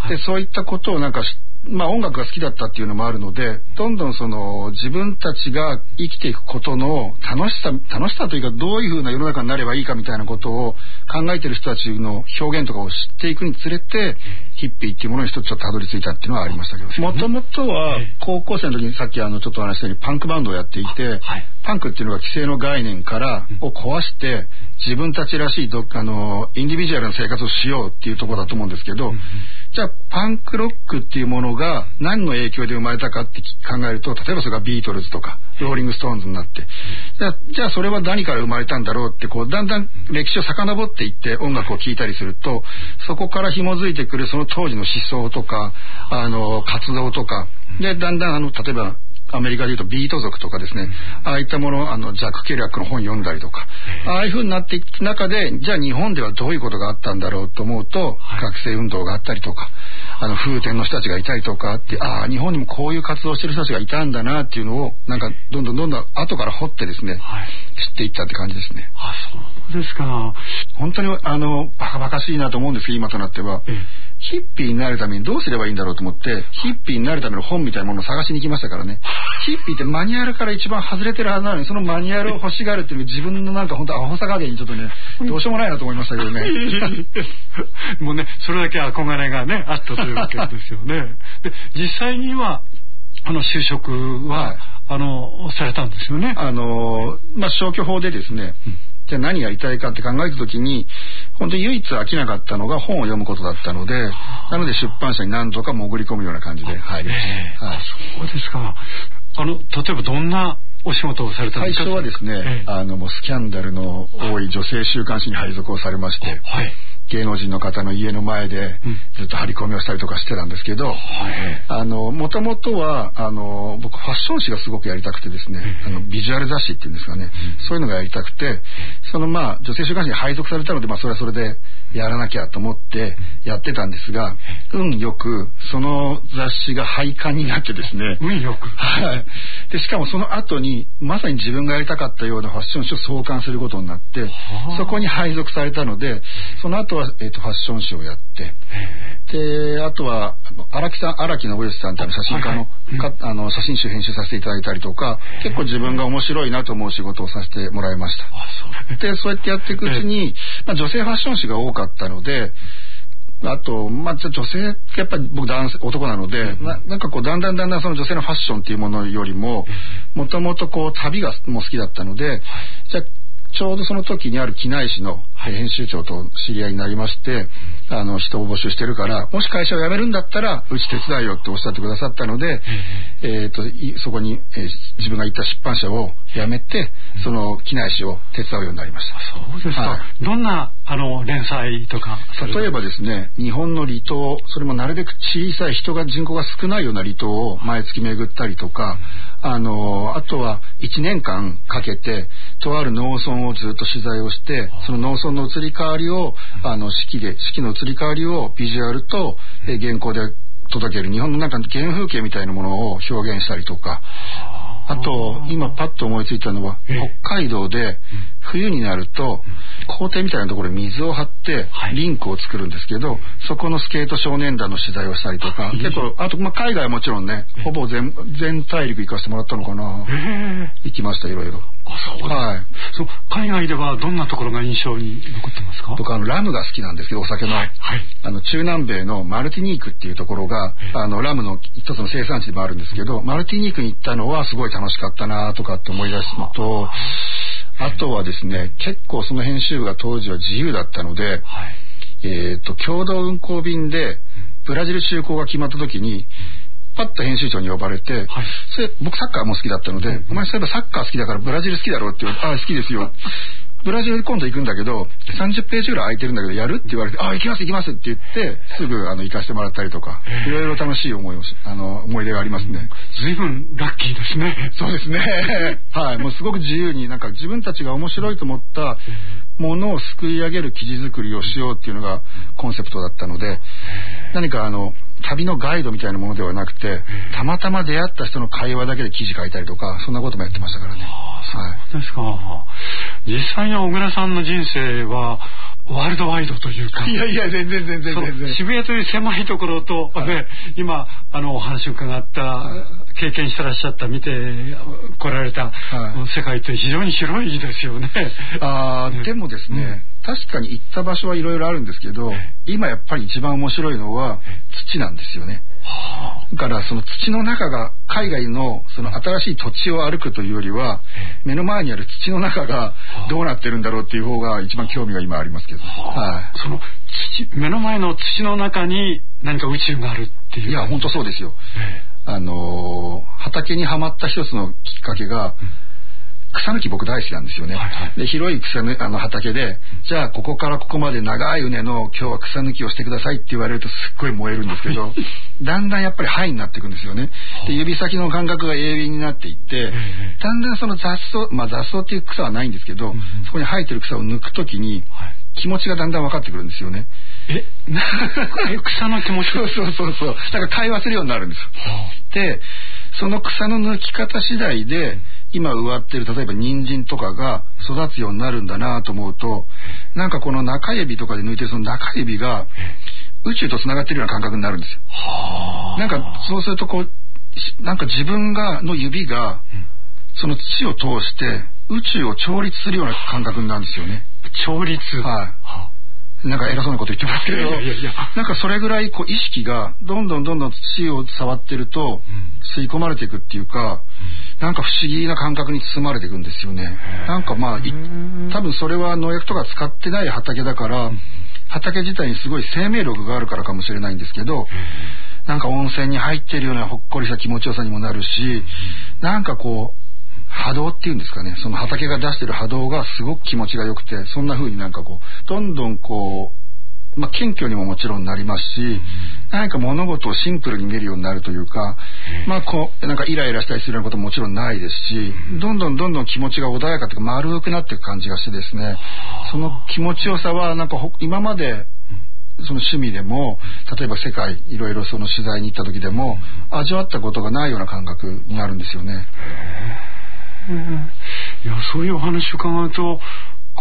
でそういったことをなんかまあ音楽が好きだったっていうのもあるので、どんどんその自分たちが生きていくことの楽しさ楽しさというか、どういう風な世の中になればいいかみたいなことを考えてる人たちの表現とかを知っていくにつれて、ヒッピーっていうものに一つちょっとたどり着いたっていうのはありましたけど、もともとは高校生の時にさっきあのちょっと話したようにパンクバンドをやっていて、はい、パンクっていうのが既成の概念からを壊して自分たちらしいどあのインディビジュアルな生活をしようっていうところだと思うんですけど、うん、じゃあパンクロックっていうものが何の影響で生まれたかって考えると、例えばそれがビートルズとかローリングストーンズになって、じゃあ、じゃあそれは何から生まれたんだろうってこうだんだん歴史を遡っていって音楽を聴いたりすると、そこから紐づいてくるその当時の思想とかあの活動とかで、だんだんあの例えばアメリカでいうとビート族とかですね、ああいったもの、あのジャック・ケリアックの本読んだりとか、ああいう風になっていく中で、じゃあ日本ではどういうことがあったんだろうと思うと、学生運動があったりとか、あの風天の人たちがいたりとかって、ああ日本にもこういう活動してる人たちがいたんだなっていうのをなんかどんどんどんどん後から掘ってですね、はい、知っていったって感じですね。 あ、そうですか。 本当にあのバカバカしいなと思うんですけど、今となっては。ええ、ヒッピーになるためにどうすればいいんだろうと思って、ヒッピーになるための本みたいなものを探しに行きましたからね。ヒッピーってマニュアルから一番外れてるはずなのに、そのマニュアルを欲しがるっていう自分のなんか本当アホさ加減にちょっとね、どうしようもないなと思いましたけどね。 もうね、それだけ憧れがね、あったというわけですよね。で、実際には、あの、就職は、はい、あの、されたんですよね。 あの、まあ、消去法でですね、うん、じゃあ何やりたいかって考えたときに、本当に唯一飽きなかったのが本を読むことだったので、なので出版社に何とか潜り込むような感じで入りました。はい、 そうですか。あの、例えばどんなお仕事をされたんですか？ 最初はですね、ええ、あのもうスキャンダルの多い女性週刊誌に配属をされまして、はい、芸能人の方の家の前でずっと張り込みをしたりとかしてたんですけど、はい、あの元々はあの僕ファッション誌がすごくやりたくてですね、あのビジュアル雑誌っていうんですかね、そういうのがやりたくて、そのまあ女性週刊誌に配属されたので、まあそれはそれでやらなきゃと思ってやってたんですが、運よくその雑誌が廃刊になってですね、 運よく、 はい、でしかもその後にまさに自分がやりたかったようなファッション誌を創刊することになって、そこに配属されたので、 その後は、えー、とファッション誌をやって、であとは荒木さん荒木信義さんってあの写真家の、はいはい、かあの写真集編集させていただいたりとか、結構自分が面白いなと思う仕事をさせてもらいました。あ、そうでそうやってやっていくうちに、まあ、女性ファッション誌が多かったので、あと、まあ、女性ってやっぱり僕男性男なので、うん、な, なんかこうだんだんだんだんその女性のファッションっていうものよりも、もともとこう旅がもう好きだったので、はい、じゃあちょうどその時にある機内誌の編集長と知り合いになりまして、あの人を募集してるから、もし会社を辞めるんだったらうち手伝いよっておっしゃってくださったので、えー、とそこに、えー、自分が行った出版社を辞めて、その機内誌を手伝うようになりました。 そうですか、はい、どんなあの連載とか例えばですね、日本の離島、それもなるべく小さい人が人口が少ないような離島を毎月巡ったりとか、あのあとはいちねんかんかけてとある農村をずっと取材をして、その農村の移り変わりをあの四季で四季の移り変わりをビジュアルと、え原稿で届ける日本のなんか原風景みたいなものを表現したりとか、あと今パッと思いついたのは、北海道で冬になると校庭みたいなところに水を張ってリンクを作るんですけど、そこのスケート少年団の取材をしたりとか、結構あと、まあ、海外はもちろんね、ほぼ 全, 全大陸行かせてもらったのかな。行きました、いろいろ。 あ、そう、はい、そう、海外ではどんなところが印象に残ってますか？ 僕あのラムが好きなんですけど、お酒の、はいはい、あの中南米のマルティニークっていうところが、あのラムの一つの生産地でもあるんですけど、マルティニークに行ったのはすごい楽しかったなとかって思い出すのと、あとはですね、結構その編集部が当時は自由だったので、はい、えーと共同運航便でブラジル就航が決まった時にパッと編集長に呼ばれて、はい、それ僕サッカーも好きだったので、うん、お前そういえばサッカー好きだからブラジル好きだろうって言われて、ああ好きですよブラジル今度行くんだけどさんじゅっページぐらい空いてるんだけどやるって言われて、ああ行きます行きますって言ってすぐあの行かせてもらったりとか、いろいろ楽しい思いをあの思い出がありますね。 ずいぶんラッキーですね。 そうですねはい、もうすごく自由になんか自分たちが面白いと思ったものをすくい上げる記事作りをしようっていうのがコンセプトだったので、何かあの旅のガイドみたいなものではなくて、たまたま出会った人の会話だけで記事書いたりとか、そんなこともやってましたからね。 そうですか、はい、実際に小倉さんの人生はワールドワイドというか、 いやいや全然全然全然渋谷という狭いところと、はい、ね、今あのお話を伺った経験してらっしゃった見て来られた、はい、世界って非常に広いですよね。 あ、ね、でもですね、うん、確かに行った場所はいろいろあるんですけど、今やっぱり一番面白いのは土なんですよね。だからその土の中が海外のその新しい土地を歩くというよりは、目の前にある土の中がどうなってるんだろうっていう方が一番興味が今ありますけど、はい、 その土、目の前の土の中に何か宇宙があるっていう。 いや本当そうですよ。あのー、畑にはまった一つのきっかけが、うん、草抜き僕大好きなんですよね、はいはい、で広い草ぬあの畑で、じゃあここからここまで長い畝の今日は草抜きをしてくださいって言われるとすっごい燃えるんですけどだんだんやっぱり範囲になっていくんですよね。で指先の感覚が鋭敏になっていって、だんだんその雑草、まあ雑草っていう草はないんですけど、そこに生えてる草を抜くときに気持ちがだんだん分かってくるんですよね。 え草の気持ちそうそうそうそう、なんか会話するようになるんですよ。でその草の抜き方次第で今植わってる例えば人参とかが育つようになるんだなと思うと、なんかこの中指とかで抜いてるその中指が宇宙とつながってるような感覚になるんですよ。なんかそうするとこうなんか自分がの指がその土を通して宇宙を調律するような感覚になるんですよね。 調律、 はい、なんか偉そうなこと言ってますけど、いやいやいや、なんかそれぐらいこう意識がどんどんどんどん土を触ってると吸い込まれていくっていうか、うん、なんか不思議な感覚に包まれていくんですよね。なんかまあ多分それは農薬とか使ってない畑だから、うん、畑自体にすごい生命力があるからかもしれないんですけど、なんか温泉に入ってるようなほっこりした気持ちよさにもなるし、なんかこう波動っていうんですかね、その畑が出してる波動がすごく気持ちが良くて、そんな風になんかこうどんどんこう、まあ、謙虚にももちろんなりますし、何か物事をシンプルに見るようになるというか、まあこうなんかイライラしたりするようなことももちろんないですし、どんどんどんどん気持ちが穏やかというか丸くなっていく感じがしてですね、その気持ちよさはなんか今までその趣味でも例えば世界いろいろその取材に行った時でも味わったことがないような感覚になるんですよね。 いやそういうお話を伺うと、こ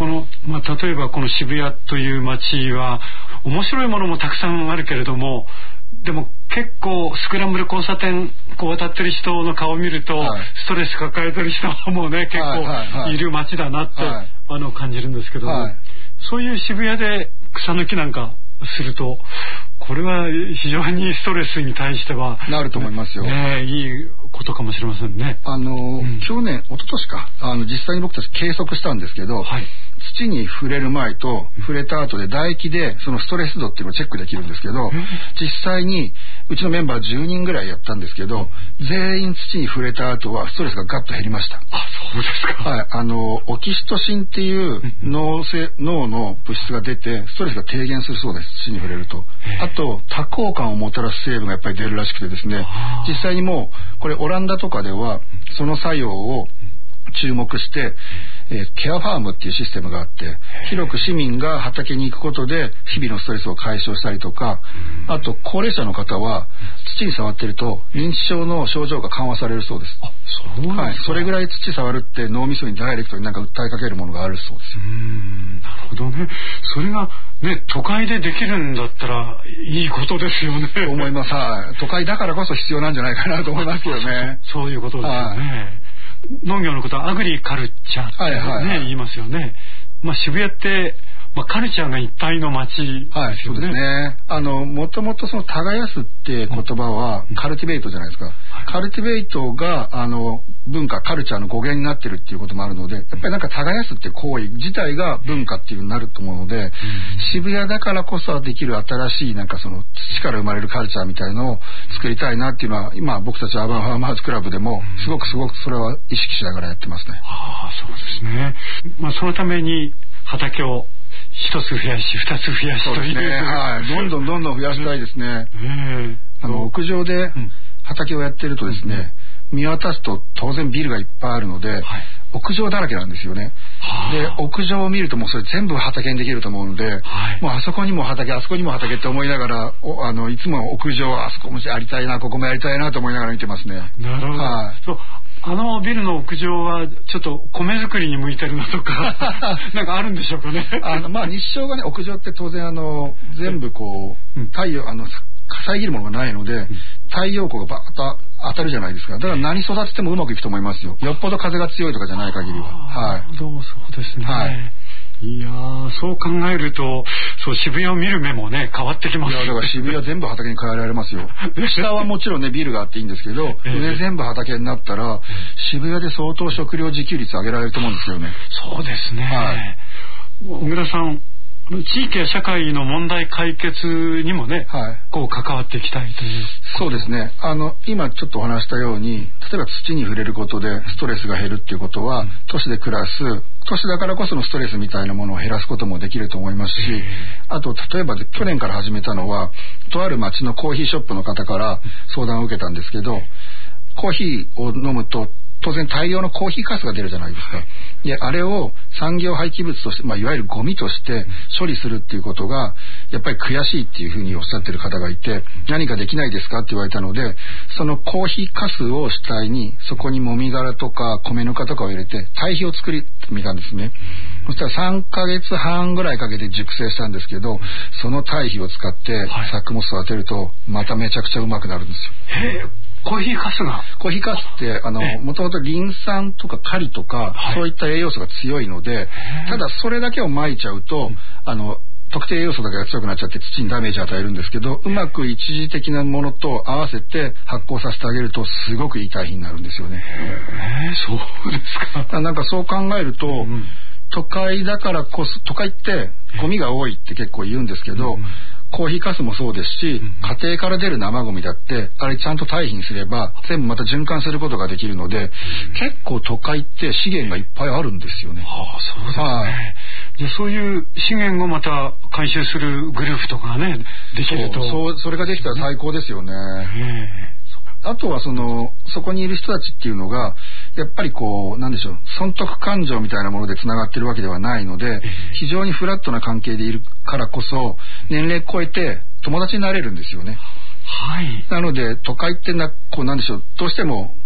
この、まあ、例えばこの渋谷という街は面白いものもたくさんあるけれども、でも結構スクランブル交差点こう渡ってる人の顔を見ると、はい、ストレス抱えてる人はもうね結構いる街だなって、はいはい、あの感じるんですけども、はい、そういう渋谷で草抜きなんかするとこれは非常にストレスに対してはなると思いますよ、 ね、いいことかもしれませんね。 あの、うん、去年一昨年かあの実際に僕たち計測したんですけど、はい、土に触れる前と触れた後で唾液でそのストレス度っていうのをチェックできるんですけど、実際にうちのメンバーじゅうにんぐらいやったんですけど、全員土に触れた後はストレスがガッと減りました。 あ、そうですか。 はい、あのオキシトシンっていう脳性脳の物質が出てストレスが低減するそうです。土に触れると。あと多幸感をもたらす成分がやっぱり出るらしくてですね、実際にもうこれオランダとかではその作用を注目して、えー、ケアファームっていうシステムがあって、広く市民が畑に行くことで日々のストレスを解消したりとか、あと高齢者の方は土に触ってると認知症の症状が緩和されるそうです。 あ、そうなんですか。はい、 それぐらい土触るって脳みそにダイレクトになんか訴えかけるものがあるそうです。 うーん、なるほどね。それがね都会でできるんだったらいいことですよね。 と思います。はい、都会だからこそ必要なんじゃないかなと思いますよね。 そういうことですよね。はい、農業のことはアグリカルチャーって、ね、はいはいはい、言いますよね。まあ、渋谷って、まあ、カルチャーがいっぱいの街ですよね。 はい、そうですね。あのもともとその耕すって言葉はカルティベイトじゃないですか。うん、カルティベイトがあの文化カルチャーの語源になってるっていうこともあるので、やっぱりなんか耕すって行為自体が文化っていう風になると思うので、うん、渋谷だからこそできる新しいなんかその土から生まれるカルチャーみたいのを作りたいなっていうのは、今僕たちアーバンファーマーズクラブでもすごくすごくそれは意識しながらやってますね。 ああ、そうですね。まあ、そのために畑を一つ増やし二つ増やしという、 そうですね、はい、どんどんどんどん増やしたいですね。あの屋上で畑をやってるとですね、うん、見渡すと当然ビルがいっぱいあるので、はい、屋上だらけなんですよね。で屋上を見るともうそれ全部畑にできると思うので、はい、もうあそこにも畑あそこにも畑って思いながらおあのいつも屋上あそこもやりたいなここもやりたいなと思いながら見てますね。 なるほど、はい、そうあのビルの屋上はちょっと米作りに向いてるのとかなんかあるんでしょうかね。 あのまあ日照がね屋上って当然あの全部こう、うん、太陽あの遮るものがないので、うん、太陽光がバーッと当たるじゃないですか。だから何育ててもうまくいくと思いますよ。よっぽど風が強いとかじゃない限りは。はい。 どうそうですね。はい。いやー、そう考えるとそう渋谷を見る目もね変わってきます。 いやだから渋谷全部畑に変えられますよ。下はもちろんねビルがあっていいんですけど、えー、上全部畑になったら渋谷で相当食料自給率上げられると思うんですよね。 そうですね。はい、小倉さん、地域や社会の問題解決にもね、はい、こう関わっていきたいという。 そうですね。あの今ちょっとお話したように、例えば土に触れることでストレスが減るっていうことは、うん、都市で暮らす都市だからこそのストレスみたいなものを減らすこともできると思いますし、あと例えば去年から始めたのはとある町のコーヒーショップの方から相談を受けたんですけど、コーヒーを飲むと当然大量のコーヒーかすが出るじゃないですか。であれを産業廃棄物として、まあ、いわゆるゴミとして処理するっていうことがやっぱり悔しいっていうふうにおっしゃってる方がいて、何かできないですかって言われたので、そのコーヒーかすを主体にそこにもみ殻とか米ぬかとかを入れて堆肥を作りみたんですね。そしたらさんかげつはんぐらいかけて熟成したんですけど、その堆肥を使って作物を育てるとまためちゃくちゃうまくなるんですよ。 へー、コーヒーかすがコーヒーかすってあのもともとリン酸とかカリとか、はい、そういった栄養素が強いので、ただそれだけをまいちゃうと、うん、あの特定栄養素だけが強くなっちゃって土にダメージを与えるんですけど、うまく一時的なものと合わせて発酵させてあげるとすごくいい堆肥になるんですよね。 へー、そうですか。 なんかそう考えると、うん、都会だからこそ、都会ってゴミが多いって結構言うんですけど、うん、コーヒーかすもそうですし、うん、家庭から出る生ゴミだってあれちゃんと堆肥にすれば全部また循環することができるので、うん、結構都会って資源がいっぱいあるんですよね。 はあ、そうですね。はい、でそういう資源をまた回収するグループとかねできると、 そう、それができたら最高ですよね。あとはそのそこにいる人たちっていうのがやっぱりこうなんでしょう、損得感情みたいなものでつながってるわけではないので、非常にフラットな関係でいるからこそ年齢超えて友達になれるんですよね。 はい。 なので都会ってなこうなんでしょう、どうしても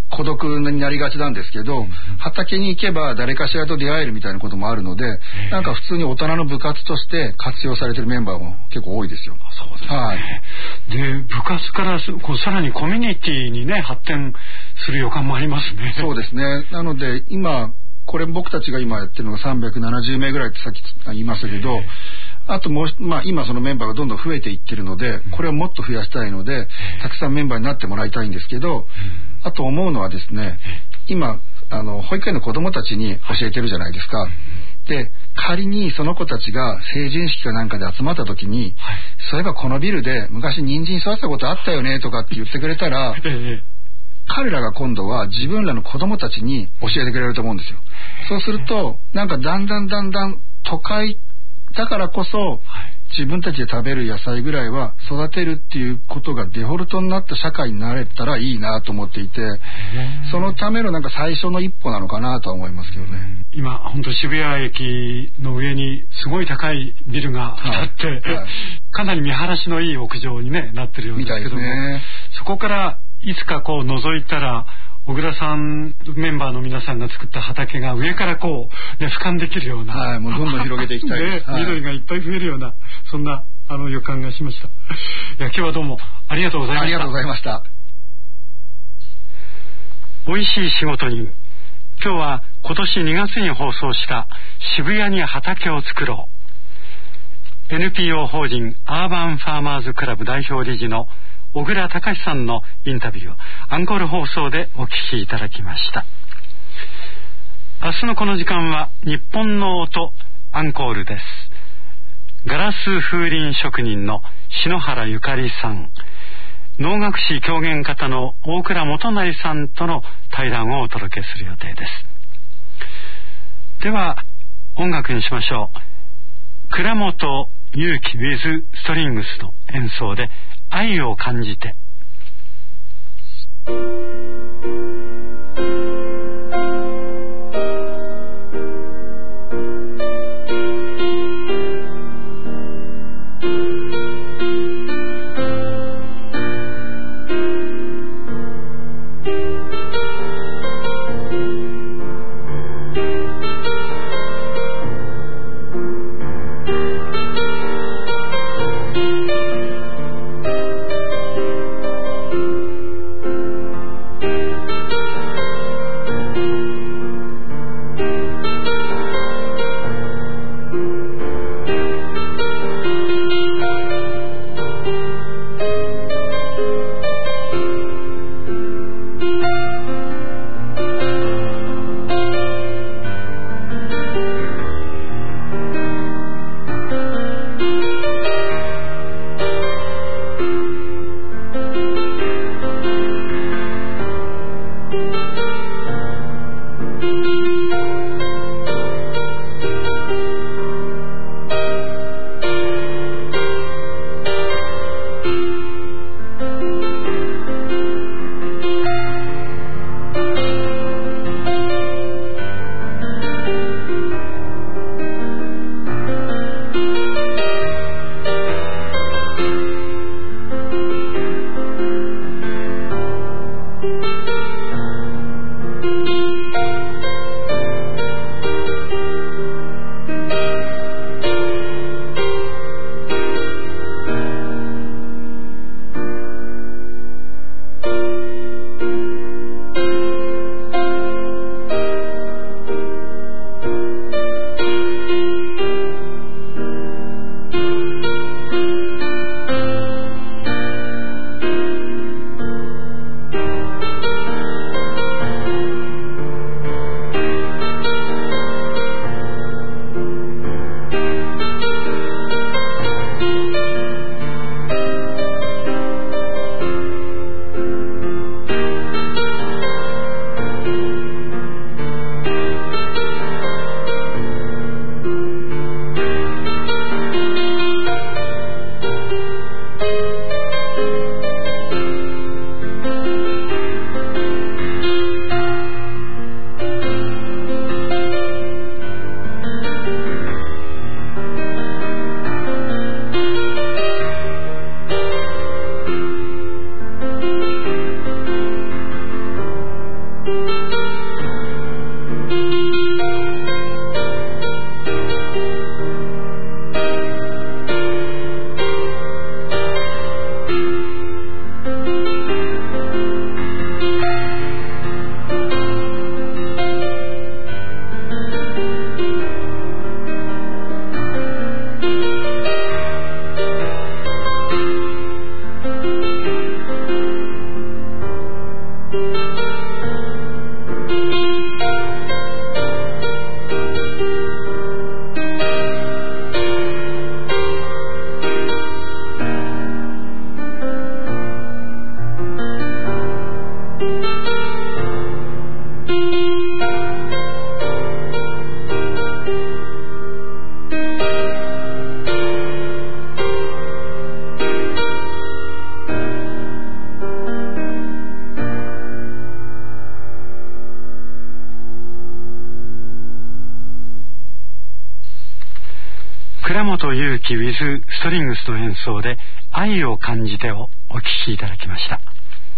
孤独になりがちなんですけど、うん、畑に行けば誰かしらと出会えるみたいなこともあるので、なんか普通に大人の部活として活用されてるメンバーも結構多いですよ。 そうですね。はい、で部活からこうさらにコミュニティにね発展する予感もありますね。 そうですね。なので今これ僕たちが今やってるのがさんびゃくななじゅうめいぐらいってさっき言いましたけど、あともう、まあ、今そのメンバーがどんどん増えていってるので、これをもっと増やしたいので、たくさんメンバーになってもらいたいんですけど、あと思うのはですね、今あの保育園の子どもたちに教えてるじゃないですか。で仮にその子たちが成人式かなんかで集まった時に、そういえばこのビルで昔人参育てたことあったよねとかって言ってくれたら、彼らが今度は自分らの子供たちに教えてくれると思うんですよ。そうするとなんかだんだんだんだん都会だからこそ自分たちで食べる野菜ぐらいは育てるっていうことがデフォルトになった社会になれたらいいなと思っていて、そのためのなんか最初の一歩なのかなとは思いますけどね。 今本当渋谷駅の上にすごい高いビルが建って、はいはい、かなり見晴らしのいい屋上に、ね、なってるようですけども、ね、そこからいつかこう覗いたら小倉さんメンバーの皆さんが作った畑が上からこう、ね、俯瞰できるような、 はい、もうどんどん広げていきたいです、 ね、はい、緑がいっぱい増えるようなそんなあの予感がしました。いや今日はどうもありがとうございました。 ありがとうございました。 おいしい仕事人、今日は今年にがつに放送した渋谷に畑を作ろう エヌピーオー 法人アーバンファーマーズクラブ代表理事の小倉隆さんのインタビューをアンコール放送でお聞きいただきました。明日のこの時間は日本の音アンコールです。ガラス風鈴職人の篠原ゆかりさん、能楽師狂言方の大倉元成さんとの対談をお届けする予定です。では音楽にしましょう。倉本祐樹 with ストリングスの演奏で愛を感じて。 鈴木 with ストリングスの演奏で愛を感じてをお聴きいただきました。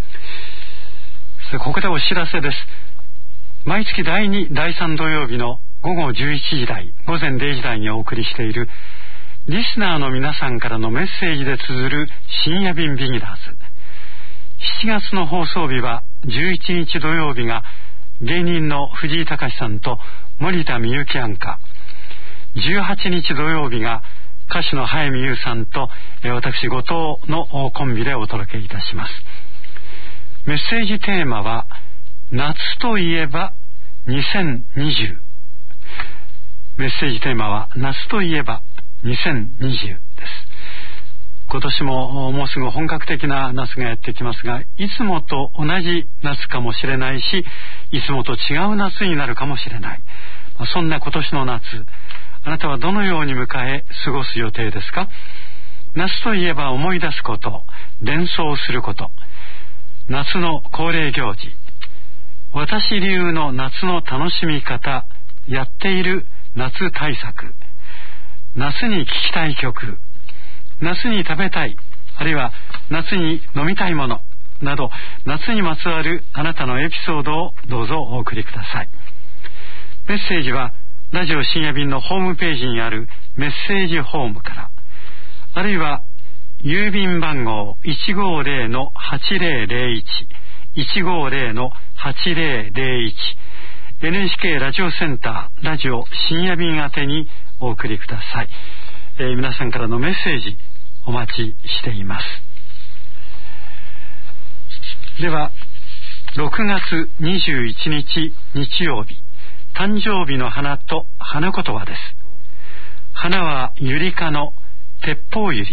ここでお知らせです。毎月だいに、だいさん土曜日のごごじゅういちじ台、午前れいじ台にお送りしているリスナーの皆さんからのメッセージで綴る深夜便ビギナーズ。しちがつの放送日はじゅういちにち土曜日が芸人の藤井隆さんと森田美幸アンカー、じゅうはちにち土曜日が歌手の早見優さんと私後藤のコンビでお届けいたします。メッセージテーマは夏といえばにせんにじゅう。メッセージテーマは夏といえばにせんにじゅうです。今年ももうすぐ本格的な夏がやってきますが、いつもと同じ夏かもしれないし、いつもと違う夏になるかもしれない。そんな今年の夏、あなたはどのように迎え過ごす予定ですか？夏といえば思い出すこと、連想すること、夏の恒例行事、私流の夏の楽しみ方、やっている夏対策、夏に聴きたい曲、夏に食べたい、あるいは夏に飲みたいものなど、夏にまつわるあなたのエピソードをどうぞお送りください。メッセージはラジオ深夜便のホームページにあるメッセージホームから、あるいは郵便番号 いちごぜろのはちぜろぜろいち いちごぜろのはちぜろぜろいち エヌエイチケー ラジオセンターラジオ深夜便宛てにお送りください。えー、皆さんからのメッセージお待ちしています。ではろくがつにじゅういちにち日曜日、誕生日の花と花言葉です。花はユリ科の鉄砲ユリ。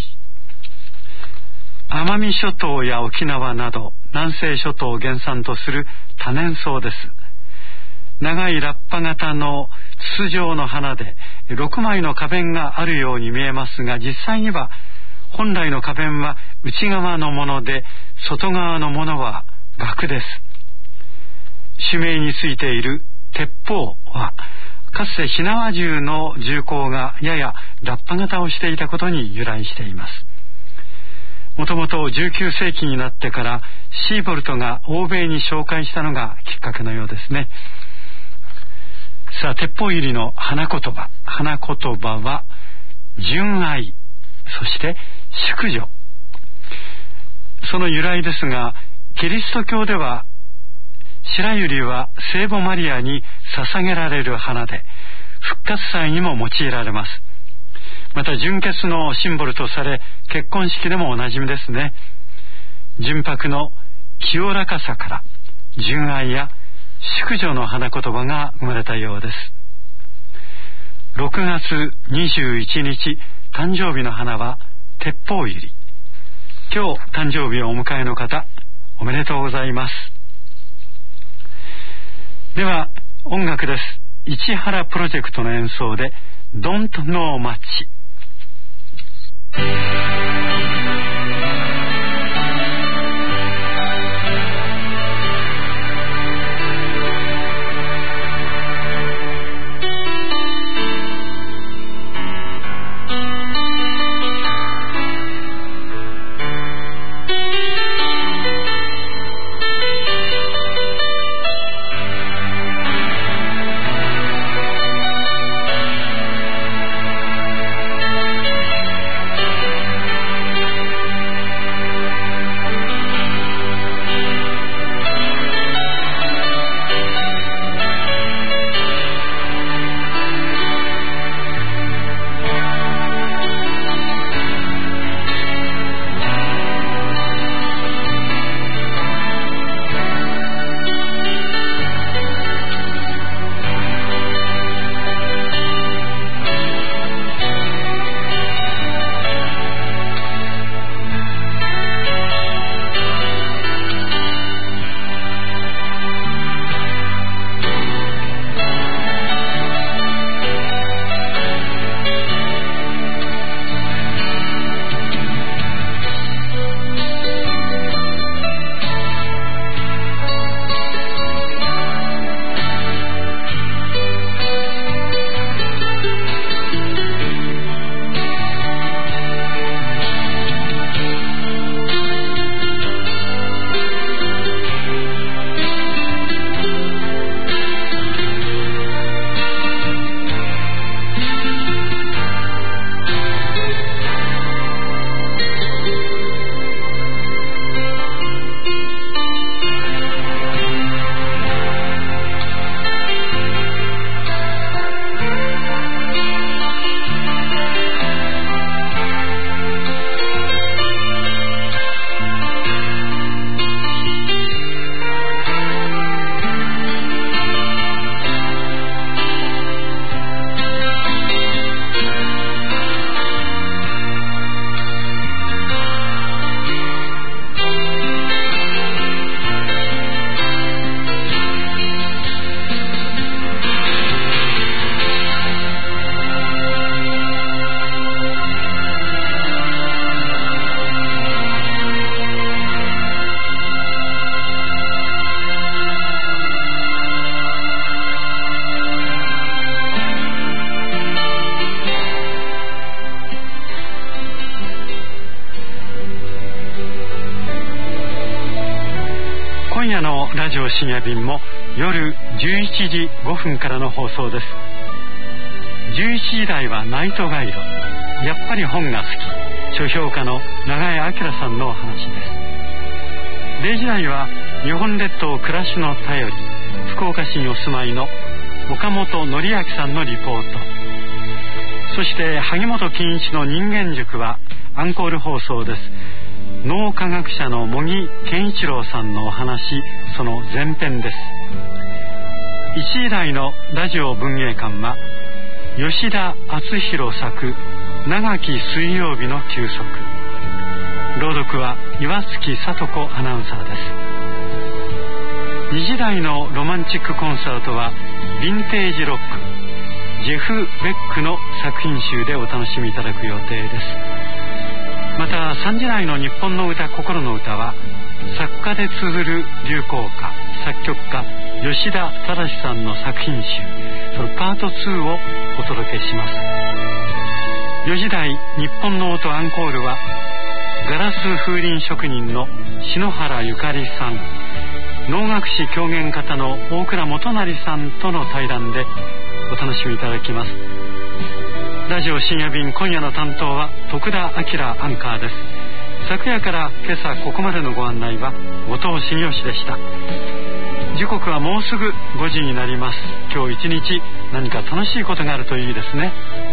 奄美諸島や沖縄など南西諸島を原産とする多年草です。長いラッパ型の筒状の花でろくまいの花弁があるように見えますが、実際には本来の花弁は内側のもので、外側のものは額です。種名についている鉄砲はかつて火縄銃の銃口がややラッパ型をしていたことに由来しています。もともとじゅうきゅうせいきになってからシーボルトが欧米に紹介したのがきっかけのようですね。さあ、鉄砲ユリの花言葉、花言葉は純愛、そして淑女。その由来ですが、キリスト教では白百合は聖母マリアに捧げられる花で、復活祭にも用いられます。また純潔のシンボルとされ、結婚式でもおなじみですね。純白の清らかさから純愛や淑女の花言葉が生まれたようです。ろくがつにじゅういちにち誕生日の花は鉄砲ユリ。今日誕生日をお迎えの方、おめでとうございます。では音楽です。市原プロジェクトの演奏で Don't Know Much。 「 ジオ深夜便も夜じゅういちじごふんからの放送です。じゅういちじ台はナイトガイド、やっぱり本が好き、書評家の永江明さんのお話です。れいじ台は日本列島暮らしの便り、福岡市にお住まいの岡本則明さんのリポート、そして萩本欽一の人間塾はアンコール放送です。脳科学者の茂木健一郎さんのお話、その前編です。いちじ台のラジオ文芸館は吉田篤弘作長き水曜日の休息、朗読は岩月聡子アナウンサーです。にじ台のロマンチックコンサートはヴィンテージロック、ジェフ・ベックの作品集でお楽しみいただく予定です。またさんじ台の日本の歌心の歌は作家で綴る流行歌、作曲家吉田忠さんの作品集、そのパートツーをお届けします。よじ台日本の音アンコールはガラス風鈴職人の篠原ゆかりさん、能楽師狂言方の大倉元成さんとの対談でお楽しみいただきます。ラジオ深夜便、今夜の担当は徳田明アンカーです。昨夜から今朝ここまでのご案内は後藤茂吉でした。時刻はもうすぐごじになります。今日一日何か楽しいことがあるといいですね。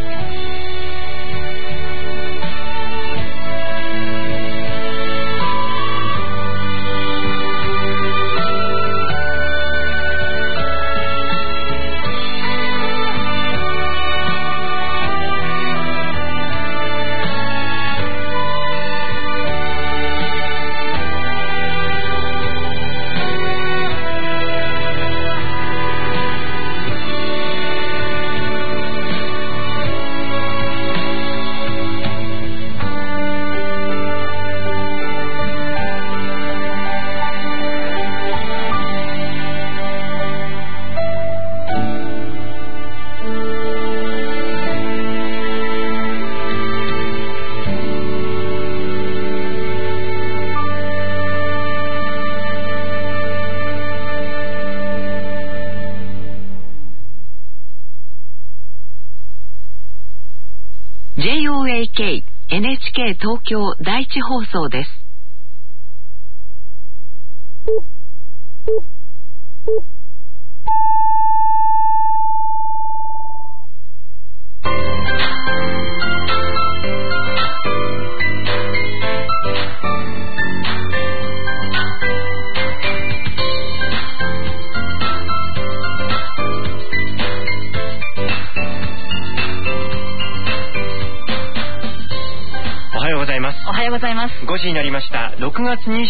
ジェイオーエーケー エヌエイチケー 東京第一放送です。 おはようございます。 おはようございます。 ごじになりました。ろくがつにじゅう